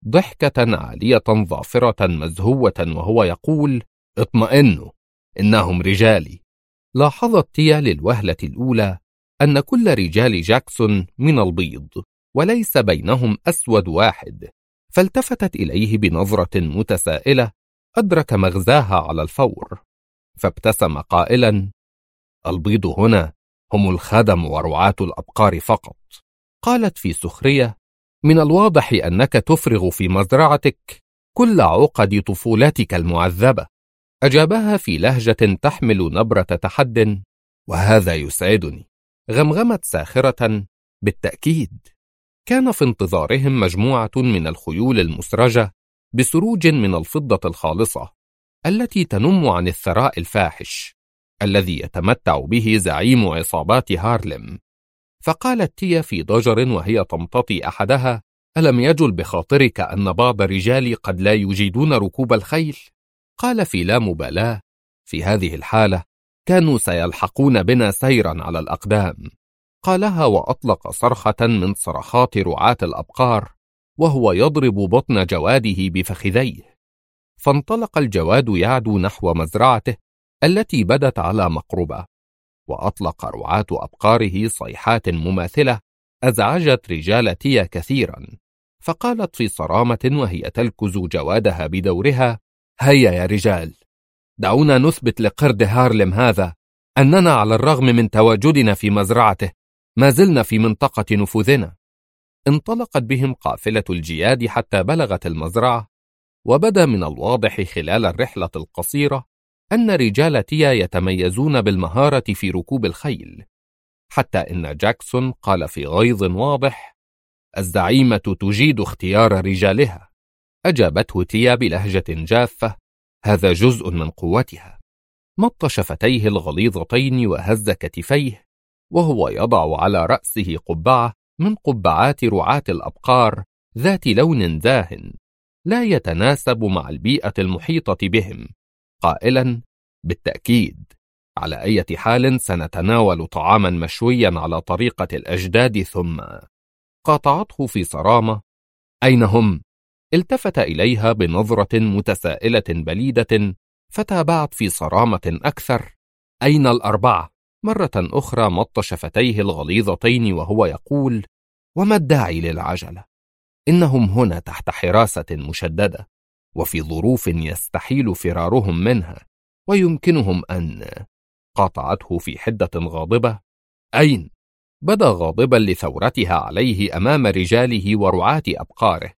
ضحكة عالية ظافرة مزهوة وهو يقول: اطمئنوا، إنهم رجالي. لاحظت تيا للوهلة الأولى أن كل رجال جاكسون من البيض وليس بينهم أسود واحد، فالتفتت إليه بنظرة متسائلة أدرك مغزاها على الفور، فابتسم قائلا: البيض هنا هم الخدم ورعاة الأبقار فقط. قالت في سخرية: من الواضح أنك تفرغ في مزرعتك كل عقد طفولتك المعذبة. أجابها في لهجة تحمل نبرة تحد: وهذا يسعدني. غمغمت ساخرة: بالتأكيد. كان في انتظارهم مجموعة من الخيول المسرجة بسروج من الفضة الخالصة التي تنم عن الثراء الفاحش الذي يتمتع به زعيم عصابات هارلم. فقالت تيا في ضجر وهي تمتطي أحدها: ألم يجل بخاطرك أن بعض رجالي قد لا يجيدون ركوب الخيل؟ قال في لا مبالاة: في هذه الحالة كانوا سيلحقون بنا سيرا على الأقدام. قالها وأطلق صرخة من صرخات رعاة الأبقار وهو يضرب بطن جواده بفخذيه. فانطلق الجواد يعدو نحو مزرعته التي بدت على مقربة، وأطلق رعاة أبقاره صيحات مماثلة أزعجت رجال تيا كثيرا، فقالت في صرامة وهي تلكز جوادها بدورها: هيا يا رجال، دعونا نثبت لقرد هارلم هذا أننا على الرغم من تواجدنا في مزرعته ما زلنا في منطقة نفوذنا. انطلقت بهم قافلة الجياد حتى بلغت المزرعة، وبدا من الواضح خلال الرحلة القصيرة أن رجال تيا يتميزون بالمهارة في ركوب الخيل، حتى إن جاكسون قال في غيظ واضح: الزعيمة تجيد اختيار رجالها. أجابته تيا بلهجة جافة: هذا جزء من قوتها. مط شفتيه الغليظتين وهز كتفيه وهو يضع على رأسه قبعة من قبعات رعاة الأبقار ذات لون زاهٍ لا يتناسب مع البيئة المحيطة بهم، قائلا: بالتأكيد، على أي حال سنتناول طعاما مشويا على طريقة الأجداد. ثم قاطعته في صرامة: أين هم؟ التفت إليها بنظرة متسائلة بليدة، فتابعت في صرامة أكثر: أين الأربعة؟ مرة أخرى مط شفتيه الغليظتين وهو يقول: وما الداعي للعجلة؟ إنهم هنا تحت حراسة مشددة، وفي ظروف يستحيل فرارهم منها، ويمكنهم أن... قاطعته في حدة غاضبة: أين؟ بدا غاضبا لثورتها عليه أمام رجاله ورعاة أبقاره،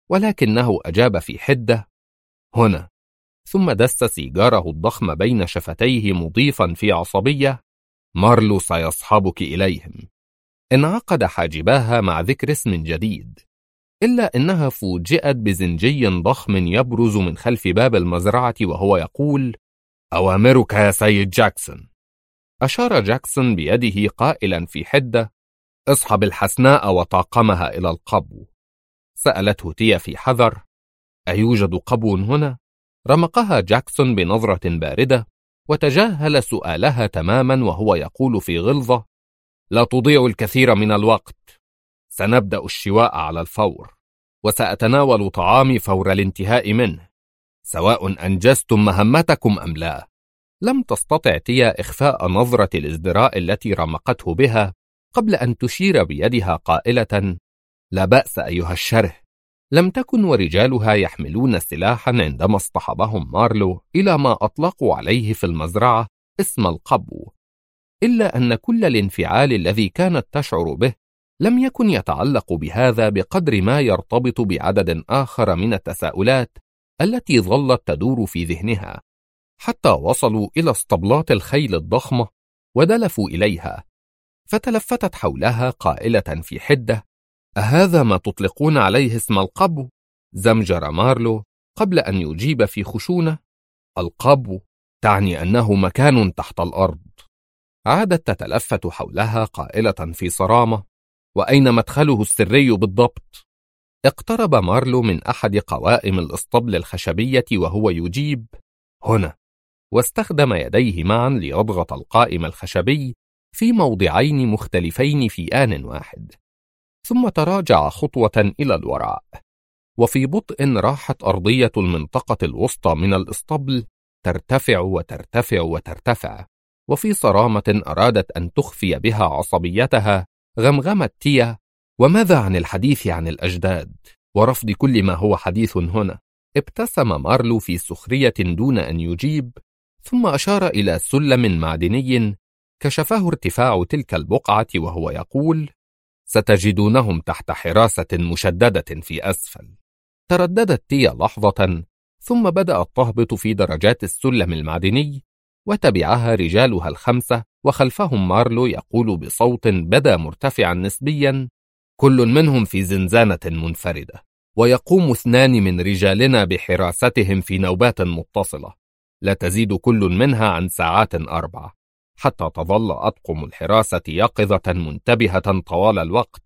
ولكنه أجاب في حدة: هنا. ثم دس سيجاره الضخم بين شفتيه مضيفا في عصبية: مارلو سيصحبك إليهم. انعقد حاجباها مع ذكر اسم جديد، إلا أنها فوجئت بزنجي ضخم يبرز من خلف باب المزرعة وهو يقول: أوامرك يا سيد جاكسون. أشار جاكسون بيده قائلا في حدة: اصحب الحسناء وطاقمها إلى القبو. سألته تيا في حذر: أيوجد قبو هنا؟ رمقها جاكسون بنظرة باردة وتجاهل سؤالها تماما وهو يقول في غلظة: لا تضيع الكثير من الوقت، سنبدأ الشواء على الفور، وسأتناول طعامي فور الانتهاء منه، سواء أنجزتم مهمتكم أم لا. لم تستطع تيا إخفاء نظرة الازدراء التي رمقته بها قبل أن تشير بيدها قائلة: لا بأس أيها الشره. لم تكن ورجالها يحملون سلاحا عندما اصطحبهم مارلو إلى ما أطلقوا عليه في المزرعة اسم القبو، إلا أن كل الانفعال الذي كانت تشعر به لم يكن يتعلق بهذا بقدر ما يرتبط بعدد آخر من التساؤلات التي ظلت تدور في ذهنها، حتى وصلوا إلى اسطبلات الخيل الضخمة ودلفوا إليها، فتلفتت حولها قائلة في حدة: أهذا ما تطلقون عليه اسم القبو؟ زمجر مارلو قبل أن يجيب في خشونة: القبو تعني أنه مكان تحت الأرض. عادت تتلفت حولها قائلة في صرامة: وأين مدخله السري بالضبط؟ اقترب مارلو من أحد قوائم الإسطبل الخشبية وهو يجيب: هنا، واستخدم يديه معا ليضغط القائم الخشبي في موضعين مختلفين في آن واحد، ثم تراجع خطوة إلى الوراء، وفي بطء راحت أرضية المنطقة الوسطى من الإسطبل ترتفع وترتفع وترتفع، وفي صرامة أرادت أن تخفي بها عصبيتها غمغمت تيا: وماذا عن الحديث عن الأجداد ورفض كل ما هو حديث هنا؟ ابتسم مارلو في سخرية دون أن يجيب، ثم أشار إلى سلم معدني كشفه ارتفاع تلك البقعة وهو يقول: ستجدونهم تحت حراسة مشددة في أسفل. ترددت تيا لحظة، ثم بدأت تهبط في درجات السلم المعدني، وتبعها رجالها الخمسة وخلفهم مارلو يقول بصوت بدا مرتفعا نسبيا: كل منهم في زنزانة منفردة، ويقوم 2 من رجالنا بحراستهم في نوبات متصلة لا تزيد كل منها عن ساعات 4، حتى تظل أطقم الحراسة يقظة منتبهة طوال الوقت،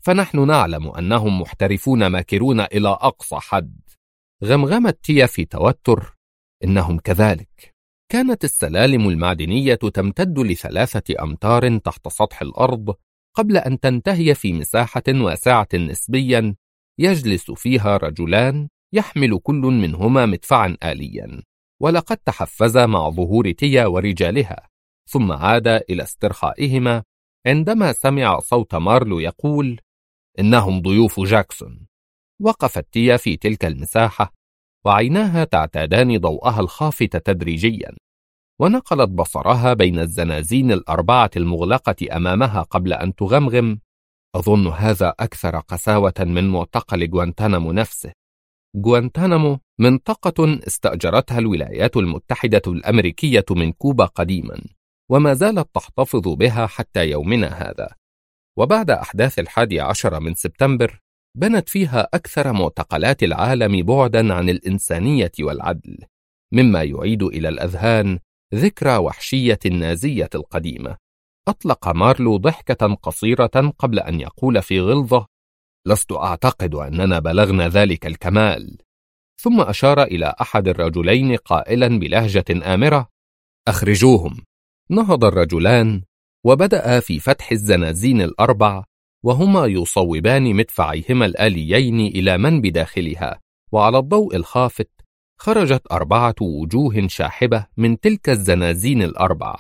فنحن نعلم أنهم محترفون ماكرون إلى أقصى حد. غمغمت تيا في توتر: إنهم كذلك. كانت السلالم المعدنية تمتد ل3 أمتار تحت سطح الأرض قبل أن تنتهي في مساحة واسعة نسبيا يجلس فيها رجلان يحمل كل منهما مدفعا آليا، ولقد تحفزا مع ظهور تيا ورجالها، ثم عاد إلى استرخائهما عندما سمع صوت مارلو يقول: إنهم ضيوف جاكسون. وقفت تيا في تلك المساحة وعيناها تعتادان ضوءها الخافت تدريجيا، ونقلت بصرها بين الزنازين ال4 المغلقة أمامها قبل أن تغمغم: أظن هذا أكثر قساوة من معتقل غوانتانامو نفسه. غوانتانامو منطقة استأجرتها الولايات المتحدة الأمريكية من كوبا قديما، وما زالت تحتفظ بها حتى يومنا هذا. وبعد أحداث 11 من سبتمبر بنت فيها أكثر معتقلات العالم بعدا عن الإنسانية والعدل، مما يعيد إلى الأذهان ذكرى وحشية النازية القديمة. أطلق مارلو ضحكة قصيرة قبل أن يقول في غلظة: لست أعتقد أننا بلغنا ذلك الكمال. ثم أشار إلى أحد الرجلين قائلا بلهجة آمرة: أخرجوهم. نهض الرجلان وبدأ في فتح الزنازين ال4، وهما يصوبان مدفعيهما الآليين إلى من بداخلها، وعلى الضوء الخافت خرجت 4 وجوه شاحبة من تلك الزنازين ال4،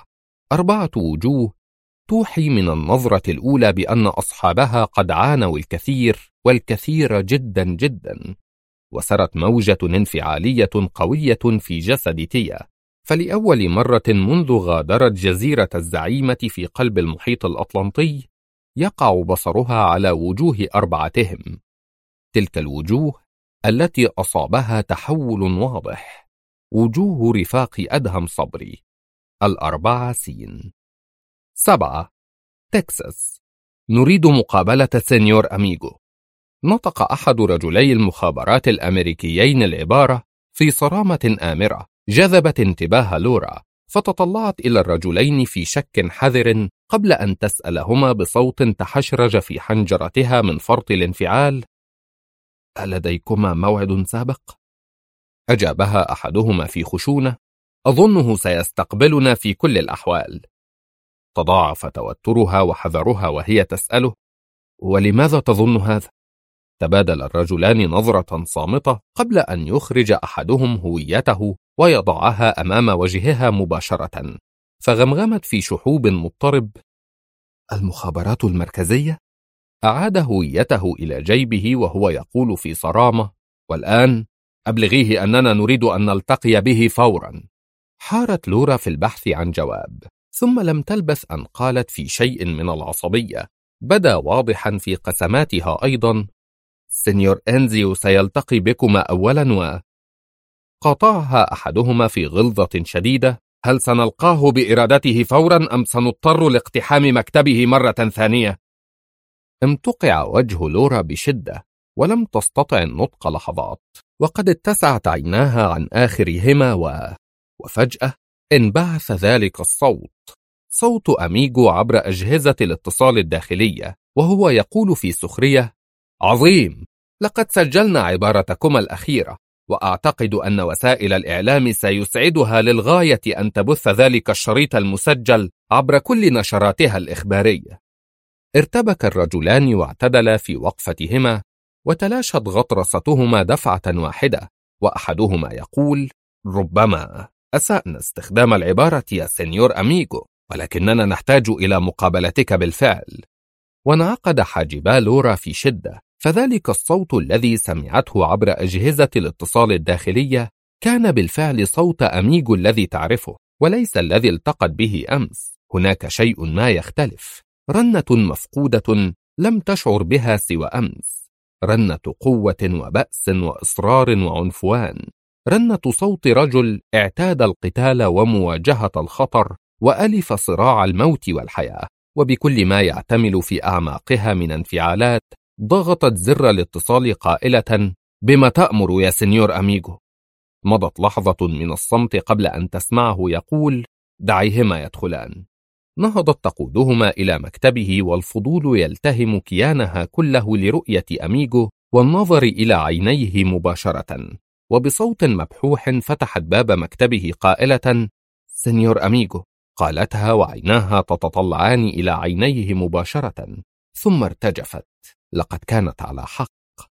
4 وجوه توحي من النظرة الأولى بأن أصحابها قد عانوا الكثير والكثير جدا جدا. وسرت موجة انفعالية قوية في جسد تيا، فلأول مرة منذ غادرت جزيرة الزعيمة في قلب المحيط الأطلنطي يقع بصرها على وجوه 4هم، تلك الوجوه التي أصابها تحول واضح، وجوه رفاق أدهم صبري، ال4 سين. 7. تكساس. نريد مقابلة سينيور أميغو. نطق أحد رجلي المخابرات الأمريكيين العبارة في صرامة آمرة جذبت انتباه لورا، فتطلعت إلى الرجلين في شك حذر قبل أن تسألهما بصوت تحشرج في حنجرتها من فرط الانفعال: ألديكما موعد سابق؟ أجابها أحدهما في خشونة: أظنه سيستقبلنا في كل الأحوال. تضاعف توترها وحذرها وهي تسأله: ولماذا تظن هذا؟ تبادل الرجلان نظرة صامتة قبل أن يخرج أحدهم هويته ويضعها أمام وجهها مباشرة، فغمغمت في شحوب مضطرب: المخابرات المركزية؟ أعاد هويته إلى جيبه وهو يقول في صرامة: والآن أبلغيه أننا نريد أن نلتقي به فورا. حارت لورا في البحث عن جواب، ثم لم تلبث أن قالت في شيء من العصبية بدا واضحا في قسماتها أيضا: سينيور أنزيو سيلتقي بكما أولا. قاطعها أحدهما في غلظة شديدة: هل سنلقاه بإرادته فورا أم سنضطر لاقتحام مكتبه مرة ثانية؟ امتقع وجه لورا بشدة ولم تستطع النطق لحظات، وقد اتسعت عيناها عن آخرهما وفجأة انبعث ذلك الصوت، صوت أميغو عبر أجهزة الاتصال الداخلية، وهو يقول في سخرية: عظيم، لقد سجلنا عبارتكما الأخيرة، وأعتقد أن وسائل الإعلام سيسعدها للغاية أن تبث ذلك الشريط المسجل عبر كل نشراتها الإخبارية. ارتبك الرجلان واعتدلا في وقفتهما، وتلاشت غطرستهما دفعة واحدة، وأحدهما يقول: ربما أسأنا استخدام العبارة يا سينيور أميغو، ولكننا نحتاج إلى مقابلتك بالفعل. وانعقد حاجبا لورا في شدة، فذلك الصوت الذي سمعته عبر أجهزة الاتصال الداخلية كان بالفعل صوت أميغو الذي تعرفه، وليس الذي التقت به أمس. هناك شيء ما يختلف، رنة مفقودة لم تشعر بها سوى أمس، رنة قوة وبأس وإصرار وعنفوان، رنة صوت رجل اعتاد القتال ومواجهة الخطر وألف صراع الموت والحياة، وبكل ما يعتمل في أعماقها من انفعالات ضغطت زر الاتصال قائلة: بما تأمر يا سينيور أميغو؟ مضت لحظة من الصمت قبل أن تسمعه يقول: دعيهما يدخلان. نهضت تقودهما إلى مكتبه، والفضول يلتهم كيانها كله لرؤية أميغو والنظر إلى عينيه مباشرة. وبصوت مبحوح فتحت باب مكتبه قائلة: سينيور أميغو، قالتها وعيناها تتطلعان إلى عينيه مباشرة، ثم ارتجفت. لقد كانت على حق،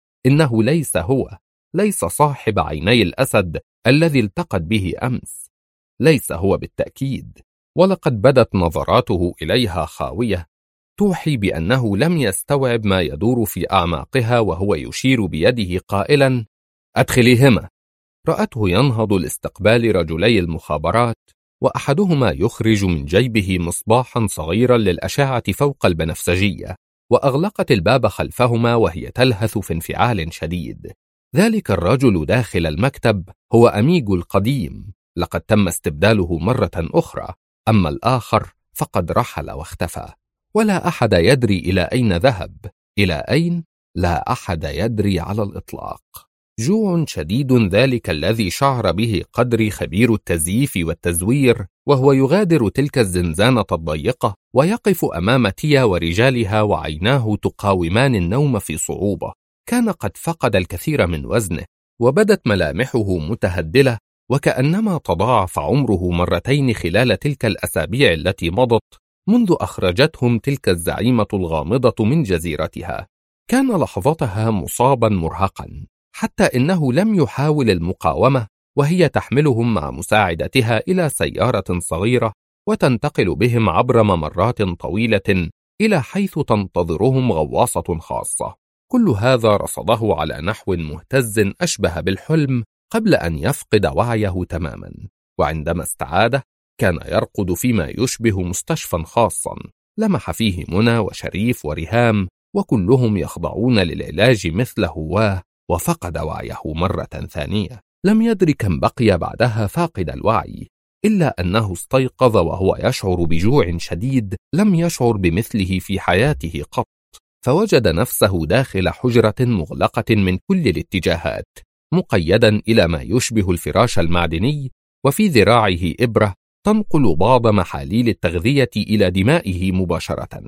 إنه ليس هو، ليس صاحب عيني الأسد الذي التقت به أمس، ليس هو بالتأكيد. ولقد بدت نظراته إليها خاوية، توحي بأنه لم يستوعب ما يدور في أعماقها، وهو يشير بيده قائلا: أدخليهما. رأته ينهض لاستقبال رجلي المخابرات، وأحدهما يخرج من جيبه مصباحا صغيرا للأشعة فوق البنفسجية، وأغلقت الباب خلفهما وهي تلهث في انفعال شديد. ذلك الرجل داخل المكتب هو أميغو القديم، لقد تم استبداله مرة أخرى، أما الآخر فقد رحل واختفى، ولا أحد يدري إلى أين ذهب. إلى أين؟ لا أحد يدري على الإطلاق. جوع شديد ذلك الذي شعر به قدري خبير التزييف والتزوير، وهو يغادر تلك الزنزانة الضيقة ويقف أمام تيا ورجالها، وعيناه تقاومان النوم في صعوبة. كان قد فقد الكثير من وزنه، وبدت ملامحه متهدلة، وكأنما تضاعف عمره مرتين خلال تلك الأسابيع التي مضت منذ أخرجتهم تلك الزعيمة الغامضة من جزيرتها. كان لحظتها مصابا مرهقا، حتى إنه لم يحاول المقاومة، وهي تحملهم مع مساعدتها إلى سيارة صغيرة وتنتقل بهم عبر ممرات طويلة إلى حيث تنتظرهم غواصة خاصة. كل هذا رصده على نحو مهتز أشبه بالحلم قبل أن يفقد وعيه تماما، وعندما استعاد كان يرقد فيما يشبه مستشفى خاصا لمح فيه منى وشريف وريهام، وكلهم يخضعون للعلاج مثله، وفقد وعيه مرة ثانية. لم يدر كم بقي بعدها فاقد الوعي، إلا أنه استيقظ وهو يشعر بجوع شديد لم يشعر بمثله في حياته قط، فوجد نفسه داخل حجرة مغلقة من كل الاتجاهات، مقيدا إلى ما يشبه الفراش المعدني، وفي ذراعه إبرة تنقل بعض محاليل التغذية إلى دمائه مباشرة.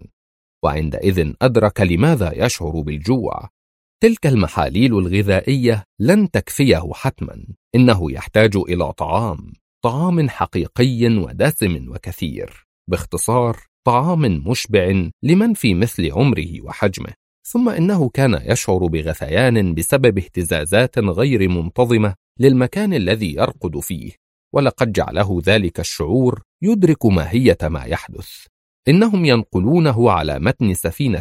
وعندئذ أدرك لماذا يشعر بالجوع. تلك المحاليل الغذائية لن تكفيه حتما، إنه يحتاج إلى طعام حقيقي ودسم وكثير، باختصار طعام مشبع لمن في مثل عمره وحجمه. ثم إنه كان يشعر بغثيان بسبب اهتزازات غير منتظمة للمكان الذي يرقد فيه، ولقد جعله ذلك الشعور يدرك ماهية ما يحدث. إنهم ينقلونه على متن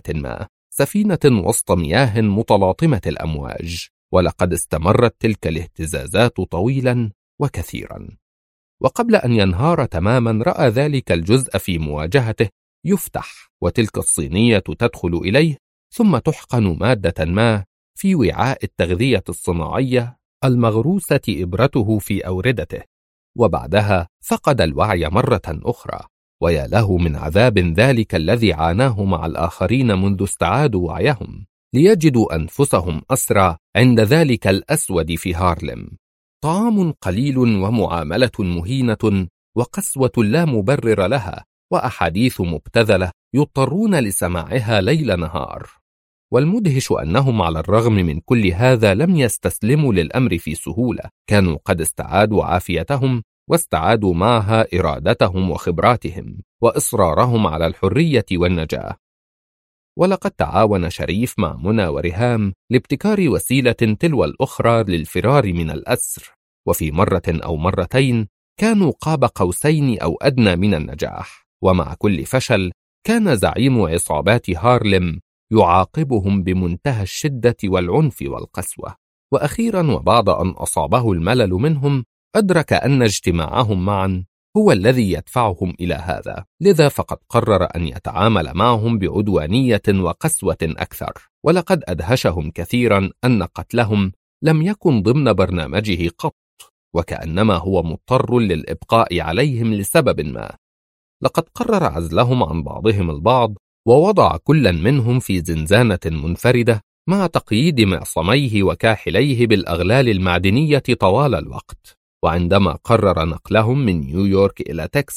سفينة وسط مياه متلاطمة الأمواج، ولقد استمرت تلك الاهتزازات طويلا وكثيرا. وقبل أن ينهار تماما رأى ذلك الجزء في مواجهته يفتح، وتلك الصينية تدخل إليه، ثم تحقن مادة ما في وعاء التغذية الصناعية المغروسة إبرته في أوردته، وبعدها فقد الوعي مرة أخرى. ويا له من عذاب ذلك الذي عاناه مع الآخرين منذ استعادوا وعيهم، ليجدوا أنفسهم أسرى عند ذلك الأسود في هارلم. طعام قليل ومعاملة مهينة وقسوة لا مبرر لها، وأحاديث مبتذلة يضطرون لسماعها ليل نهار. والمدهش أنهم على الرغم من كل هذا لم يستسلموا للأمر في سهولة، كانوا قد استعادوا عافيتهم، واستعادوا معها إرادتهم وخبراتهم وإصرارهم على الحرية والنجاة. ولقد تعاون شريف مع منى وريهام لابتكار وسيلة تلو الأخرى للفرار من الأسر، وفي مرة أو مرتين كانوا قاب قوسين أو أدنى من النجاح، ومع كل فشل كان زعيم عصابات هارلم يعاقبهم بمنتهى الشدة والعنف والقسوة. وأخيرا وبعد أن أصابه الملل منهم أدرك أن اجتماعهم معا هو الذي يدفعهم إلى هذا، لذا فقد قرر أن يتعامل معهم بعدوانية وقسوة أكثر. ولقد أدهشهم كثيرا أن قتلهم لم يكن ضمن برنامجه قط، وكأنما هو مضطر للإبقاء عليهم لسبب ما. لقد قرر عزلهم عن بعضهم البعض، ووضع كلا منهم في زنزانة منفردة مع تقييد معصميه وكاحليه بالأغلال المعدنية طوال الوقت. وعندما قرر نقلهم من نيويورك إلى تكساس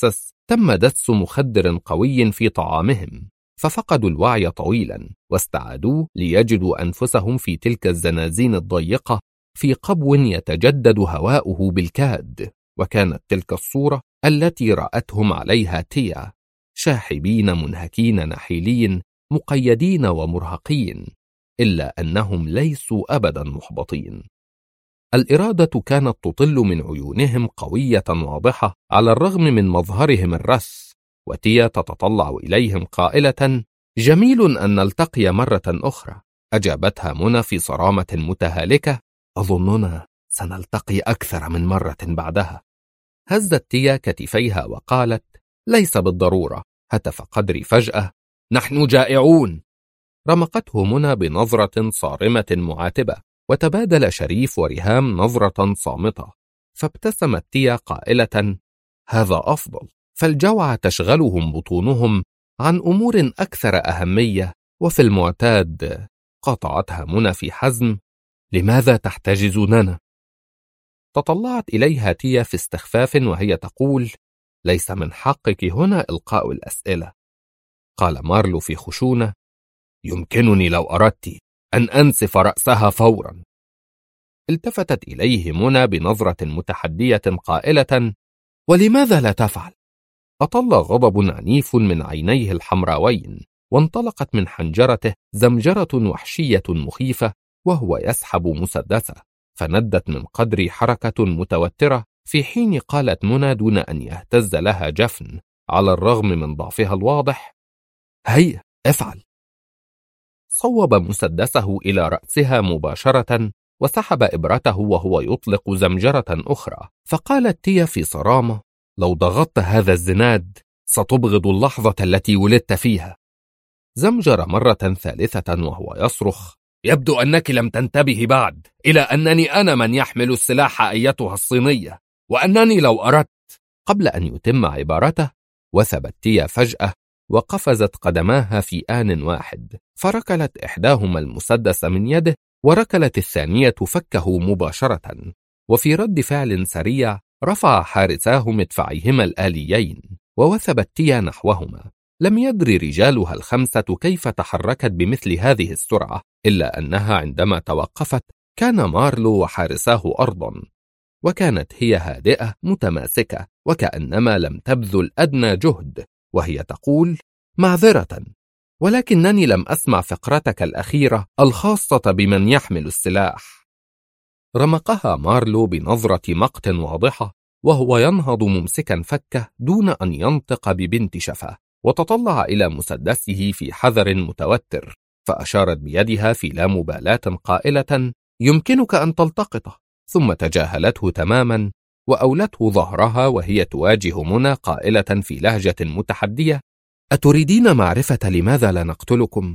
تم دس مخدر قوي في طعامهم، ففقدوا الوعي طويلا واستعادوه ليجدوا أنفسهم في تلك الزنازين الضيقة في قبو يتجدد هواؤه بالكاد. وكانت تلك الصورة التي رأتهم عليها تيا، شاحبين منهكين نحيلين مقيدين ومرهقين، إلا أنهم ليسوا أبدا محبطين. الإرادة كانت تطل من عيونهم قوية واضحة على الرغم من مظهرهم الرث، وتيا تتطلع إليهم قائلة: جميل أن نلتقي مرة أخرى. أجابتها منى في صرامة متهالكة: أظننا سنلتقي أكثر من مرة بعدها. هزت تيا كتفيها وقالت: ليس بالضرورة. هتف قدري فجأة: نحن جائعون. رمقته منى بنظرة صارمة معاتبة، وتبادل شريف وريهام نظرة صامتة، فابتسمت تيا قائلة: هذا أفضل، فالجوع تشغلهم بطونهم عن أمور أكثر أهمية. وفي المعتاد. قاطعتها منى في حزم: لماذا تحتجزوننا؟ تطلعت إليها تيا في استخفاف وهي تقول: ليس من حقك هنا إلقاء الأسئلة. قال مارلو في خشونة: يمكنني لو أردت أن أنسف رأسها فورا. التفتت إليه منى بنظرة متحدية قائلة: ولماذا لا تفعل؟ أطل غضب عنيف من عينيه الحمراوين، وانطلقت من حنجرته زمجرة وحشية مخيفة وهو يسحب مسدسه، فندت من قدر حركة متوترة، في حين قالت منى دون أن يهتز لها جفن على الرغم من ضعفها الواضح: هيا افعل. صوب مسدسه إلى رأسها مباشرة وسحب إبرته وهو يطلق زمجرة أخرى، فقالت تيا في صرامة: لو ضغطت هذا الزناد ستبغض اللحظة التي ولدت فيها. زمجر مرة ثالثة وهو يصرخ: يبدو أنك لم تنتبه بعد إلى أنني أنا من يحمل السلاح أيتها الصينية، وأنني لو أردت. قبل أن يتم عبارته وثبت تيا فجأة وقفزت قدماها في آن واحد، فركلت إحداهما المسدس من يده وركلت الثانية فكه مباشرة، وفي رد فعل سريع رفع حارساه مدفعيهما الآليين ووثبت تيا نحوهما. لم يدر رجالها الخمسة كيف تحركت بمثل هذه السرعة، إلا أنها عندما توقفت كان مارلو وحارساه أرضا، وكانت هي هادئة متماسكة وكأنما لم تبذل أدنى جهد، وهي تقول: معذرة، ولكنني لم أسمع فقرتك الأخيرة الخاصة بمن يحمل السلاح. رمقها مارلو بنظرة مقت واضحة وهو ينهض ممسكا فكه دون أن ينطق ببنت شفاه، وتطلع إلى مسدسه في حذر متوتر، فأشارت بيدها في لا مبالاة قائلة: يمكنك أن تلتقطه. ثم تجاهلته تماما وأولته ظهرها وهي تواجه منى قائلة في لهجة متحدية: أتريدين معرفة لماذا لا نقتلكم؟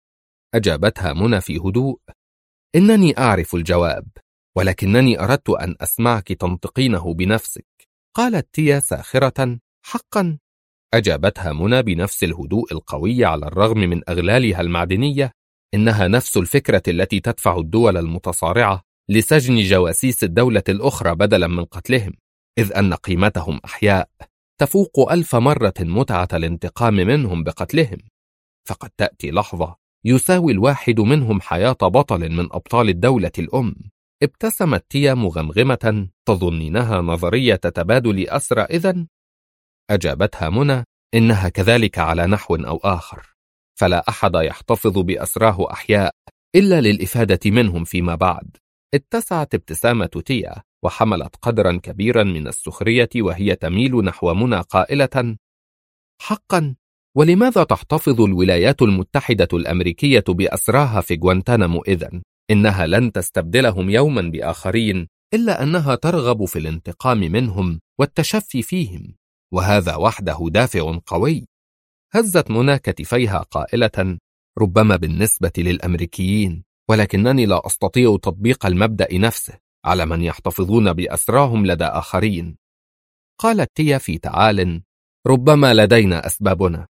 أجابتها منى في هدوء: إنني أعرف الجواب، ولكنني أردت أن أسمعك تنطقينه بنفسك. قالت تيا ساخرة: حقا؟ أجابتها منى بنفس الهدوء القوي على الرغم من أغلالها المعدنية: إنها نفس الفكرة التي تدفع الدول المتصارعة لسجن جواسيس الدولة الأخرى بدلا من قتلهم، إذ أن قيمتهم أحياء تفوق 1000 مرة متعة الانتقام منهم بقتلهم. فقد تأتي لحظة يساوي الواحد منهم حياة بطل من أبطال الدولة الأم. ابتسمت تيا مغمغمة: تظنينها نظرية تبادل أسرى إذن؟ أجابتها منى: إنها كذلك على نحو أو آخر، فلا أحد يحتفظ بأسراه أحياء إلا للإفادة منهم فيما بعد. اتسعت ابتسامة تيا وحملت قدرا كبيرا من السخرية وهي تميل نحو منى قائلة: حقا؟ ولماذا تحتفظ الولايات المتحدة الأمريكية بأسراها في غوانتانامو إذن؟ إنها لن تستبدلهم يوما بآخرين، إلا أنها ترغب في الانتقام منهم والتشفي فيهم، وهذا وحده دافع قوي. هزت منى كتفيها قائلة: ربما بالنسبة للأمريكيين، ولكنني لا أستطيع تطبيق المبدأ نفسه على من يحتفظون بأسراهم لدى آخرين. قالت تيا في تعال: ربما لدينا أسبابنا.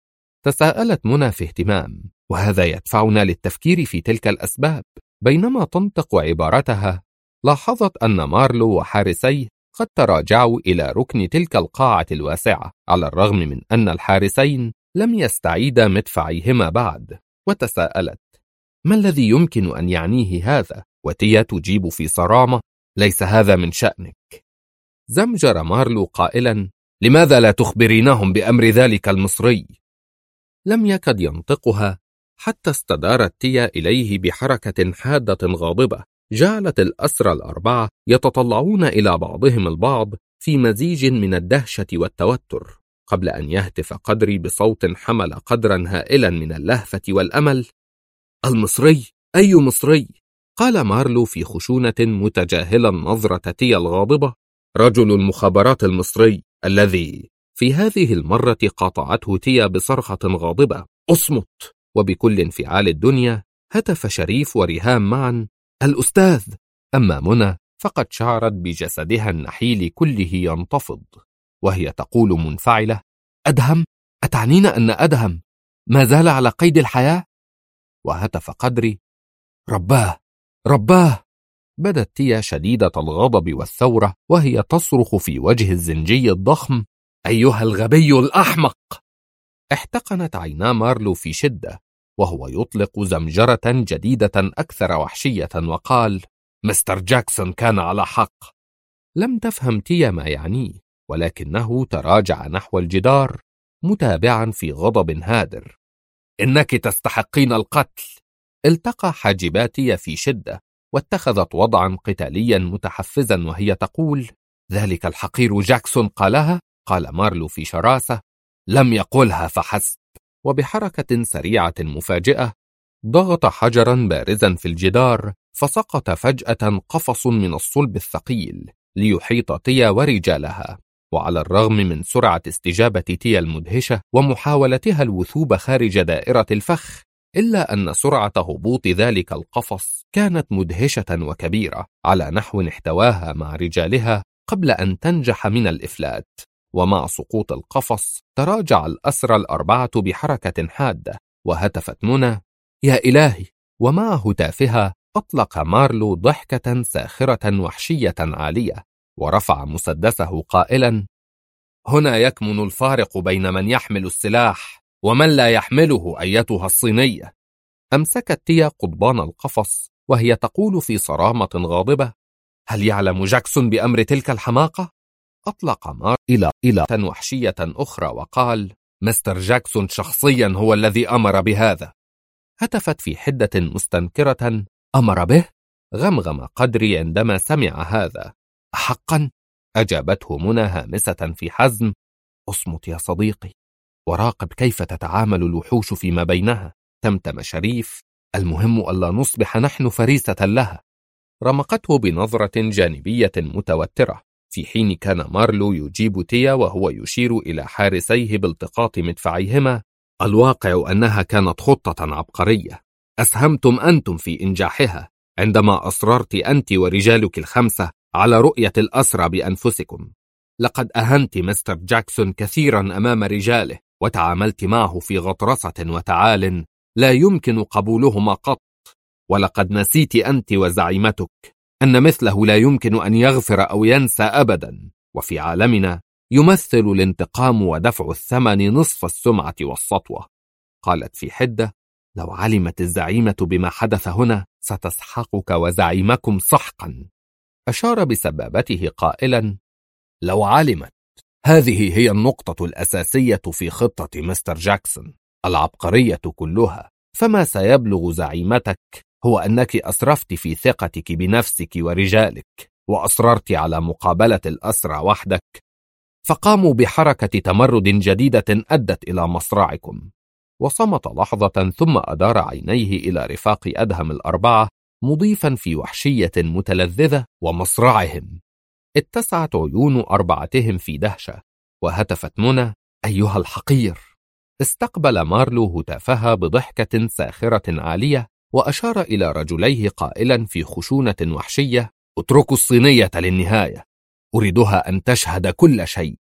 تساءلت منى في اهتمام: وهذا يدفعنا للتفكير في تلك الأسباب. بينما تنطق عبارتها لاحظت أن مارلو وحارسيه قد تراجعوا إلى ركن تلك القاعة الواسعة، على الرغم من أن الحارسين لم يستعيدا مدفعيهما بعد، وتساءلت: ما الذي يمكن أن يعنيه هذا؟ وتيا تجيب في صرامة: ليس هذا من شأنك. زمجر مارلو قائلا: لماذا لا تخبرينهم بأمر ذلك المصري؟ لم يكد ينطقها حتى استدارت تيا إليه بحركة حادة غاضبة جعلت الأسرى الأربعة يتطلعون إلى بعضهم البعض في مزيج من الدهشة والتوتر، قبل أن يهتف قدري بصوت حمل قدرا هائلا من اللهفة والأمل: المصري؟ أي مصري؟ قال مارلو في خشونة متجاهلا نظرة تيا الغاضبة: رجل المخابرات المصري الذي. في هذه المرة قاطعته تيا بصرخة غاضبة: اصمت! وبكل انفعال الدنيا هتف شريف وريهام معا: الأستاذ! أما منى فقد شعرت بجسدها النحيل كله ينتفض، وهي تقول منفعلة: أدهم؟ أتعنين أن أدهم ما زال على قيد الحياة؟ وهتف قدري: رباه! رباه! بدت تيا شديدة الغضب والثورة وهي تصرخ في وجه الزنجي الضخم: أيها الغبي الأحمق! احتقنت عينا مارلو في شدة وهو يطلق زمجرة جديدة أكثر وحشية وقال: مستر جاكسون كان على حق. لم تفهم تيا ما يعنيه، ولكنه تراجع نحو الجدار متابعا في غضب هادر: إنك تستحقين القتل. التقى حاجبا تيا في شدة واتخذت وضعا قتاليا متحفزا وهي تقول: ذلك الحقير جاكسون قالها؟ قال مارلو في شراسة: لم يقلها فحسب. وبحركة سريعة مفاجئة ضغط حجرا بارزا في الجدار، فسقط فجأة قفص من الصلب الثقيل ليحيط تيا ورجالها. وعلى الرغم من سرعة استجابة تيا المدهشة ومحاولتها الوثوب خارج دائرة الفخ، إلا أن سرعة هبوط ذلك القفص كانت مدهشة وكبيرة، على نحو احتواها مع رجالها قبل أن تنجح من الإفلات. ومع سقوط القفص تراجع الأسرى الأربعة بحركة حادة، وهتفت منى: يا إلهي! ومع هتافها أطلق مارلو ضحكة ساخرة وحشية عالية، ورفع مسدسه قائلا: هنا يكمن الفارق بين من يحمل السلاح ومن لا يحمله أيتها الصينية. أمسكت تيا قضبان القفص وهي تقول في صرامة غاضبة: هل يعلم جاكسون بأمر تلك الحماقة؟ أطلق مار إلى وحشية أخرى وقال: مستر جاكسون شخصيا هو الذي أمر بهذا. هتفت في حدة مستنكرة: أمر به؟ غمغم قدري عندما سمع هذا. أحقا؟ أجابته منى هامسة في حزم: اصمت يا صديقي وراقب كيف تتعامل الوحوش فيما بينها. تمتم شريف: المهم ألا نصبح نحن فريسة لها. رمقته بنظرة جانبية متوترة، في حين كان مارلو يجيب تيا وهو يشير إلى حارسيه بالتقاط مدفعيهما: الواقع أنها كانت خطة عبقرية، أسهمتم أنتم في إنجاحها عندما أصررت أنت ورجالك الخمسة على رؤية الأسرى بأنفسكم. لقد أهنت مستر جاكسون كثيرا أمام رجاله، وتعاملت معه في غطرسة وتعال لا يمكن قبولهما قط. ولقد نسيت أنت وزعيمتك أن مثله لا يمكن أن يغفر أو ينسى أبدا، وفي عالمنا يمثل الانتقام ودفع الثمن نصف السمعة والسطوة. قالت في حدة: لو علمت الزعيمة بما حدث هنا ستسحقك وزعيمكم سحقا. أشار بسبابته قائلا: لو علمت. هذه هي النقطة الأساسية في خطة مستر جاكسون، العبقرية كلها. فما سيبلغ زعيمتك هو أنك أسرفت في ثقتك بنفسك ورجالك، وأصررت على مقابلة الأسرى وحدك، فقاموا بحركة تمرد جديدة أدت إلى مصرعكم. وصمت لحظة ثم أدار عينيه إلى رفاق أدهم الأربعة، مضيفا في وحشية متلذذة: ومصرعهم. اتسعت عيون أربعتهم في دهشة، وهتفت منى: أيها الحقير! استقبل مارلو هتافها بضحكة ساخرة عالية، وأشار إلى رجليه قائلا في خشونة وحشية: اتركوا الصينية للنهاية، أريدها أن تشهد كل شيء.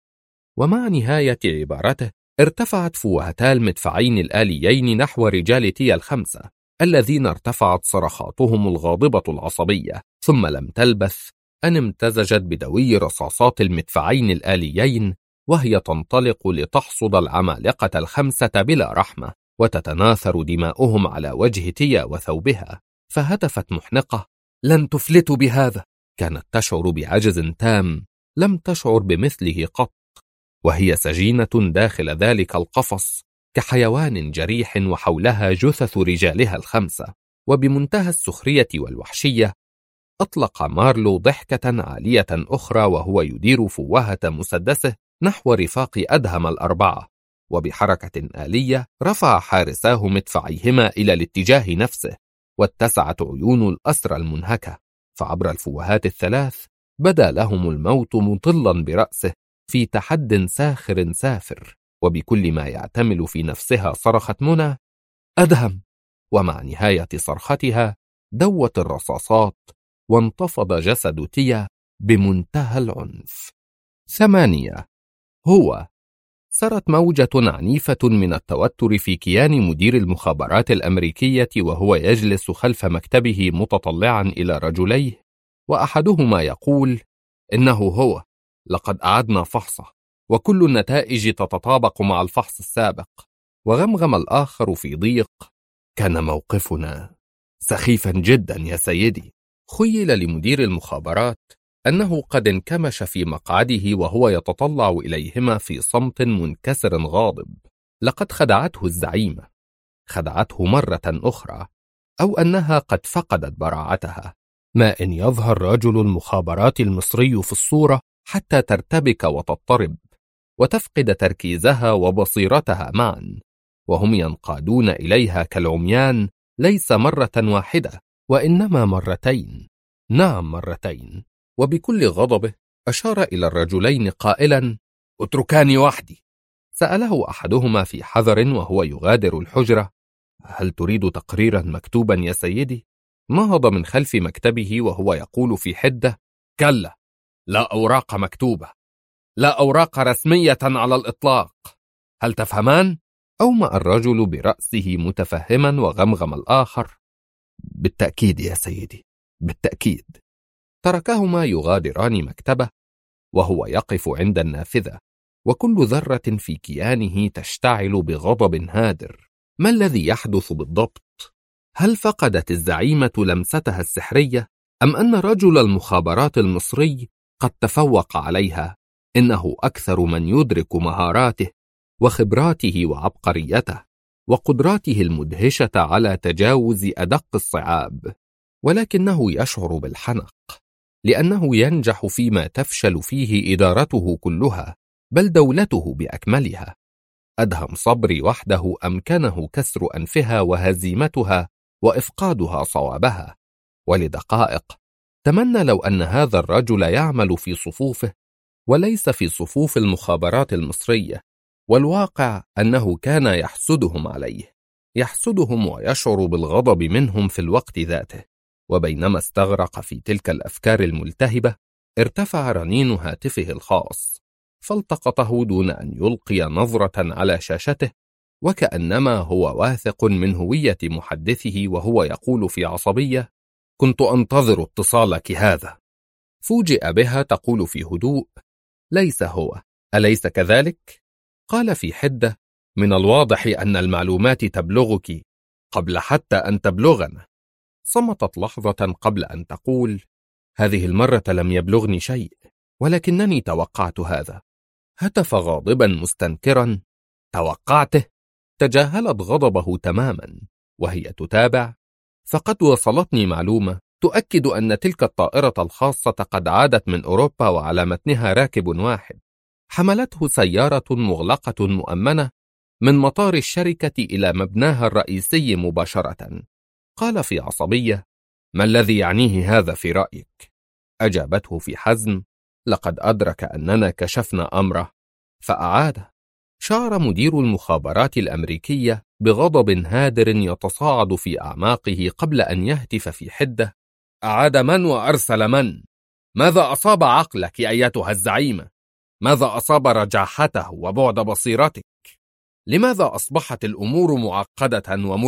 ومع نهاية عبارته ارتفعت فوهتا المدفعين الآليين نحو رجال تيا الخمسة، الذين ارتفعت صرخاتهم الغاضبة العصبية، ثم لم تلبث أن امتزجت بدوي رصاصات المدفعين الآليين وهي تنطلق لتحصد العمالقة الخمسة بلا رحمة، وتتناثر دماؤهم على وجه تيا وثوبها، فهتفت محنقة: لن تفلتوا بهذا. كانت تشعر بعجز تام لم تشعر بمثله قط، وهي سجينة داخل ذلك القفص كحيوان جريح، وحولها جثث رجالها الخمسة. وبمنتهى السخرية والوحشية أطلق مارلو ضحكة عالية أخرى وهو يدير فوهة مسدسه نحو رفاق أدهم الأربعة، وبحركة آلية رفع حارساه مدفعيهما إلى الاتجاه نفسه، واتسعت عيون الأسرى المنهكة، فعبر الفوهات الثلاث بدا لهم الموت مطلا برأسه في تحد ساخر سافر. وبكل ما يعتمل في نفسها صرخت منى: أدهم! ومع نهاية صرختها دوت الرصاصات وانتفض جسد تيا بمنتهى العنف. 8. هو سرت موجة عنيفة من التوتر في كيان مدير المخابرات الأمريكية وهو يجلس خلف مكتبه متطلعا إلى رجليه، وأحدهما يقول: إنه هو، لقد أعدنا فحصه وكل النتائج تتطابق مع الفحص السابق. وغمغم الآخر في ضيق: كان موقفنا سخيفا جدا يا سيدي. خيل لمدير المخابرات أنه قد انكمش في مقعده وهو يتطلع إليهما في صمت منكسر غاضب. لقد خدعته الزعيمة، خدعته مرة أخرى، أو أنها قد فقدت براعتها. ما إن يظهر رجل المخابرات المصري في الصورة حتى ترتبك وتضطرب وتفقد تركيزها وبصيرتها معا، وهم ينقادون إليها كالعميان، ليس مرة واحدة وإنما مرتين. نعم، مرتين. وبكل غضبه أشار إلى الرجلين قائلا: اتركاني وحدي. سأله أحدهما في حذر وهو يغادر الحجرة: هل تريد تقريرا مكتوبا يا سيدي؟ نهض من خلف مكتبه وهو يقول في حدة: كلا، لا أوراق مكتوبة، لا أوراق رسمية على الإطلاق. هل تفهمان؟ أومأ الرجل برأسه متفهما، وغمغم الآخر: بالتأكيد يا سيدي، بالتأكيد. تركهما يغادران مكتبه وهو يقف عند النافذة، وكل ذرة في كيانه تشتعل بغضب هادر. ما الذي يحدث بالضبط؟ هل فقدت الزعيمة لمستها السحرية، أم أن رجل المخابرات المصري قد تفوق عليها؟ إنه أكثر من يدرك مهاراته وخبراته وعبقريته وقدراته المدهشة على تجاوز أدق الصعاب، ولكنه يشعر بالحنق لأنه ينجح فيما تفشل فيه إدارته كلها، بل دولته بأكملها. أدهم صبري وحده أمكنه كسر أنفها وهزيمتها وإفقادها صوابها. ولدقائق تمنى لو أن هذا الرجل يعمل في صفوفه وليس في صفوف المخابرات المصرية. والواقع أنه كان يحسدهم عليه، يحسدهم ويشعر بالغضب منهم في الوقت ذاته. وبينما استغرق في تلك الأفكار الملتهبة ارتفع رنين هاتفه الخاص، فالتقطه دون أن يلقي نظرة على شاشته، وكأنما هو واثق من هوية محدثه وهو يقول في عصبية: كنت أنتظر اتصالك هذا. فوجئ بها تقول في هدوء: ليس هو، أليس كذلك؟ قال في حدة: من الواضح أن المعلومات تبلغك قبل حتى أن تبلغنا. صمتت لحظة قبل أن تقول: هذه المرة لم يبلغني شيء، ولكنني توقعت هذا. هتف غاضبا مستنكرا: توقعته؟ تجاهلت غضبه تماما وهي تتابع: فقد وصلتني معلومة تؤكد أن تلك الطائرة الخاصة قد عادت من أوروبا وعلى متنها راكب واحد، حملته سيارة مغلقة مؤمنة من مطار الشركة إلى مبناها الرئيسي مباشرة. قال في عصبية: ما الذي يعنيه هذا في رأيك؟ أجابته في حزم: لقد أدرك أننا كشفنا أمره فأعاده. شعر مدير المخابرات الأمريكية بغضب هادر يتصاعد في أعماقه قبل أن يهتف في حدة: أعاد من وأرسل من؟ ماذا أصاب عقلك أيتها الزعيمة؟ ماذا أصاب رجاحته وبعد بصيرتك؟ لماذا أصبحت الأمور معقدة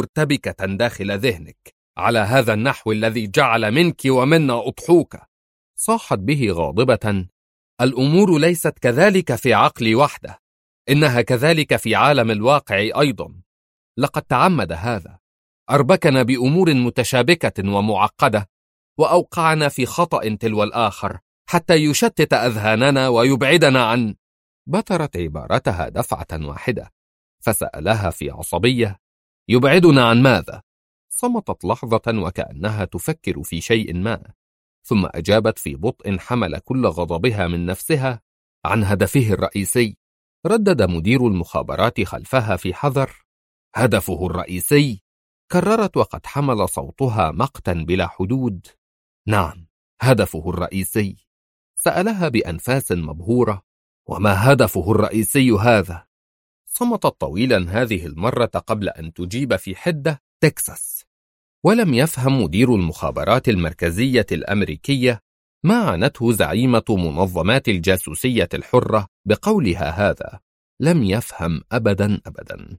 ومرتبكة داخل ذهنك على هذا النحو الذي جعل منك ومنا أضحوك؟ صاحت به غاضبة: الأمور ليست كذلك في عقلي وحده، إنها كذلك في عالم الواقع أيضا. لقد تعمد هذا، أربكنا بأمور متشابكة ومعقدة، وأوقعنا في خطأ تلو الآخر حتى يشتت أذهاننا ويبعدنا عن. بترت عبارتها دفعة واحدة، فسألها في عصبية: يبعدنا عن ماذا؟ صمتت لحظة وكأنها تفكر في شيء ما، ثم أجابت في بطء حمل كل غضبها من نفسها: عن هدفه الرئيسي. ردد مدير المخابرات خلفها في حذر: هدفه الرئيسي؟ كررت وقد حمل صوتها مقتا بلا حدود. نعم، هدفه الرئيسي. سألها بأنفاس مبهورة: وما هدفه الرئيسي هذا؟ صمتت طويلا هذه المرة قبل أن تجيب في حدة: تكساس. ولم يفهم مدير المخابرات المركزية الأمريكية ما عنته زعيمة منظمات الجاسوسية الحرة بقولها هذا. لم يفهم أبدا أبدا.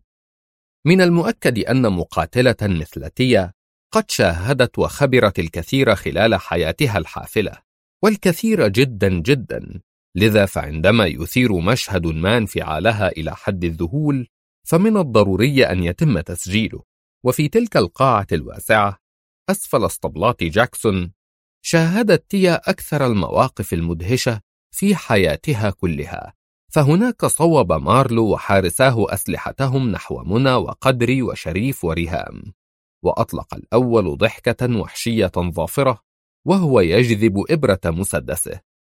من المؤكد أن مقاتلة مثل تيا قد شاهدت وخبرت الكثير خلال حياتها الحافلة، والكثير جدا جدا، لذا فعندما يثير مشهد ما انفعالها إلى حد الذهول فمن الضروري أن يتم تسجيله. وفي تلك القاعة الواسعة أسفل اسطبلات جاكسون شاهدت تيا أكثر المواقف المدهشة في حياتها كلها. فهناك صوب مارلو وحارساه أسلحتهم نحو منى وقدري وشريف وريهام، وأطلق الأول ضحكة وحشية ظافرة وهو يجذب إبرة مسدسه،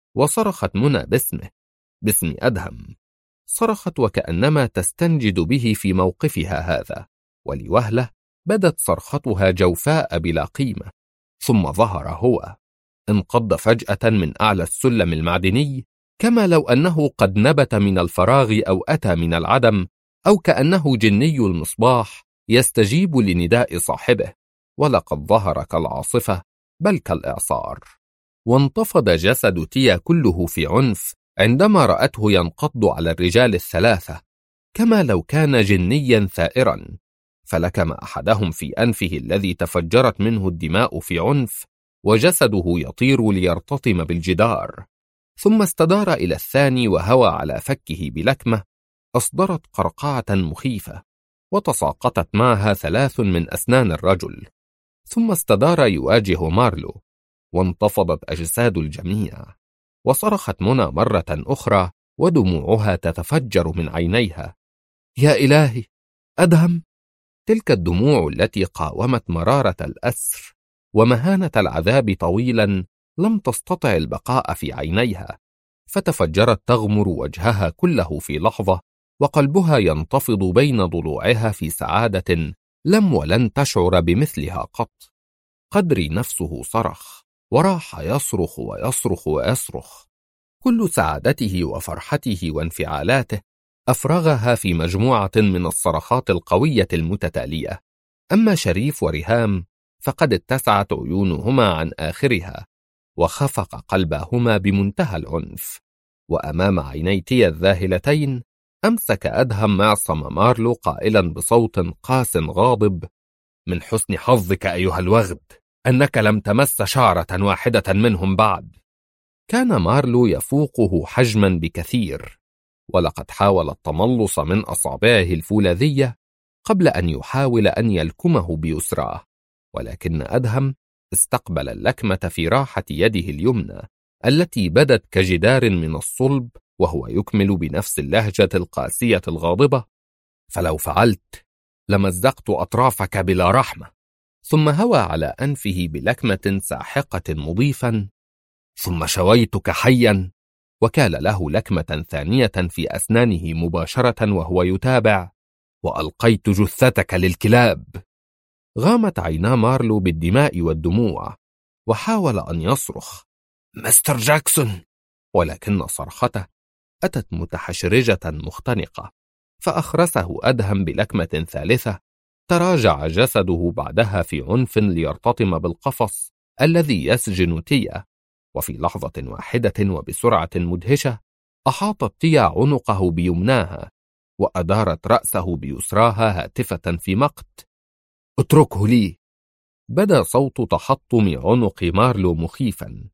وصرخت منى باسمه، باسم أدهم. صرخت وكأنما تستنجد به في موقفها هذا، ولوهلة بدت صرختها جوفاء بلا قيمة. ثم ظهر هو، انقض فجأة من أعلى السلم المعدني، كما لو أنه قد نبت من الفراغ أو أتى من العدم، أو كأنه جني المصباح يستجيب لنداء صاحبه. ولقد ظهر كالعاصفة بل كالإعصار، وانتفض جسد تيا كله في عنف عندما رأته ينقض على الرجال الثلاثة، كما لو كان جنيا ثائرا، فلكم أحدهم في أنفه الذي تفجرت منه الدماء في عنف، وجسده يطير ليرتطم بالجدار. ثم استدار إلى الثاني وهوى على فكه بلكمة أصدرت قرقعة مخيفة، وتساقطت معها 3 من أسنان الرجل. ثم استدار يواجه مارلو، وانتفضت أجساد الجميع، وصرخت منى مرة أخرى ودموعها تتفجر من عينيها: يا إلهي، أدهم! تلك الدموع التي قاومت مرارة الأسر ومهانة العذاب طويلا لم تستطع البقاء في عينيها، فتفجرت تغمر وجهها كله في لحظة، وقلبها ينتفض بين ضلوعها في سعادة لم ولن تشعر بمثلها قط. قدري نفسه صرخ، وراح يصرخ ويصرخ ويصرخ. كل سعادته وفرحته وانفعالاته أفرغها في مجموعة من الصرخات القوية المتتالية. أما شريف وريهام فقد اتسعت عيونهما عن آخرها، وخفق قلبهما بمنتهى العنف. وأمام عيني تيا الذاهلتين أمسك أدهم معصم مارلو قائلا بصوت قاس غاضب: من حسن حظك أيها الوغد أنك لم تمس شعرة واحدة منهم بعد. كان مارلو يفوقه حجما بكثير، ولقد حاول التملص من أصابعه الفولاذية قبل أن يحاول أن يلكمه بيسراه، ولكن أدهم استقبل اللكمة في راحة يده اليمنى التي بدت كجدار من الصلب، وهو يكمل بنفس اللهجة القاسية الغاضبة: فلو فعلت لمزقت أطرافك بلا رحمة. ثم هوى على أنفه بلكمة ساحقة مضيفا: ثم شويتك حيا. وكال له لكمة ثانية في أسنانه مباشرة وهو يتابع: وألقيت جثتك للكلاب. غامت عينا مارلو بالدماء والدموع، وحاول أن يصرخ: مستر جاكسون، ولكن صرخته أتت متحشرجة مختنقة، فأخرسه أدهم بلكمة ثالثة. تراجع جسده بعدها في عنف ليرتطم بالقفص الذي يسجن تيا، وفي لحظة واحدة وبسرعة مدهشة أحاطت تيا عنقه بيمناها، وأدارت رأسه بيسراها هاتفة في مقت: اتركه لي. بدا صوت تحطم عنق مارلو مخيفا،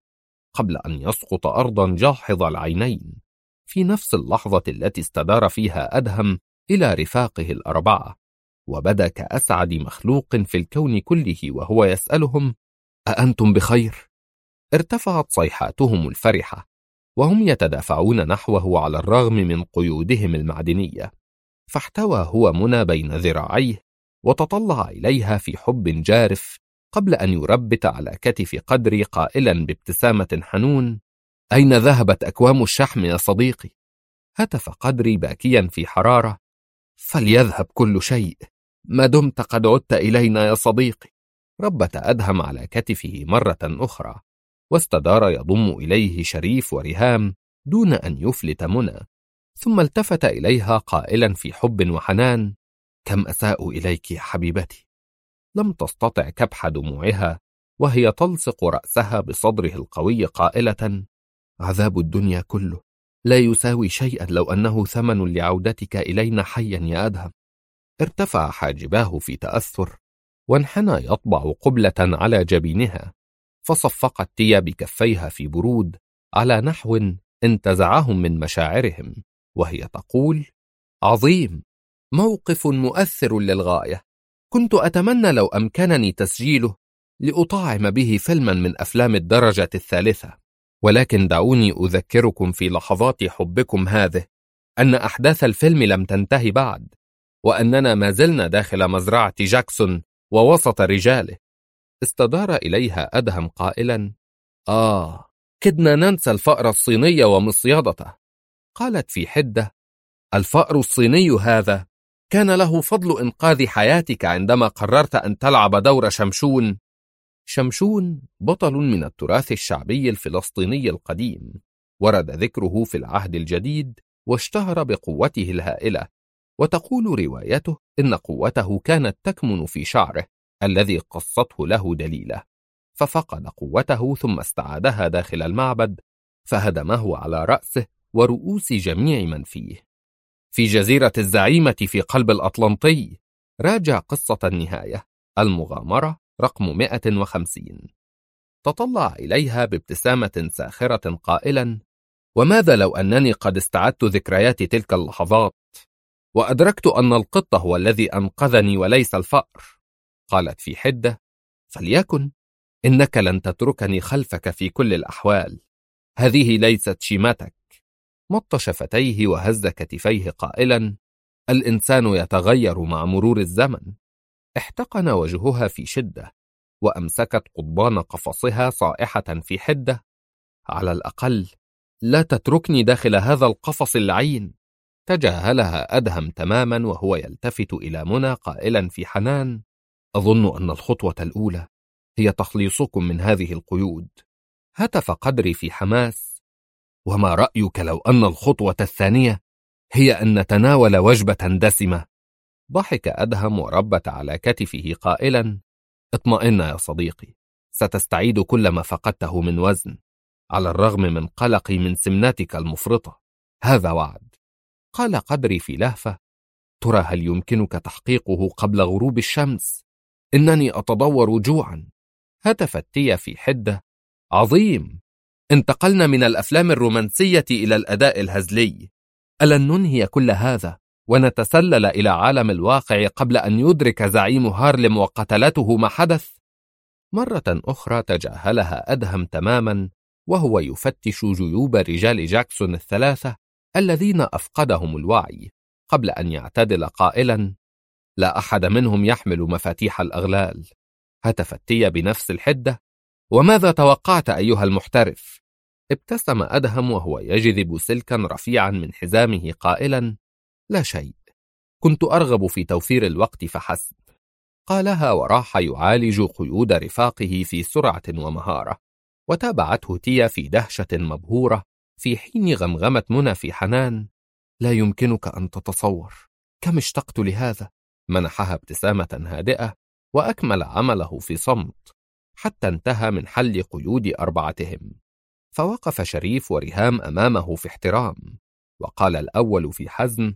قبل أن يسقط أرضا جاحظ العينين، في نفس اللحظة التي استدار فيها أدهم إلى رفاقه الأربعة، وبدا كأسعد مخلوق في الكون كله وهو يسألهم: أأنتم بخير؟ ارتفعت صيحاتهم الفرحة وهم يتدافعون نحوه على الرغم من قيودهم المعدنية، فاحتوى هو منى بين ذراعيه وتطلع إليها في حب جارف قبل أن يربت على كتف قدري قائلا بابتسامة حنون: أين ذهبت أكوام الشحم يا صديقي؟ هتف قدري باكيا في حرارة: فليذهب كل شيء ما دمت قد عدت إلينا يا صديقي. ربت أدهم على كتفه مرة أخرى، واستدار يضم إليه شريف ورهام دون أن يفلت منى، ثم التفت إليها قائلا في حب وحنان: كم أساء إليك يا حبيبتي. لم تستطع كبح دموعها وهي تلصق رأسها بصدره القوي قائلة: عذاب الدنيا كله لا يساوي شيئا لو أنه ثمن لعودتك إلينا حيا يا أدهم. ارتفع حاجباه في تأثر وانحنى يطبع قبلة على جبينها، فصفقت تيا بكفيها في برود على نحو انتزعهم من مشاعرهم وهي تقول: عظيم، موقف مؤثر للغاية، كنت أتمنى لو أمكنني تسجيله لأطاعم به فيلما من أفلام الدرجة الثالثة، ولكن دعوني أذكركم في لحظات حبكم هذه أن أحداث الفيلم لم تنتهي بعد، وأننا ما زلنا داخل مزرعة جاكسون ووسط رجاله. استدار إليها أدهم قائلا: كدنا ننسى الفأر الصيني ومصيادته. قالت في حدة: الفأر الصيني هذا كان له فضل إنقاذ حياتك عندما قررت أن تلعب دور شمشون. شمشون بطل من التراث الشعبي الفلسطيني القديم، ورد ذكره في العهد الجديد واشتهر بقوته الهائلة، وتقول روايته إن قوته كانت تكمن في شعره الذي قصته له دليلة، ففقد قوته ثم استعادها داخل المعبد فهدمه على رأسه ورؤوس جميع من فيه. في جزيرة الزعيمة في قلب الأطلنطي، راجع قصة النهاية، المغامرة رقم 150. تطلع إليها بابتسامة ساخرة قائلا: وماذا لو أنني قد استعدت ذكريات تلك اللحظات وأدركت أن القط هو الذي أنقذني وليس الفأر؟ قالت في حدة: فليكن، إنك لن تتركني خلفك في كل الأحوال، هذه ليست شيمتك. مط شفتيه وهز كتفيه قائلا: الإنسان يتغير مع مرور الزمن. احتقن وجهها في شدة وأمسكت قضبان قفصها صائحة في حدة: على الأقل لا تتركني داخل هذا القفص اللعين. تجاهلها أدهم تماما وهو يلتفت إلى منى قائلا في حنان: أظن أن الخطوة الأولى هي تخليصكم من هذه القيود. هتف قدري في حماس: وما رأيك لو أن الخطوة الثانية هي أن نتناول وجبة دسمة؟ ضحك أدهم وربت على كتفه قائلا: اطمئن يا صديقي، ستستعيد كل ما فقدته من وزن، على الرغم من قلقي من سمنتك المفرطة، هذا وعد. قال قدري في لهفة: ترى هل يمكنك تحقيقه قبل غروب الشمس؟ إنني أتضور جوعا. هتفت تيا في حدة: عظيم، انتقلنا من الأفلام الرومانسية إلى الأداء الهزلي، ألن ننهي كل هذا ونتسلل إلى عالم الواقع قبل أن يدرك زعيم هارلم وقتلته ما حدث؟ مرة أخرى تجاهلها أدهم تماما وهو يفتش جيوب رجال جاكسون الثلاثة الذين أفقدهم الوعي، قبل أن يعتدل قائلا: لا أحد منهم يحمل مفاتيح الأغلال. هتفت تيا بنفس الحدة: وماذا توقعت أيها المحترف؟ ابتسم أدهم وهو يجذب سلكا رفيعا من حزامه قائلا: لا شيء، كنت أرغب في توفير الوقت فحسب. قالها وراح يعالج قيود رفاقه في سرعة ومهارة، وتابعته تيا في دهشة مبهورة، في حين غمغمت منى في حنان: لا يمكنك أن تتصور كم اشتقت لهذا. منحها ابتسامة هادئة وأكمل عمله في صمت حتى انتهى من حل قيود أربعتهم. فوقف شريف ورهام أمامه في احترام، وقال الأول في حزم: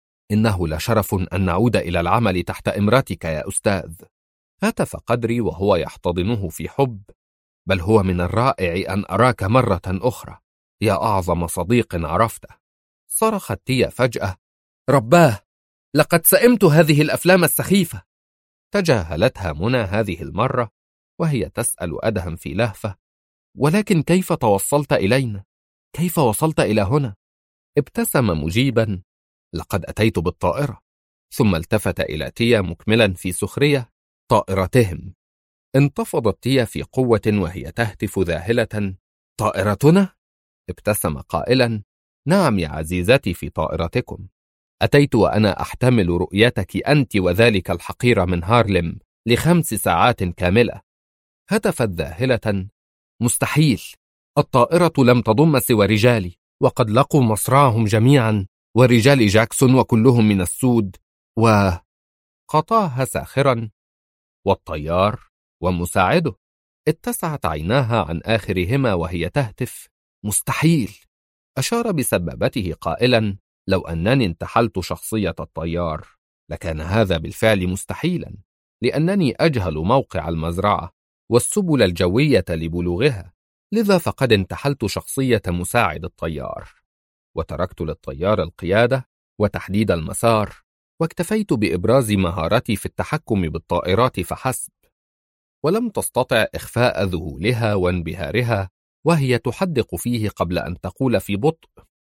إنه لشرف أن نعود إلى العمل تحت إمرتك يا أستاذ. هتف قدري وهو يحتضنه في حب: بل هو من الرائع أن أراك مرة أخرى يا أعظم صديق عرفته. صرخت تيا فجأة: رباه، لقد سئمت هذه الأفلام السخيفة. تجاهلتها منى هذه المرة وهي تسأل أدهم في لهفة: ولكن كيف توصلت إلينا؟ كيف وصلت إلى هنا؟ ابتسم مجيبا: لقد أتيت بالطائرة. ثم التفت إلى تيا مكملا في سخرية: طائرتهم. انتفضت تيا في قوة وهي تهتف ذاهلة: طائرتنا؟ ابتسم قائلا: نعم يا عزيزتي، في طائرتكم. أتيت وأنا أحتمل رؤيتك أنت وذلك الحقير من هارلم ل5 ساعات كاملة. هتفت ذاهلة: مستحيل، الطائرة لم تضم سوى رجالي، وقد لقوا مصرعهم جميعا، ورجال جاكسون وكلهم من السود. قطعها ساخرا: والطيار ومساعده. اتسعت عيناها عن آخرهما وهي تهتف: مستحيل. أشار بسبابته قائلا: لو أنني انتحلت شخصية الطيار لكان هذا بالفعل مستحيلا، لأنني أجهل موقع المزرعة والسبل الجوية لبلوغها، لذا فقد انتحلت شخصية مساعد الطيار، وتركت للطيار القيادة وتحديد المسار، واكتفيت بإبراز مهارتي في التحكم بالطائرات فحسب. ولم تستطع إخفاء ذهولها وانبهارها وهي تحدق فيه قبل أن تقول في بطء: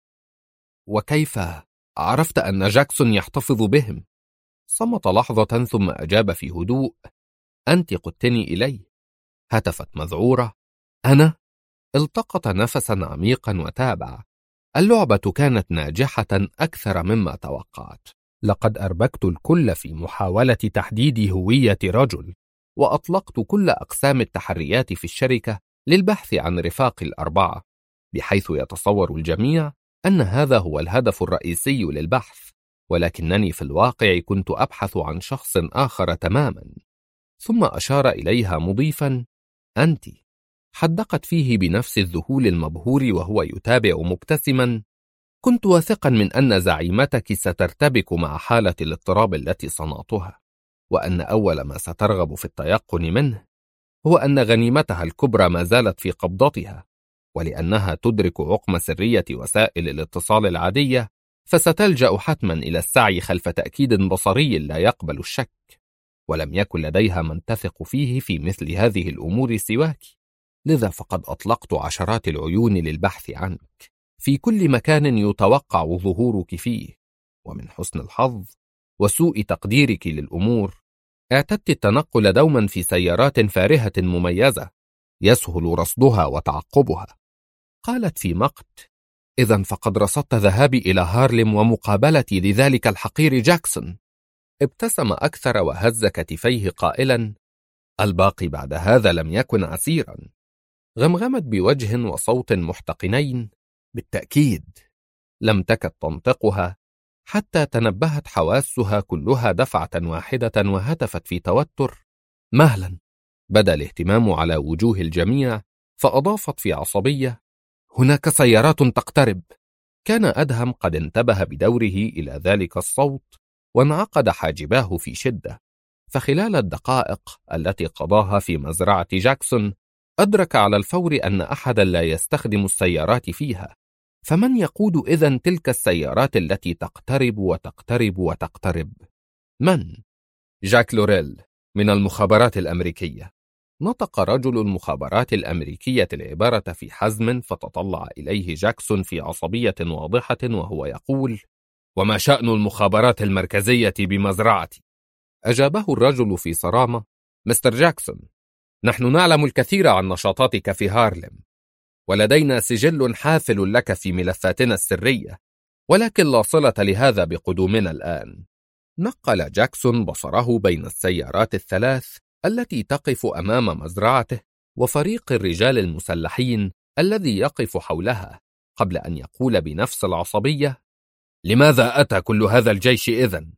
وكيف عرفت أن جاكسون يحتفظ بهم؟ صمت لحظة ثم أجاب في هدوء: أنت قدتني إليه. هتفت مذعورة: أنا؟ التقط نفسا عميقا وتابع: اللعبة كانت ناجحة أكثر مما توقعت. لقد أربكت الكل في محاولة تحديد هوية رجل، وأطلقت كل أقسام التحريات في الشركة للبحث عن رفاق الأربعة، بحيث يتصور الجميع أن هذا هو الهدف الرئيسي للبحث، ولكنني في الواقع كنت أبحث عن شخص آخر تماما. ثم أشار إليها مضيفا: أنت. حدقت فيه بنفس الذهول المبهور وهو يتابع مبتسما: كنت واثقا من أن زعيمتك سترتبك مع حالة الاضطراب التي صنعتها، وأن أول ما سترغب في التيقن منه هو أن غنيمتها الكبرى ما زالت في قبضتها، ولأنها تدرك عقم سرية وسائل الاتصال العادية، فستلجأ حتما إلى السعي خلف تأكيد بصري لا يقبل الشك، ولم يكن لديها من تثق فيه في مثل هذه الأمور سواك، لذا فقد أطلقت عشرات العيون للبحث عنك في كل مكان يتوقع ظهورك فيه، ومن حسن الحظ وسوء تقديرك للأمور اعتدت التنقل دوما في سيارات فارهة مميزة يسهل رصدها وتعقبها. قالت في مقت: إذن فقد رصدت ذهابي إلى هارلم ومقابلتي لذلك الحقير جاكسون. ابتسم أكثر وهز كتفيه قائلا: الباقي بعد هذا لم يكن عسيرا. غمغمت بوجه وصوت محتقنين: بالتأكيد. لم تكد تنطقها حتى تنبهت حواسها كلها دفعة واحدة وهتفت في توتر: مهلا. بدا الاهتمام على وجوه الجميع، فأضافت في عصبية: هناك سيارات تقترب. كان أدهم قد انتبه بدوره إلى ذلك الصوت وانعقد حاجباه في شدة، فخلال الدقائق التي قضاها في مزرعة جاكسون أدرك على الفور أن أحدا لا يستخدم السيارات فيها، فمن يقود إذن تلك السيارات التي تقترب وتقترب وتقترب؟ من؟ جاك لوريل من المخابرات الأمريكية. نطق رجل المخابرات الأمريكية العبارة في حزم، فتطلع إليه جاكسون في عصبية واضحة وهو يقول: وما شأن المخابرات المركزية بمزرعتي؟ أجابه الرجل في صرامة: مستر جاكسون، نحن نعلم الكثير عن نشاطاتك في هارلم، ولدينا سجل حافل لك في ملفاتنا السرية، ولكن لا صلة لهذا بقدومنا الآن. نقل جاكسون بصره بين السيارات الثلاث التي تقف أمام مزرعته وفريق الرجال المسلحين الذي يقف حولها، قبل أن يقول بنفس العصبية: لماذا أتى كل هذا الجيش إذن؟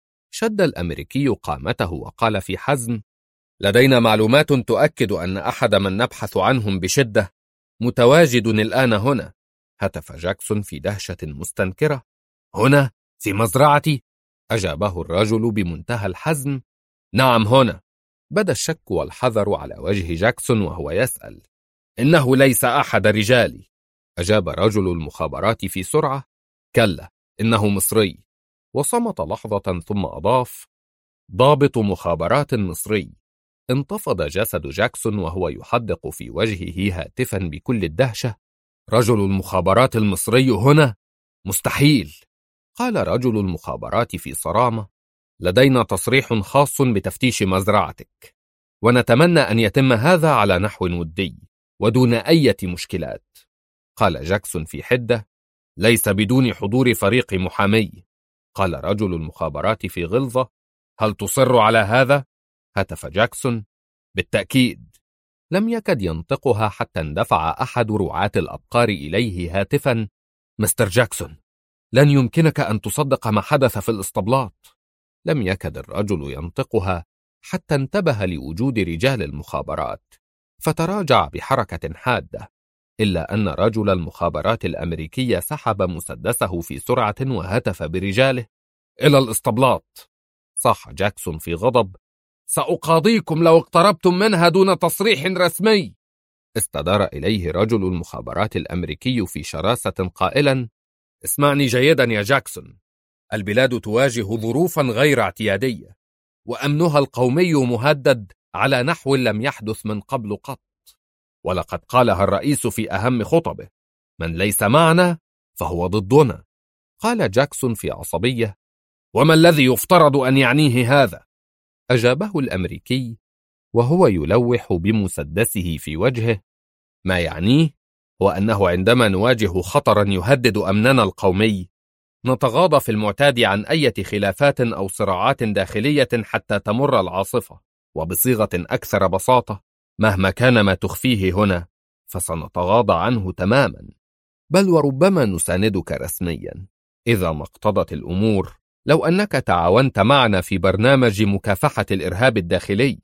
شد الأمريكي قامته وقال في حزم: لدينا معلومات تؤكد أن أحد من نبحث عنهم بشدة متواجد الآن هنا. هتف جاكسون في دهشة مستنكرة: هنا؟ في مزرعتي؟ أجابه الرجل بمنتهى الحزم: نعم هنا، بدا الشك والحذر على وجه جاكسون وهو يسأل: إنه ليس أحد رجالي. أجاب رجل المخابرات في سرعة: كلا، إنه مصري. وصمت لحظة ثم أضاف: ضابط مخابرات مصري. انتفض جسد جاكسون وهو يحدق في وجهه هاتفا بكل الدهشة: رجل المخابرات المصري هنا؟ مستحيل. قال رجل المخابرات في صرامة: لدينا تصريح خاص بتفتيش مزرعتك، ونتمنى أن يتم هذا على نحو ودي ودون أي مشكلات. قال جاكسون في حدة: ليس بدون حضور فريق محامي. قال رجل المخابرات في غلظة: هل تصر على هذا؟ هتف جاكسون: بالتأكيد. لم يكد ينطقها حتى اندفع أحد رعاة الأبقار إليه هاتفا: مستر جاكسون، لن يمكنك أن تصدق ما حدث في الإسطبلات. لم يكد الرجل ينطقها حتى انتبه لوجود رجال المخابرات، فتراجع بحركة حادة، إلا أن رجل المخابرات الأمريكي سحب مسدسه في سرعة وهتف برجاله: إلى الإسطبلات. صاح جاكسون في غضب: سأقاضيكم لو اقتربتم منها دون تصريح رسمي. استدار إليه رجل المخابرات الأمريكي في شراسة قائلا: اسمعني جيدا يا جاكسون، البلاد تواجه ظروفا غير اعتيادية، وأمنها القومي مهدد على نحو لم يحدث من قبل قط، ولقد قالها الرئيس في أهم خطبه: من ليس معنا فهو ضدنا. قال جاكسون في عصبية: وما الذي يفترض أن يعنيه هذا؟ أجابه الأمريكي وهو يلوح بمسدسه في وجهه: ما يعنيه هو أنه عندما نواجه خطرا يهدد أمننا القومي نتغاضى في المعتاد عن أي خلافات أو صراعات داخلية حتى تمر العاصفة، وبصيغة أكثر بساطة: مهما كان ما تخفيه هنا فسنتغاضى عنه تماما، بل وربما نساندك رسميا إذا ما اقتضت الأمور، لو أنك تعاونت معنا في برنامج مكافحة الإرهاب الداخلي.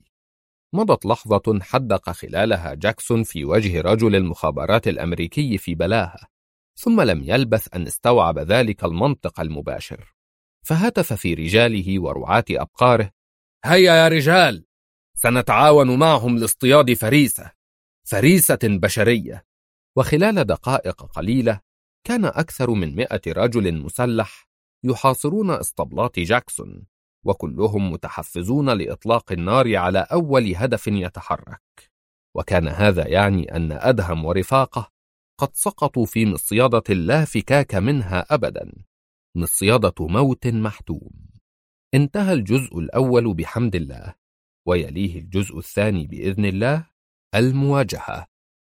مضت لحظة حدق خلالها جاكسون في وجه رجل المخابرات الأمريكي في بلاهة، ثم لم يلبث أن استوعب ذلك المنطق المباشر، فهتف في رجاله ورعاة أبقاره: هيا يا رجال، سنتعاون معهم لاصطياد فريسة بشرية. وخلال دقائق قليلة كان أكثر من 100 رجل مسلح يحاصرون اسطبلات جاكسون، وكلهم متحفزون لإطلاق النار على أول هدف يتحرك. وكان هذا يعني أن أدهم ورفاقه قد سقطوا في مصيدة لا فكاك منها أبدا، مصيدة موت محتوم. انتهى الجزء الأول بحمد الله، ويليه الجزء الثاني بإذن الله، المواجهة.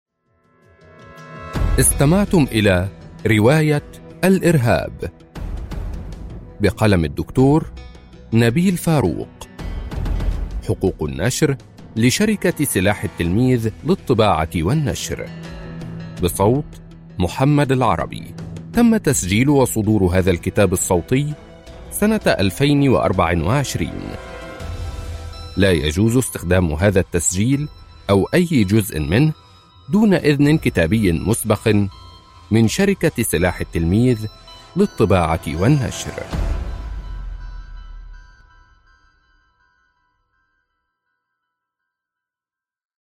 استمعتم إلى رواية الإرهاب بقلم الدكتور نبيل فاروق. حقوق النشر لشركة سلاح التلميذ للطباعة والنشر، بصوت محمد العربي. تم تسجيل وصدور هذا الكتاب الصوتي سنة 2024. لا يجوز استخدام هذا التسجيل أو أي جزء منه دون إذن كتابي مسبق من شركة سلاح التلميذ للطباعة والنشر.